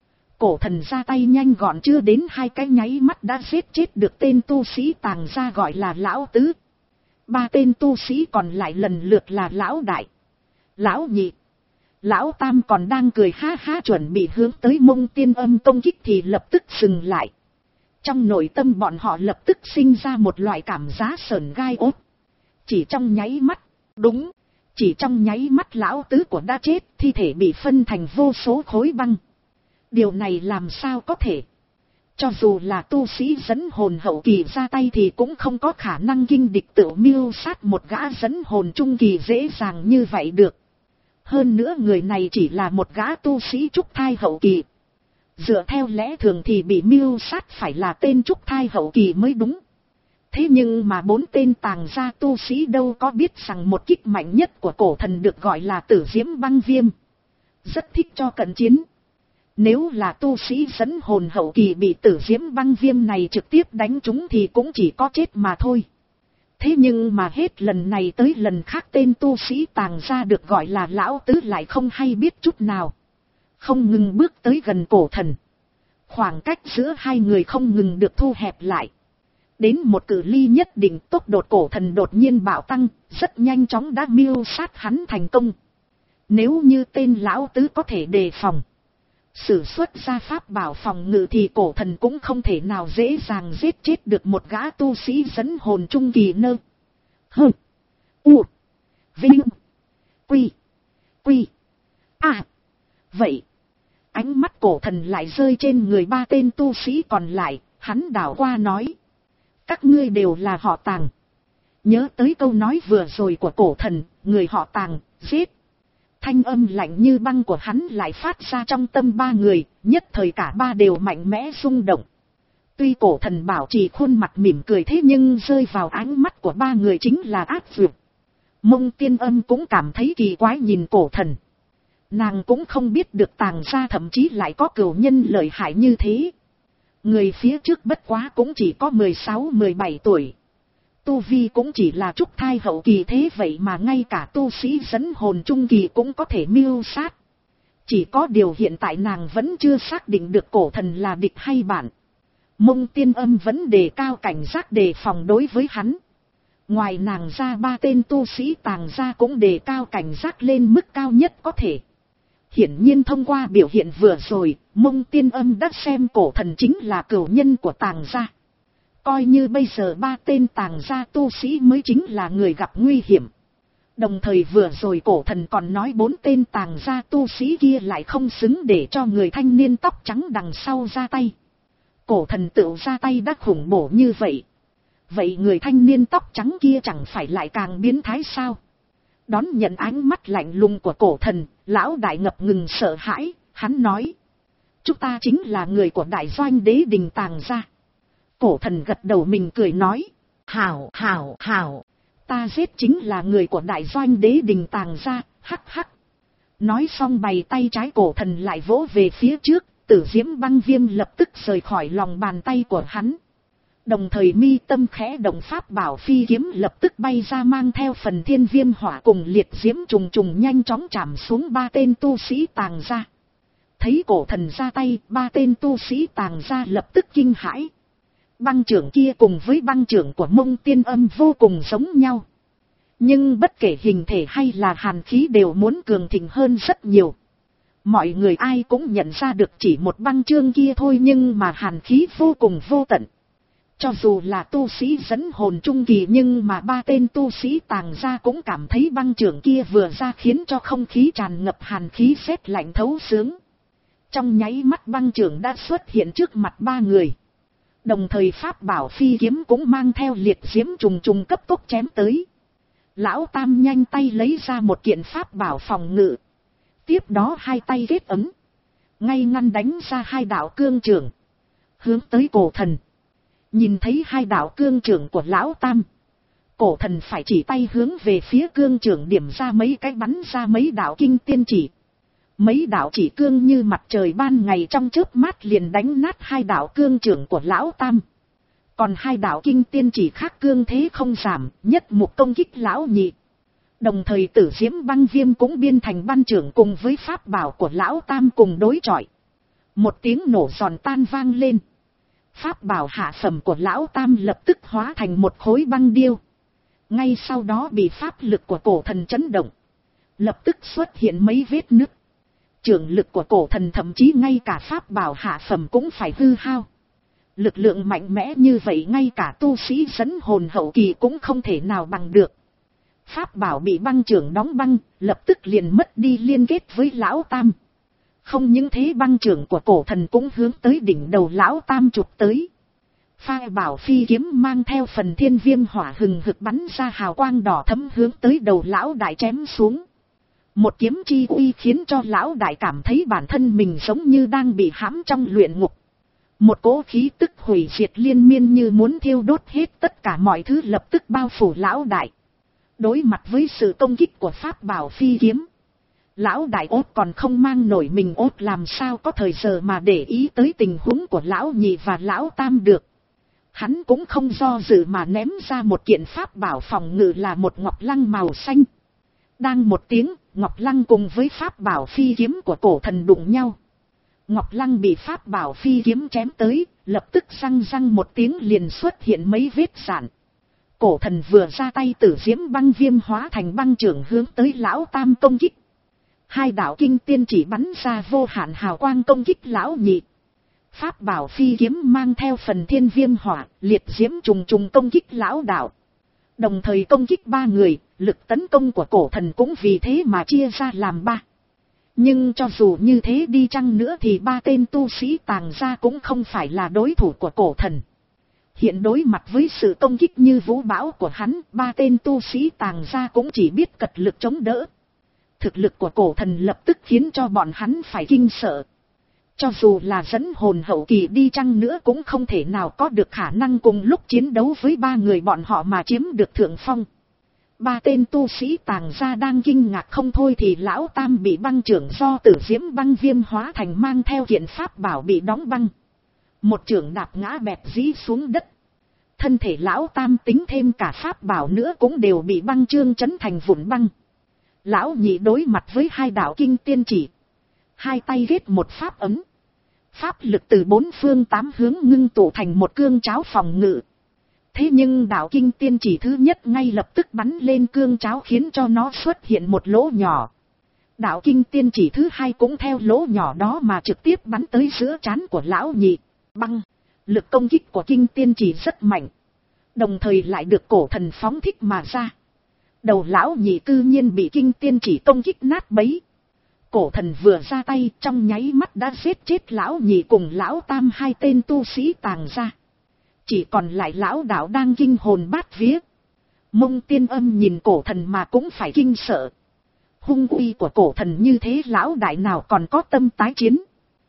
Cổ Thần ra tay nhanh gọn, chưa đến hai cái nháy mắt đã giết chết được tên tu sĩ Tàng gia gọi là lão tứ. Ba tên tu sĩ còn lại lần lượt là lão đại, lão nhị, lão tam còn đang cười ha ha chuẩn bị hướng tới Mông Tiên Âm công kích thì lập tức dừng lại. Trong nội tâm bọn họ lập tức sinh ra một loại cảm giác sởn gai ốt. Chỉ trong nháy mắt, đúng, chỉ trong nháy mắt lão tứ của đã chết, thi thể bị phân thành vô số khối băng. Điều này làm sao có thể? Cho dù là tu sĩ dẫn hồn hậu kỳ ra tay thì cũng không có khả năng kinh địch tự mưu sát một gã dẫn hồn trung kỳ dễ dàng như vậy được. Hơn nữa người này chỉ là một gã tu sĩ trúc thai hậu kỳ. Dựa theo lẽ thường thì bị mưu sát phải là tên trúc thai hậu kỳ mới đúng. Thế nhưng mà bốn tên Tàng gia tu sĩ đâu có biết rằng một kích mạnh nhất của Cổ Thần được gọi là tử diễm băng viêm rất thích cho cận chiến. Nếu là tu sĩ dẫn hồn hậu kỳ bị tử diễm băng viêm này trực tiếp đánh trúng thì cũng chỉ có chết mà thôi. Thế nhưng mà hết lần này tới lần khác tên tu sĩ Tàng gia được gọi là lão tứ lại không hay biết chút nào. Không ngừng bước tới gần Cổ Thần. Khoảng cách giữa hai người không ngừng được thu hẹp lại. Đến một cự ly nhất định, tốc độ Cổ Thần đột nhiên bạo tăng, rất nhanh chóng đã mưu sát hắn thành công. Nếu như tên lão tứ có thể đề phòng, sử xuất ra pháp bảo phòng ngự thì cổ thần cũng không thể nào dễ dàng giết chết được một gã tu sĩ dẫn hồn trung kỳ nơ. Hơ. U. Vinh. Quy. Quy. À. Vậy. Ánh mắt cổ thần lại rơi trên người ba tên tu sĩ còn lại, hắn đảo qua nói. Các ngươi đều là họ Tàng. Nhớ tới câu nói vừa rồi của cổ thần, người họ Tàng, giết. Thanh âm lạnh như băng của hắn lại phát ra trong tâm ba người, nhất thời cả ba đều mạnh mẽ rung động. Tuy cổ thần bảo trì khuôn mặt mỉm cười thế nhưng rơi vào ánh mắt của ba người chính là ác dược. Mông Tiên Âm cũng cảm thấy kỳ quái nhìn cổ thần. Nàng cũng không biết được Tàng gia thậm chí lại có cửu nhân lợi hại như thế. Người phía trước bất quá cũng chỉ có mười sáu mười bảy tuổi. Tu vi cũng chỉ là trúc thai hậu kỳ, thế vậy mà ngay cả tu sĩ dẫn hồn trung kỳ cũng có thể mưu sát. Chỉ có điều hiện tại nàng vẫn chưa xác định được cổ thần là địch hay bạn. Mông Tiên Âm vẫn đề cao cảnh giác đề phòng đối với hắn. Ngoài nàng ra ba tên tu sĩ Tàng gia cũng đề cao cảnh giác lên mức cao nhất có thể. Hiển nhiên thông qua biểu hiện vừa rồi, Mông Tiên Âm đã xem cổ thần chính là cửu nhân của Tàng gia. Coi như bây giờ ba tên Tàng gia tu sĩ mới chính là người gặp nguy hiểm. Đồng thời vừa rồi cổ thần còn nói bốn tên Tàng gia tu sĩ kia lại không xứng để cho người thanh niên tóc trắng đằng sau ra tay. Cổ thần tự ra tay đã khủng bố như vậy. Vậy người thanh niên tóc trắng kia chẳng phải lại càng biến thái sao? Đón nhận ánh mắt lạnh lùng của cổ thần, lão đại ngập ngừng sợ hãi, hắn nói. Chúng ta chính là người của đại doanh đế đình Tàng gia. Cổ thần gật đầu mình cười nói. Hảo, hảo, hảo. Ta giết chính là người của đại doanh đế đình Tàng gia, hắc hắc. Nói xong bày tay trái cổ thần lại vỗ về phía trước, Tử Diễm Băng Viêm lập tức rời khỏi lòng bàn tay của hắn. Đồng thời mi tâm khẽ động pháp bảo phi kiếm lập tức bay ra mang theo phần thiên viêm hỏa cùng liệt diễm trùng trùng nhanh chóng chạm xuống ba tên tu sĩ Tàng gia. Thấy cổ thần ra tay, ba tên tu sĩ Tàng gia lập tức kinh hãi. Băng trưởng kia cùng với băng trưởng của Mông Tiên Âm vô cùng giống nhau. Nhưng bất kể hình thể hay là hàn khí đều muốn cường thịnh hơn rất nhiều. Mọi người ai cũng nhận ra được chỉ một băng chương kia thôi nhưng mà hàn khí vô cùng vô tận. Cho dù là tu sĩ dẫn hồn trung kỳ nhưng mà ba tên tu sĩ Tàng gia cũng cảm thấy băng trưởng kia vừa ra khiến cho không khí tràn ngập hàn khí rét lạnh thấu xướng. Trong nháy mắt băng trưởng đã xuất hiện trước mặt ba người. Đồng thời pháp bảo phi kiếm cũng mang theo liệt diễm trùng trùng cấp tốc chém tới. Lão Tam nhanh tay lấy ra một kiện pháp bảo phòng ngự. Tiếp đó hai tay kết ấm. Ngay ngăn đánh ra hai đạo cương trưởng. Hướng tới cổ thần. Nhìn thấy hai đạo cương trưởng của Lão Tam. Cổ thần phải chỉ tay hướng về phía cương trưởng điểm ra mấy cái bắn ra mấy đạo kinh tiên chỉ. Mấy đạo chỉ cương như mặt trời ban ngày trong chớp mắt liền đánh nát hai đạo cương trưởng của Lão Tam. Còn hai đạo kinh tiên chỉ khác cương thế không giảm, nhất mục công kích Lão Nhị. Đồng thời Tử Diễm Băng Viêm cũng biên thành băng trưởng cùng với pháp bảo của Lão Tam cùng đối chọi. Một tiếng nổ giòn tan vang lên. Pháp bảo hạ phẩm của Lão Tam lập tức hóa thành một khối băng điêu. Ngay sau đó bị pháp lực của cổ thần chấn động. Lập tức xuất hiện mấy vết nứt. Trưởng lực của cổ thần thậm chí ngay cả pháp bảo hạ phẩm cũng phải hư hao. Lực lượng mạnh mẽ như vậy ngay cả tu sĩ dẫn hồn hậu kỳ cũng không thể nào bằng được. Pháp bảo bị băng trưởng đóng băng, lập tức liền mất đi liên kết với Lão Tam. Không những thế băng trưởng của cổ thần cũng hướng tới đỉnh đầu Lão Tam chụp tới. Pha bảo phi kiếm mang theo phần thiên viêm hỏa hừng hực bắn ra hào quang đỏ thẫm hướng tới đầu Lão Đại chém xuống. Một kiếm chi uy khiến cho Lão Đại cảm thấy bản thân mình giống như đang bị hãm trong luyện ngục. Một cỗ khí tức hủy diệt liên miên như muốn thiêu đốt hết tất cả mọi thứ lập tức bao phủ Lão Đại. Đối mặt với sự công kích của pháp bảo phi kiếm. Lão Đại ốt còn không mang nổi mình ốt làm sao có thời giờ mà để ý tới tình huống của Lão Nhị và Lão Tam được. Hắn cũng không do dự mà ném ra một kiện pháp bảo phòng ngự là một ngọc lăng màu xanh. Đang một tiếng, ngọc lăng cùng với pháp bảo phi kiếm của cổ thần đụng nhau. Ngọc lăng bị pháp bảo phi kiếm chém tới, lập tức răng răng một tiếng liền xuất hiện mấy vết rạn. Cổ thần vừa ra tay Tử Diễm Băng Viêm hóa thành băng trưởng hướng tới Lão Tam công kích. Hai đạo kinh tiên chỉ bắn ra vô hạn hào quang công kích lão nhị. Pháp bảo phi kiếm mang theo phần thiên viêm hỏa, liệt diễm trùng trùng công kích lão đạo. Đồng thời công kích ba người, lực tấn công của cổ thần cũng vì thế mà chia ra làm ba. Nhưng cho dù như thế đi chăng nữa thì ba tên tu sĩ Tàng gia cũng không phải là đối thủ của cổ thần. Hiện đối mặt với sự công kích như vũ bão của hắn, ba tên tu sĩ Tàng gia cũng chỉ biết cật lực chống đỡ. Thực lực của cổ thần lập tức khiến cho bọn hắn phải kinh sợ. Cho dù là dẫn hồn hậu kỳ đi chăng nữa cũng không thể nào có được khả năng cùng lúc chiến đấu với ba người bọn họ mà chiếm được thượng phong. Ba tên tu sĩ Tàng gia đang kinh ngạc không thôi thì lão tam bị băng chưởng do Tử Diễm băng viêm hóa thành mang theo kiện pháp bảo bị đóng băng. Một chưởng đạp ngã bẹp dí xuống đất. Thân thể lão tam tính thêm cả pháp bảo nữa cũng đều bị băng chương chấn thành vụn băng. Lão nhị đối mặt với hai đạo kinh tiên chỉ. Hai tay ghét một pháp ấm. Pháp lực từ bốn phương tám hướng ngưng tụ thành một cương cháo phòng ngự. Thế nhưng đạo kinh tiên chỉ thứ nhất ngay lập tức bắn lên cương cháo khiến cho nó xuất hiện một lỗ nhỏ. Đạo kinh tiên chỉ thứ hai cũng theo lỗ nhỏ đó mà trực tiếp bắn tới giữa trán của lão nhị. Băng, lực công kích của kinh tiên chỉ rất mạnh. Đồng thời lại được cổ thần phóng thích mà ra. Đầu lão nhị cư nhiên bị kinh tiên chỉ công kích nát bấy. Cổ thần vừa ra tay trong nháy mắt đã giết chết lão nhị cùng lão tam hai tên tu sĩ Tàng gia. Chỉ còn lại lão đạo đang kinh hồn bát vía. Mông Tiên Âm nhìn cổ thần mà cũng phải kinh sợ. Hung uy của cổ thần như thế lão đại nào còn có tâm tái chiến.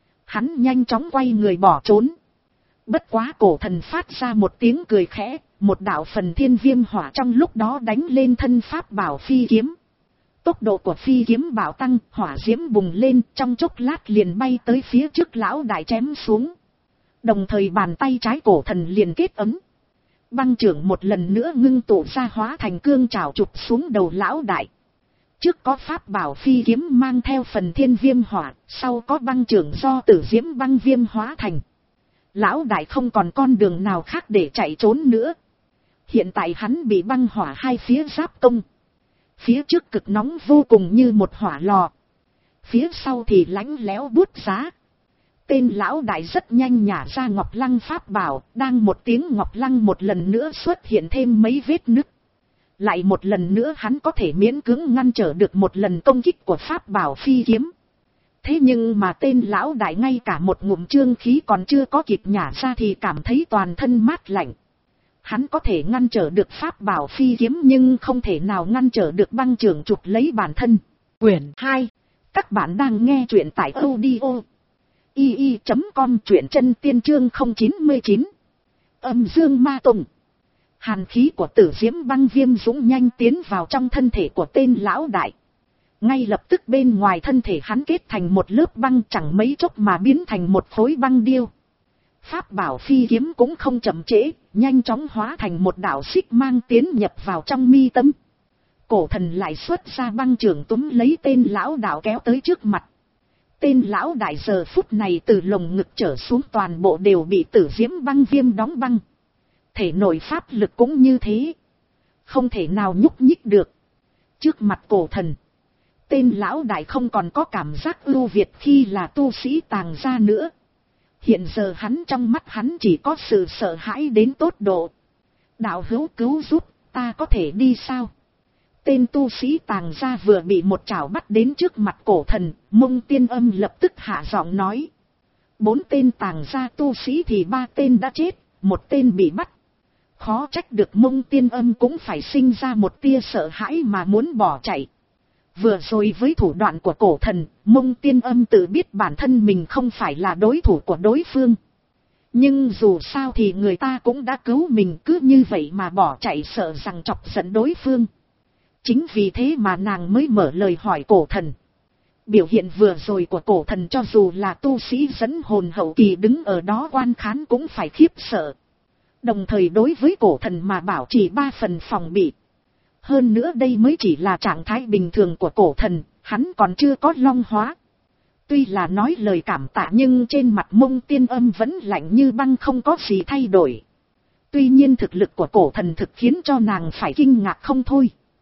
Hắn nhanh chóng quay người bỏ trốn. Bất quá cổ thần phát ra một tiếng cười khẽ, một đạo phần thiên viêm hỏa trong lúc đó đánh lên thân pháp bảo phi kiếm. Tốc độ của phi kiếm bảo tăng, hỏa diễm bùng lên, trong chốc lát liền bay tới phía trước lão đại chém xuống. Đồng thời bàn tay trái cổ thần liền kết ấm. Băng chưởng một lần nữa ngưng tụ ra hóa thành cương trảo chụp xuống đầu lão đại. Trước có pháp bảo phi kiếm mang theo phần thiên viêm hỏa, sau có băng chưởng do Tử Diễm băng viêm hóa thành. Lão đại không còn con đường nào khác để chạy trốn nữa. Hiện tại hắn bị băng hỏa hai phía giáp công. Phía trước cực nóng vô cùng như một hỏa lò. Phía sau thì lạnh lẽo buốt giá. Tên lão đại rất nhanh nhả ra ngọc lăng pháp bảo, đang một tiếng ngọc lăng một lần nữa xuất hiện thêm mấy vết nứt. Lại một lần nữa hắn có thể miễn cưỡng ngăn trở được một lần công kích của pháp bảo phi kiếm. Thế nhưng mà tên lão đại ngay cả một ngụm trương khí còn chưa có kịp nhả ra thì cảm thấy toàn thân mát lạnh. Hắn có thể ngăn trở được pháp bảo phi kiếm nhưng không thể nào ngăn trở được băng chưởng chụp lấy bản thân. Quyển hai. Các bạn đang nghe truyện tại audio i i chấm com, truyện chân tiên chương không chín chín. Âm dương ma tùng. Hàn khí của Tử Diễm băng viêm dũng nhanh tiến vào trong thân thể của tên lão đại. Ngay lập tức bên ngoài thân thể hắn kết thành một lớp băng, chẳng mấy chốc mà biến thành một khối băng điêu. Pháp bảo phi kiếm cũng không chậm trễ, nhanh chóng hóa thành một đạo xích mang tiến nhập vào trong mi tâm. Cổ thần lại xuất ra băng chưởng túm lấy tên lão đạo kéo tới trước mặt. Tên lão đại giờ phút này từ lồng ngực trở xuống toàn bộ đều bị Tử Diễm băng viêm đóng băng. Thể nội pháp lực cũng như thế. Không thể nào nhúc nhích được. Trước mặt cổ thần, tên lão đại không còn có cảm giác ưu việt khi là tu sĩ Tàng gia nữa. Hiện giờ hắn trong mắt hắn chỉ có sự sợ hãi đến tột độ. Đạo hữu cứu giúp, ta có thể đi sao? Tên tu sĩ Tàng gia vừa bị một chảo bắt đến trước mặt cổ thần, Mông Tiên Âm lập tức hạ giọng nói. Bốn tên Tàng gia tu sĩ thì ba tên đã chết, một tên bị bắt. Khó trách được Mông Tiên Âm cũng phải sinh ra một tia sợ hãi mà muốn bỏ chạy. Vừa rồi với thủ đoạn của cổ thần, Mông Tiên Âm tự biết bản thân mình không phải là đối thủ của đối phương. Nhưng dù sao thì người ta cũng đã cứu mình, cứ như vậy mà bỏ chạy sợ rằng chọc giận đối phương. Chính vì thế mà nàng mới mở lời hỏi cổ thần. Biểu hiện vừa rồi của cổ thần cho dù là tu sĩ dẫn hồn hậu kỳ đứng ở đó quan khán cũng phải khiếp sợ. Đồng thời đối với cổ thần mà bảo trì ba phần phòng bị. Hơn nữa đây mới chỉ là trạng thái bình thường của cổ thần, hắn còn chưa có long hóa. Tuy là nói lời cảm tạ nhưng trên mặt Mông Tiên Âm vẫn lạnh như băng, không có gì thay đổi. Tuy nhiên thực lực của cổ thần thực khiến cho nàng phải kinh ngạc không thôi.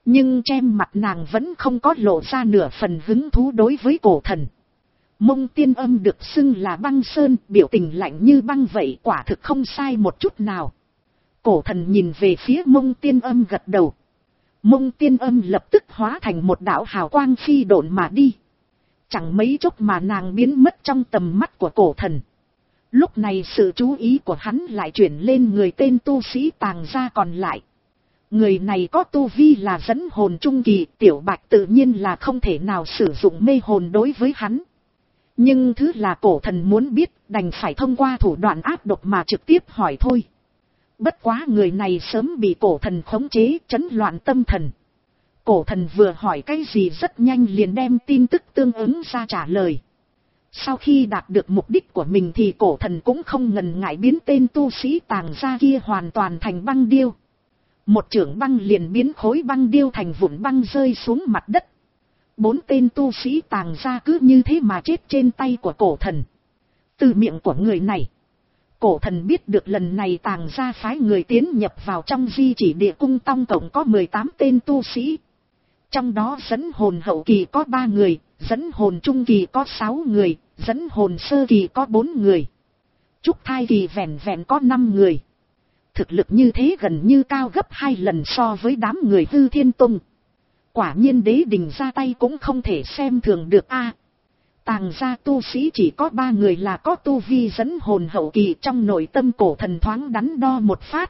Nhưng trên mặt nàng vẫn không có lộ ra nửa phần hứng thú đối với cổ thần. Mông Tiên Âm được xưng là băng sơn, biểu tình lạnh như băng vậy, quả thực không sai một chút nào. Cổ thần nhìn về phía Mông Tiên Âm gật đầu. Mông Tiên Âm lập tức hóa thành một đạo hào quang phi độn mà đi. Chẳng mấy chốc mà nàng biến mất trong tầm mắt của cổ thần. Lúc này sự chú ý của hắn lại chuyển lên người tên tu sĩ Tàng gia còn lại. Người này có tu vi là dẫn hồn trung kỳ, Tiểu Bạch tự nhiên là không thể nào sử dụng mê hồn đối với hắn. Nhưng thứ là cổ thần muốn biết, đành phải thông qua thủ đoạn áp độc mà trực tiếp hỏi thôi. Bất quá người này sớm bị cổ thần khống chế, trấn loạn tâm thần. Cổ thần vừa hỏi cái gì rất nhanh liền đem tin tức tương ứng ra trả lời. Sau khi đạt được mục đích của mình thì cổ thần cũng không ngần ngại biến tên tu sĩ Tàng gia kia hoàn toàn thành băng điêu. Một chưởng băng liền biến khối băng điêu thành vụn băng rơi xuống mặt đất. Bốn tên tu sĩ Tàng gia cứ như thế mà chết trên tay của cổ thần. Từ miệng của người này, cổ thần biết được lần này Tàng gia phái người tiến nhập vào trong di chỉ địa cung tổng cộng có mười tám tên tu sĩ. Trong đó dẫn hồn hậu kỳ có ba người, dẫn hồn trung kỳ có sáu người, dẫn hồn sơ kỳ có bốn người. Trúc thai kỳ vẹn vẹn có năm người. Thực lực như thế gần như cao gấp hai lần so với đám người Hư Thiên Tông. Quả nhiên đế đình ra tay cũng không thể xem thường được a. Tàng gia tu sĩ chỉ có ba người là có tu vi dẫn hồn hậu kỳ, trong nội tâm cổ thần thoáng đắn đo một phát.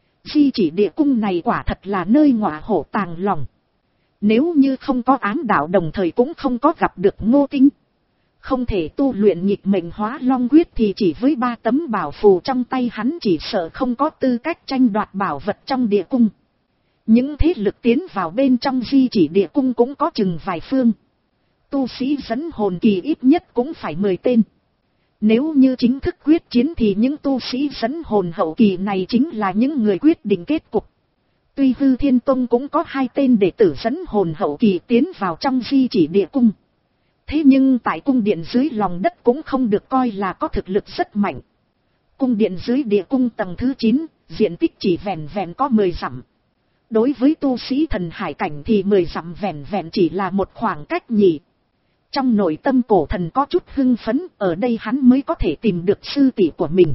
Di chỉ địa cung này quả thật là nơi ngọa hổ tàng lòng. Nếu như không có ám đạo đồng thời cũng không có gặp được Ngô Tinh, không thể tu luyện nhịp mệnh hóa long quyết thì chỉ với ba tấm bảo phù trong tay hắn chỉ sợ không có tư cách tranh đoạt bảo vật trong địa cung. Những thế lực tiến vào bên trong di chỉ địa cung cũng có chừng vài phương. Tu sĩ dẫn hồn kỳ ít nhất cũng phải mười tên. Nếu như chính thức quyết chiến thì những tu sĩ dẫn hồn hậu kỳ này chính là những người quyết định kết cục. Tuy Hư Thiên Tông cũng có hai tên đệ tử dẫn hồn hậu kỳ tiến vào trong di chỉ địa cung. Thế nhưng tại cung điện dưới lòng đất cũng không được coi là có thực lực rất mạnh. Cung điện dưới địa cung tầng thứ chín, diện tích chỉ vẹn vẹn có mười dặm. Đối với tu sĩ thần hải cảnh thì mười dặm vẹn vẹn chỉ là một khoảng cách nhỉ. Trong nội tâm cổ thần có chút hưng phấn, ở đây hắn mới có thể tìm được sư tỷ của mình.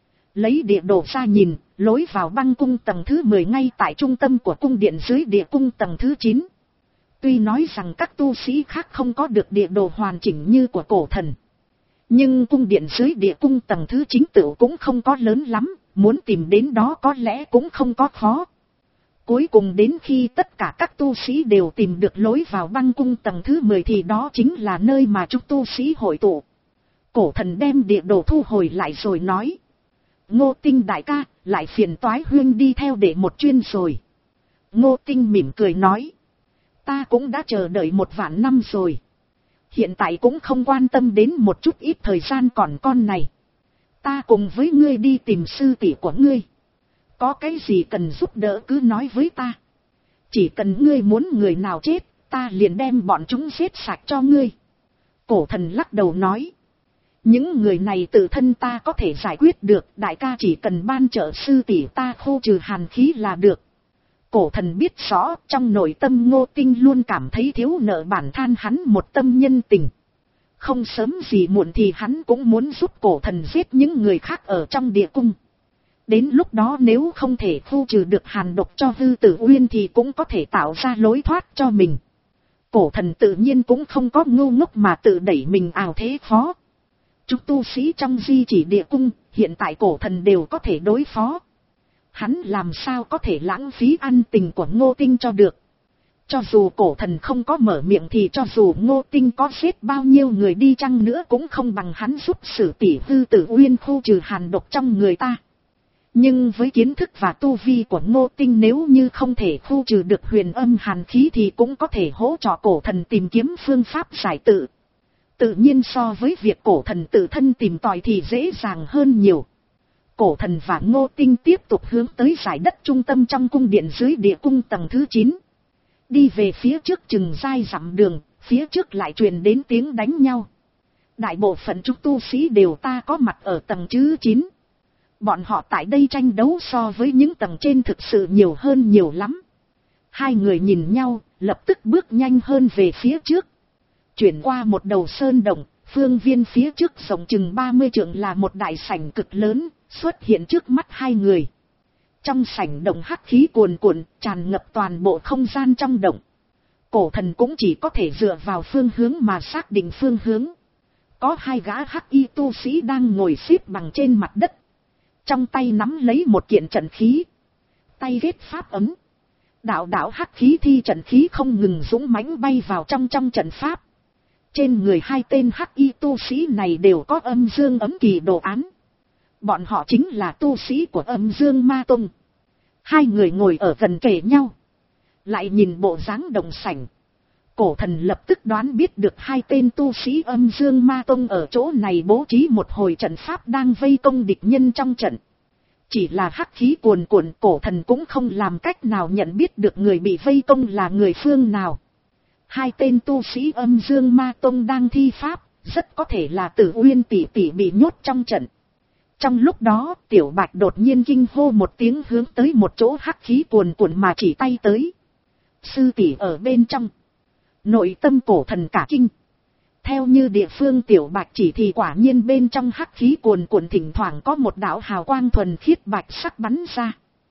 Lấy địa đồ ra nhìn, lối vào băng cung tầng thứ mười ngay tại trung tâm của cung điện dưới địa cung tầng thứ chín. Tuy nói rằng các tu sĩ khác không có được địa đồ hoàn chỉnh như của cổ thần, nhưng cung điện dưới địa cung tầng thứ chín tựu cũng không có lớn lắm, muốn tìm đến đó có lẽ cũng không có khó. Cuối cùng đến khi tất cả các tu sĩ đều tìm được lối vào băng cung tầng thứ mười thì đó chính là nơi mà chúng tu sĩ hội tụ. Cổ thần đem địa đồ thu hồi lại rồi nói: Ngô Tinh đại ca, lại phiền toái huyên đi theo để một chuyên rồi. Ngô Tinh mỉm cười nói: Ta cũng đã chờ đợi một vạn năm rồi. Hiện tại cũng không quan tâm đến một chút ít thời gian còn con này. Ta cùng với ngươi đi tìm sư tỷ của ngươi. Có cái gì cần giúp đỡ cứ nói với ta. Chỉ cần ngươi muốn người nào chết, ta liền đem bọn chúng giết sạch cho ngươi. Cổ thần lắc đầu nói: Những người này tự thân ta có thể giải quyết được, đại ca chỉ cần ban trợ sư tỷ ta khô trừ hàn khí là được. Cổ thần biết rõ, trong nội tâm Ngô Tinh luôn cảm thấy thiếu nợ bản than hắn một tâm nhân tình. Không sớm gì muộn thì hắn cũng muốn giúp cổ thần giết những người khác ở trong địa cung. Đến lúc đó nếu không thể khu trừ được hàn độc cho Hư Tử Uyên thì cũng có thể tạo ra lối thoát cho mình. Cổ thần tự nhiên cũng không có ngu ngốc mà tự đẩy mình ảo thế khó. Chúng tu sĩ trong di chỉ địa cung, hiện tại cổ thần đều có thể đối phó. Hắn làm sao có thể lãng phí ân tình của Ngô Tinh cho được. Cho dù cổ thần không có mở miệng thì cho dù Ngô Tinh có giết bao nhiêu người đi chăng nữa cũng không bằng hắn giúp sử tỷ Hư Tử Uyên khu trừ hàn độc trong người ta. Nhưng với kiến thức và tu vi của Ngô Tinh, nếu như không thể khu trừ được huyền âm hàn khí thì cũng có thể hỗ trợ cổ thần tìm kiếm phương pháp giải tự. Tự nhiên so với việc cổ thần tự thân tìm tòi thì dễ dàng hơn nhiều. Cổ thần và Ngô Tinh tiếp tục hướng tới giải đất trung tâm trong cung điện dưới địa cung tầng thứ chín. Đi về phía trước chừng dai dặm đường, phía trước lại truyền đến tiếng đánh nhau. Đại bộ phận chúng tu sĩ đều ta có mặt ở tầng thứ chín. Bọn họ tại đây tranh đấu so với những tầng trên thực sự nhiều hơn nhiều lắm. Hai người nhìn nhau, lập tức bước nhanh hơn về phía trước. Chuyển qua một đầu sơn động, phương viên phía trước rộng chừng ba mươi trượng là một đại sảnh cực lớn, xuất hiện trước mắt hai người. Trong sảnh động hắc khí cuồn cuộn, tràn ngập toàn bộ không gian trong động. Cổ thần cũng chỉ có thể dựa vào phương hướng mà xác định phương hướng. Có hai gã hắc y tu sĩ đang ngồi xếp bằng trên mặt đất. Trong tay nắm lấy một kiện trận khí. Tay ghét pháp ấm. Đạo đạo hắc khí thi trận khí không ngừng dũng mãnh bay vào trong trong trận pháp. Trên người hai tên hắc y tu sĩ này đều có âm dương ấm kỳ đồ án. Bọn họ chính là tu sĩ của âm dương ma tông. Hai người ngồi ở gần kề nhau. Lại nhìn bộ dáng đồng sảnh. Cổ thần lập tức đoán biết được hai tên tu sĩ âm dương ma tông ở chỗ này bố trí một hồi trận pháp đang vây công địch nhân trong trận. Chỉ là hắc khí cuồn cuộn, cổ thần cũng không làm cách nào nhận biết được người bị vây công là người phương nào. Hai tên tu sĩ âm dương ma tông đang thi pháp, rất có thể là Tử Uyên tỷ tỷ bị nhốt trong trận. Trong lúc đó, Tiểu Bạch đột nhiên kinh hô một tiếng hướng tới một chỗ hắc khí cuồn cuộn mà chỉ tay tới. Sư tỷ ở bên trong. Nội tâm cổ thần cả kinh. Theo như địa phương Tiểu Bạch chỉ thì quả nhiên bên trong hắc khí cuồn cuộn thỉnh thoảng có một đạo hào quang thuần khiết bạch sắc bắn ra.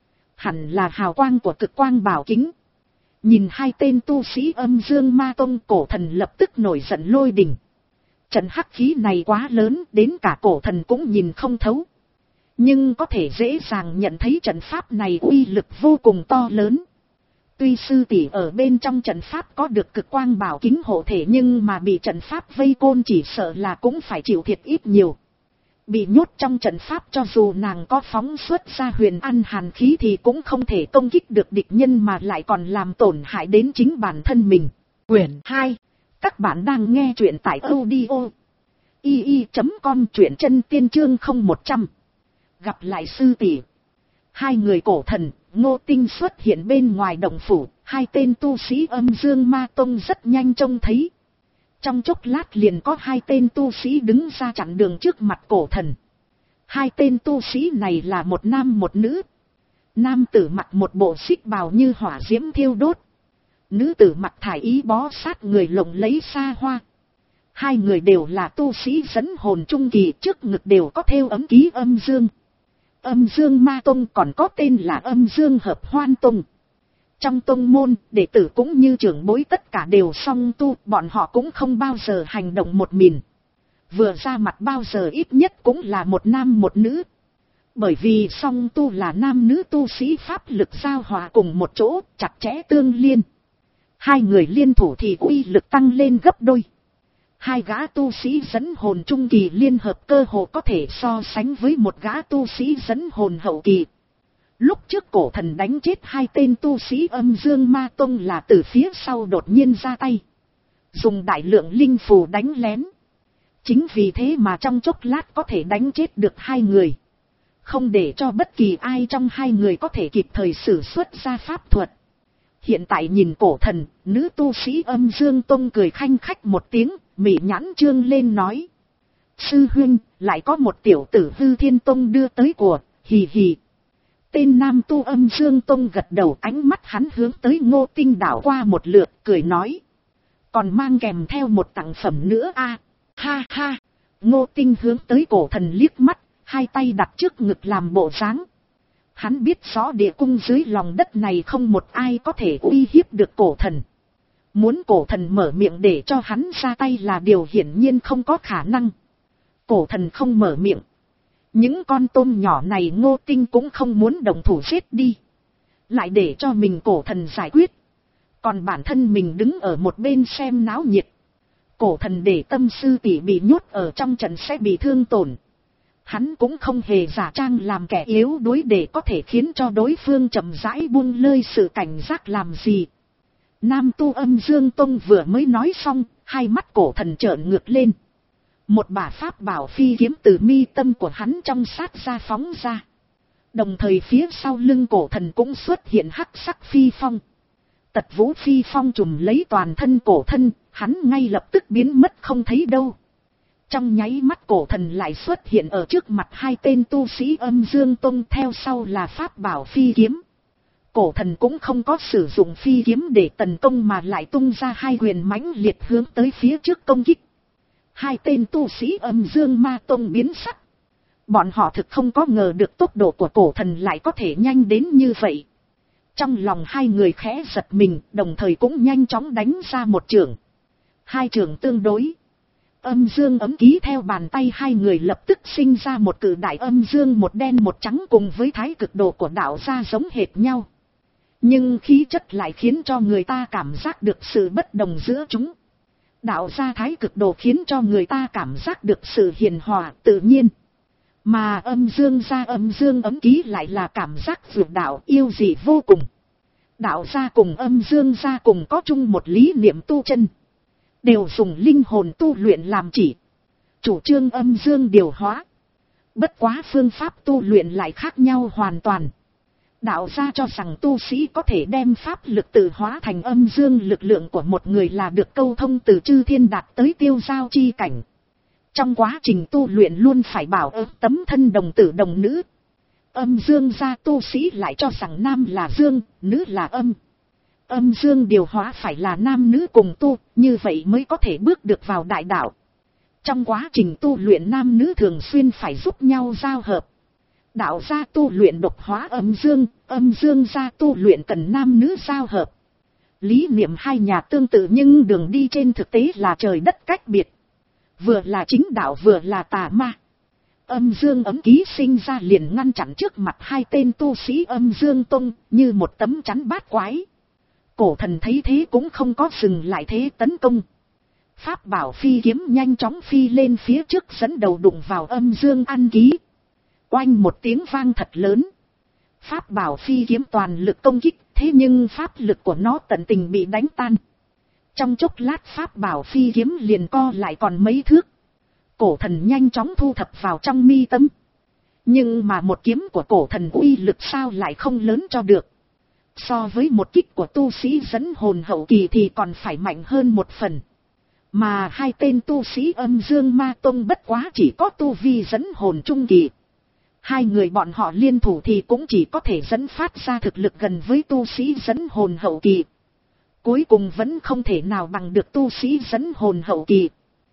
Hẳn là hào quang của cực quang bảo kính. Nhìn hai tên tu sĩ âm dương ma tông, cổ thần lập tức nổi giận lôi đình. Trận hắc khí này quá lớn đến cả cổ thần cũng nhìn không thấu. Nhưng có thể dễ dàng nhận thấy trận pháp này uy lực vô cùng to lớn. Tuy sư tỷ ở bên trong trận pháp có được cực quang bảo kính hộ thể, nhưng mà bị trận pháp vây côn chỉ sợ là cũng phải chịu thiệt ít nhiều. Bị nhốt trong trận pháp cho dù nàng có phóng xuất ra huyền ăn hàn khí thì cũng không thể công kích được địch nhân mà lại còn làm tổn hại đến chính bản thân mình. Quyển hai. Các bạn đang nghe truyện tại audio i i chấm com, truyện chân tiên chương không một trăm. Gặp lại sư tỷ. Hai người cổ thần, Ngô Tinh xuất hiện bên ngoài động phủ, hai tên tu sĩ âm dương ma tông rất nhanh trông thấy. Trong chốc lát liền có hai tên tu sĩ đứng ra chặn đường trước mặt cổ thần. Hai tên tu sĩ này là một nam một nữ. Nam tử mặc một bộ xích bào như hỏa diễm thiêu đốt. Nữ tử mặc thải ý bó sát người lộng lấy xa hoa. Hai người đều là tu sĩ dẫn hồn trung kỳ, trước ngực đều có thêu ấm ký âm dương. Âm dương ma tông còn có tên là âm dương hợp hoan tông. Trong tông môn, đệ tử cũng như trưởng bối tất cả đều song tu, bọn họ cũng không bao giờ hành động một mình. Vừa ra mặt bao giờ ít nhất cũng là một nam một nữ. Bởi vì song tu là nam nữ tu sĩ pháp lực giao hòa cùng một chỗ, chặt chẽ tương liên. Hai người liên thủ thì uy lực tăng lên gấp đôi. Hai gã tu sĩ dẫn hồn trung kỳ liên hợp cơ hồ có thể so sánh với một gã tu sĩ dẫn hồn hậu kỳ. Lúc trước cổ thần đánh chết hai tên tu sĩ âm dương ma tông là từ phía sau đột nhiên ra tay. Dùng đại lượng linh phù đánh lén. Chính vì thế mà trong chốc lát có thể đánh chết được hai người. Không để cho bất kỳ ai trong hai người có thể kịp thời sử xuất ra pháp thuật. Hiện tại nhìn cổ thần, nữ tu sĩ âm dương tông cười khanh khách một tiếng, mỉ nhãn trương lên nói. Sư huynh, lại có một tiểu tử Hư Thiên Tông đưa tới của, hì hì. Tên nam tu âm dương tông gật đầu, ánh mắt hắn hướng tới Ngô Tinh đảo qua một lượt, cười nói. Còn mang kèm theo một tặng phẩm nữa a, ha ha. Ngô Tinh hướng tới cổ thần liếc mắt, hai tay đặt trước ngực làm bộ dáng. Hắn biết rõ địa cung dưới lòng đất này không một ai có thể uy hiếp được cổ thần. Muốn cổ thần mở miệng để cho hắn ra tay là điều hiển nhiên không có khả năng. Cổ thần không mở miệng. Những con tôm nhỏ này Ngô Tinh cũng không muốn động thủ giết đi. Lại để cho mình cổ thần giải quyết. Còn bản thân mình đứng ở một bên xem náo nhiệt. Cổ thần để tâm sư tỷ bị nhốt ở trong trận sẽ bị thương tổn. Hắn cũng không hề giả trang làm kẻ yếu đuối để có thể khiến cho đối phương chậm rãi buông lơi sự cảnh giác làm gì. Nam tu âm dương tông vừa mới nói xong, hai mắt cổ thần trợn ngược lên. Một bả pháp bảo phi kiếm từ mi tâm của hắn trong sát ra phóng ra. Đồng thời phía sau lưng cổ thần cũng xuất hiện hắc sắc phi phong. Tật vũ phi phong trùm lấy toàn thân cổ thân, hắn ngay lập tức biến mất không thấy đâu. Trong nháy mắt cổ thần lại xuất hiện ở trước mặt hai tên tu sĩ âm dương tông, theo sau là pháp bảo phi kiếm. Cổ thần cũng không có sử dụng phi kiếm để tấn công mà lại tung ra hai quyền mãnh liệt hướng tới phía trước công kích. Hai tên tu sĩ Âm Dương Ma Tông biến sắc. Bọn họ thực không có ngờ được tốc độ của cổ thần lại có thể nhanh đến như vậy. Trong lòng hai người khẽ giật mình, đồng thời cũng nhanh chóng đánh ra một chưởng. Hai chưởng tương đối. Âm dương ấm ký theo bàn tay hai người lập tức sinh ra một cự đại âm dương một đen một trắng, cùng với thái cực đồ của đạo gia giống hệt nhau. Nhưng khí chất lại khiến cho người ta cảm giác được sự bất đồng giữa chúng. Đạo gia thái cực đồ khiến cho người ta cảm giác được sự hiền hòa tự nhiên. Mà âm dương gia âm dương ấm ký lại là cảm giác vượt đạo yêu dị vô cùng. Đạo gia cùng âm dương gia cùng có chung một lý niệm tu chân. Đều dùng linh hồn tu luyện làm chỉ. Chủ trương âm dương điều hóa. Bất quá phương pháp tu luyện lại khác nhau hoàn toàn. Đạo gia cho rằng tu sĩ có thể đem pháp lực tự hóa thành âm dương lực lượng của một người là được câu thông từ chư thiên đạt tới tiêu giao chi cảnh. Trong quá trình tu luyện luôn phải bảo ơn tấm thân đồng tử đồng nữ. Âm dương gia tu sĩ lại cho rằng nam là dương, nữ là âm. Âm dương điều hóa phải là nam nữ cùng tu, như vậy mới có thể bước được vào đại đạo. Trong quá trình tu luyện nam nữ thường xuyên phải giúp nhau giao hợp. Đạo gia tu luyện độc hóa âm dương, âm dương gia tu luyện cần nam nữ giao hợp. Lý niệm hai nhà tương tự nhưng đường đi trên thực tế là trời đất cách biệt. Vừa là chính đạo vừa là tà ma. Âm dương ấm ký sinh ra liền ngăn chặn trước mặt hai tên tu sĩ Âm Dương Tông như một tấm chắn bát quái. Cổ thần thấy thế cũng không có dừng lại thế tấn công. Pháp bảo phi kiếm nhanh chóng phi lên phía trước dẫn đầu đụng vào âm dương ăn ký. Oanh một tiếng vang thật lớn. Pháp bảo phi kiếm toàn lực công kích, thế nhưng pháp lực của nó tận tình bị đánh tan. Trong chốc lát pháp bảo phi kiếm liền co lại còn mấy thước. Cổ thần nhanh chóng thu thập vào trong mi tâm. Nhưng mà một kiếm của cổ thần uy lực sao lại không lớn cho được. So với một kích của tu sĩ dẫn hồn hậu kỳ thì còn phải mạnh hơn một phần. Mà hai tên tu sĩ Âm Dương Ma Tông bất quá chỉ có tu vi dẫn hồn trung kỳ. Hai người bọn họ liên thủ thì cũng chỉ có thể dẫn phát ra thực lực gần với tu sĩ dẫn hồn hậu kỳ. Cuối cùng vẫn không thể nào bằng được tu sĩ dẫn hồn hậu kỳ.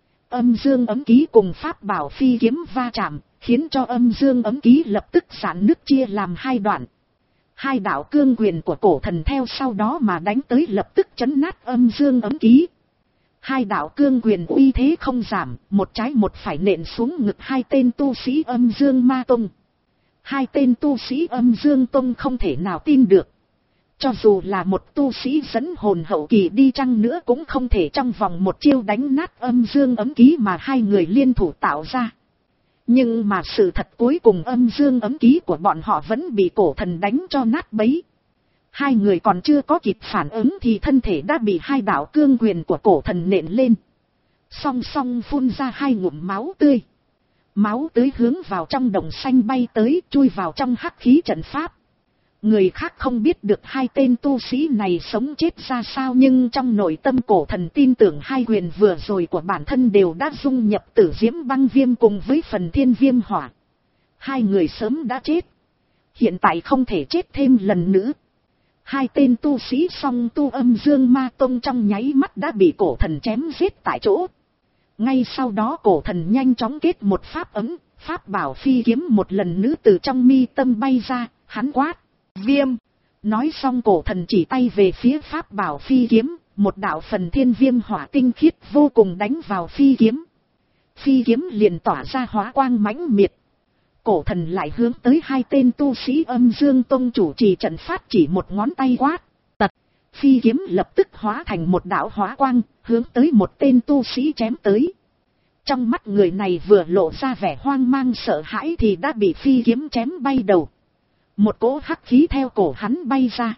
Âm dương ấm ký cùng pháp bảo phi kiếm va chạm, khiến cho âm dương ấm ký lập tức giãn nứt chia làm hai đoạn. Hai đạo cương quyền của cổ thần theo sau đó mà đánh tới lập tức chấn nát âm dương ấm ký. Hai đạo cương quyền uy thế không giảm, một trái một phải nện xuống ngực hai tên tu sĩ Âm Dương Ma Tông. Hai tên tu sĩ Âm Dương Tông không thể nào tin được. Cho dù là một tu sĩ dẫn hồn hậu kỳ đi chăng nữa cũng không thể trong vòng một chiêu đánh nát âm dương ấm ký mà hai người liên thủ tạo ra. Nhưng mà sự thật cuối cùng âm dương ấm ký của bọn họ vẫn bị cổ thần đánh cho nát bấy. Hai người còn chưa có kịp phản ứng thì thân thể đã bị hai đạo cương quyền của cổ thần nện lên. Song song phun ra hai ngụm máu tươi. Máu tươi hướng vào trong đồng xanh bay tới, chui vào trong hắc khí trận pháp. Người khác không biết được hai tên tu sĩ này sống chết ra sao, nhưng trong nội tâm cổ thần tin tưởng hai quyền vừa rồi của bản thân đều đã dung nhập tử diễm băng viêm cùng với phần thiên viêm hỏa. Hai người sớm đã chết. Hiện tại không thể chết thêm lần nữa. Hai tên tu sĩ song tu Âm Dương Ma Tông trong nháy mắt đã bị cổ thần chém giết tại chỗ. Ngay sau đó cổ thần nhanh chóng kết một pháp ấm, pháp bảo phi kiếm một lần nữa từ trong mi tâm bay ra, hắn quát. Viêm. Nói xong cổ thần chỉ tay về phía pháp bảo phi kiếm, một đạo phần thiên viêm hỏa tinh khiết vô cùng đánh vào phi kiếm. Phi kiếm liền tỏa ra hóa quang mãnh miệt. Cổ thần lại hướng tới hai tên tu sĩ Âm Dương Tông chủ trì trận pháp chỉ một ngón tay quát. Tật. Phi kiếm lập tức hóa thành một đạo hóa quang, hướng tới một tên tu sĩ chém tới. Trong mắt người này vừa lộ ra vẻ hoang mang sợ hãi thì đã bị phi kiếm chém bay đầu. Một cỗ hắc khí theo cổ hắn bay ra.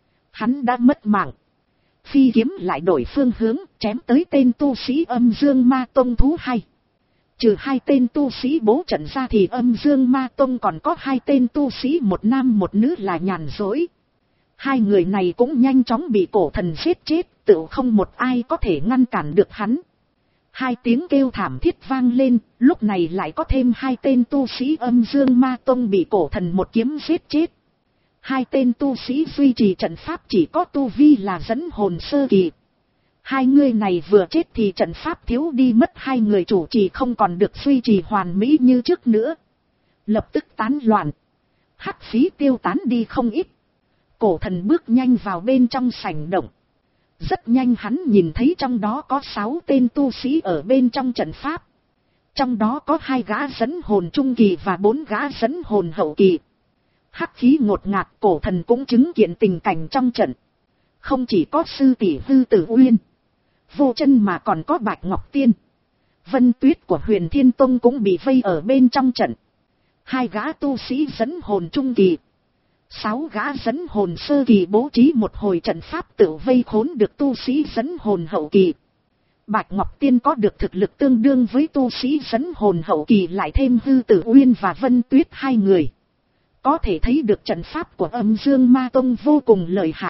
Hắn đã mất mạng. Phi kiếm lại đổi phương hướng, chém tới tên tu sĩ Âm Dương Ma Tông thứ hai. Trừ hai tên tu sĩ bố trận ra thì Âm Dương Ma Tông còn có hai tên tu sĩ một nam một nữ là nhàn rỗi. Hai người này cũng nhanh chóng bị cổ thần giết chết, tự không một ai có thể ngăn cản được hắn. Hai tiếng kêu thảm thiết vang lên, lúc này lại có thêm hai tên tu sĩ Âm Dương Ma Tông bị cổ thần một kiếm giết chết. Hai tên tu sĩ duy trì trận pháp chỉ có tu vi là dẫn hồn sơ kỳ. Hai người này vừa chết thì trận pháp thiếu đi mất hai người chủ trì không còn được duy trì hoàn mỹ như trước nữa. Lập tức tán loạn. Hắc khí tiêu tán đi không ít. Cổ thần bước nhanh vào bên trong sảnh động. Rất nhanh hắn nhìn thấy trong đó có sáu tên tu sĩ ở bên trong trận pháp. Trong đó có hai gã dẫn hồn trung kỳ và bốn gã dẫn hồn hậu kỳ. Hắc khí ngột ngạt, cổ thần cũng chứng kiến tình cảnh trong trận. Không chỉ có sư tỷ Hư Tử Uyên, Vô Chân mà còn có Bạch Ngọc Tiên, Vân Tuyết của Huyền Thiên Tông cũng bị vây ở bên trong trận. Hai gã tu sĩ dẫn hồn trung kỳ, sáu gã dẫn hồn sơ kỳ bố trí một hồi trận pháp tự vây khốn được tu sĩ dẫn hồn hậu kỳ. Bạch Ngọc Tiên có được thực lực tương đương với tu sĩ dẫn hồn hậu kỳ, lại thêm Hư Tử Uyên và Vân Tuyết hai người. Có thể thấy được trận pháp của Âm Dương Ma Tông vô cùng lợi hại.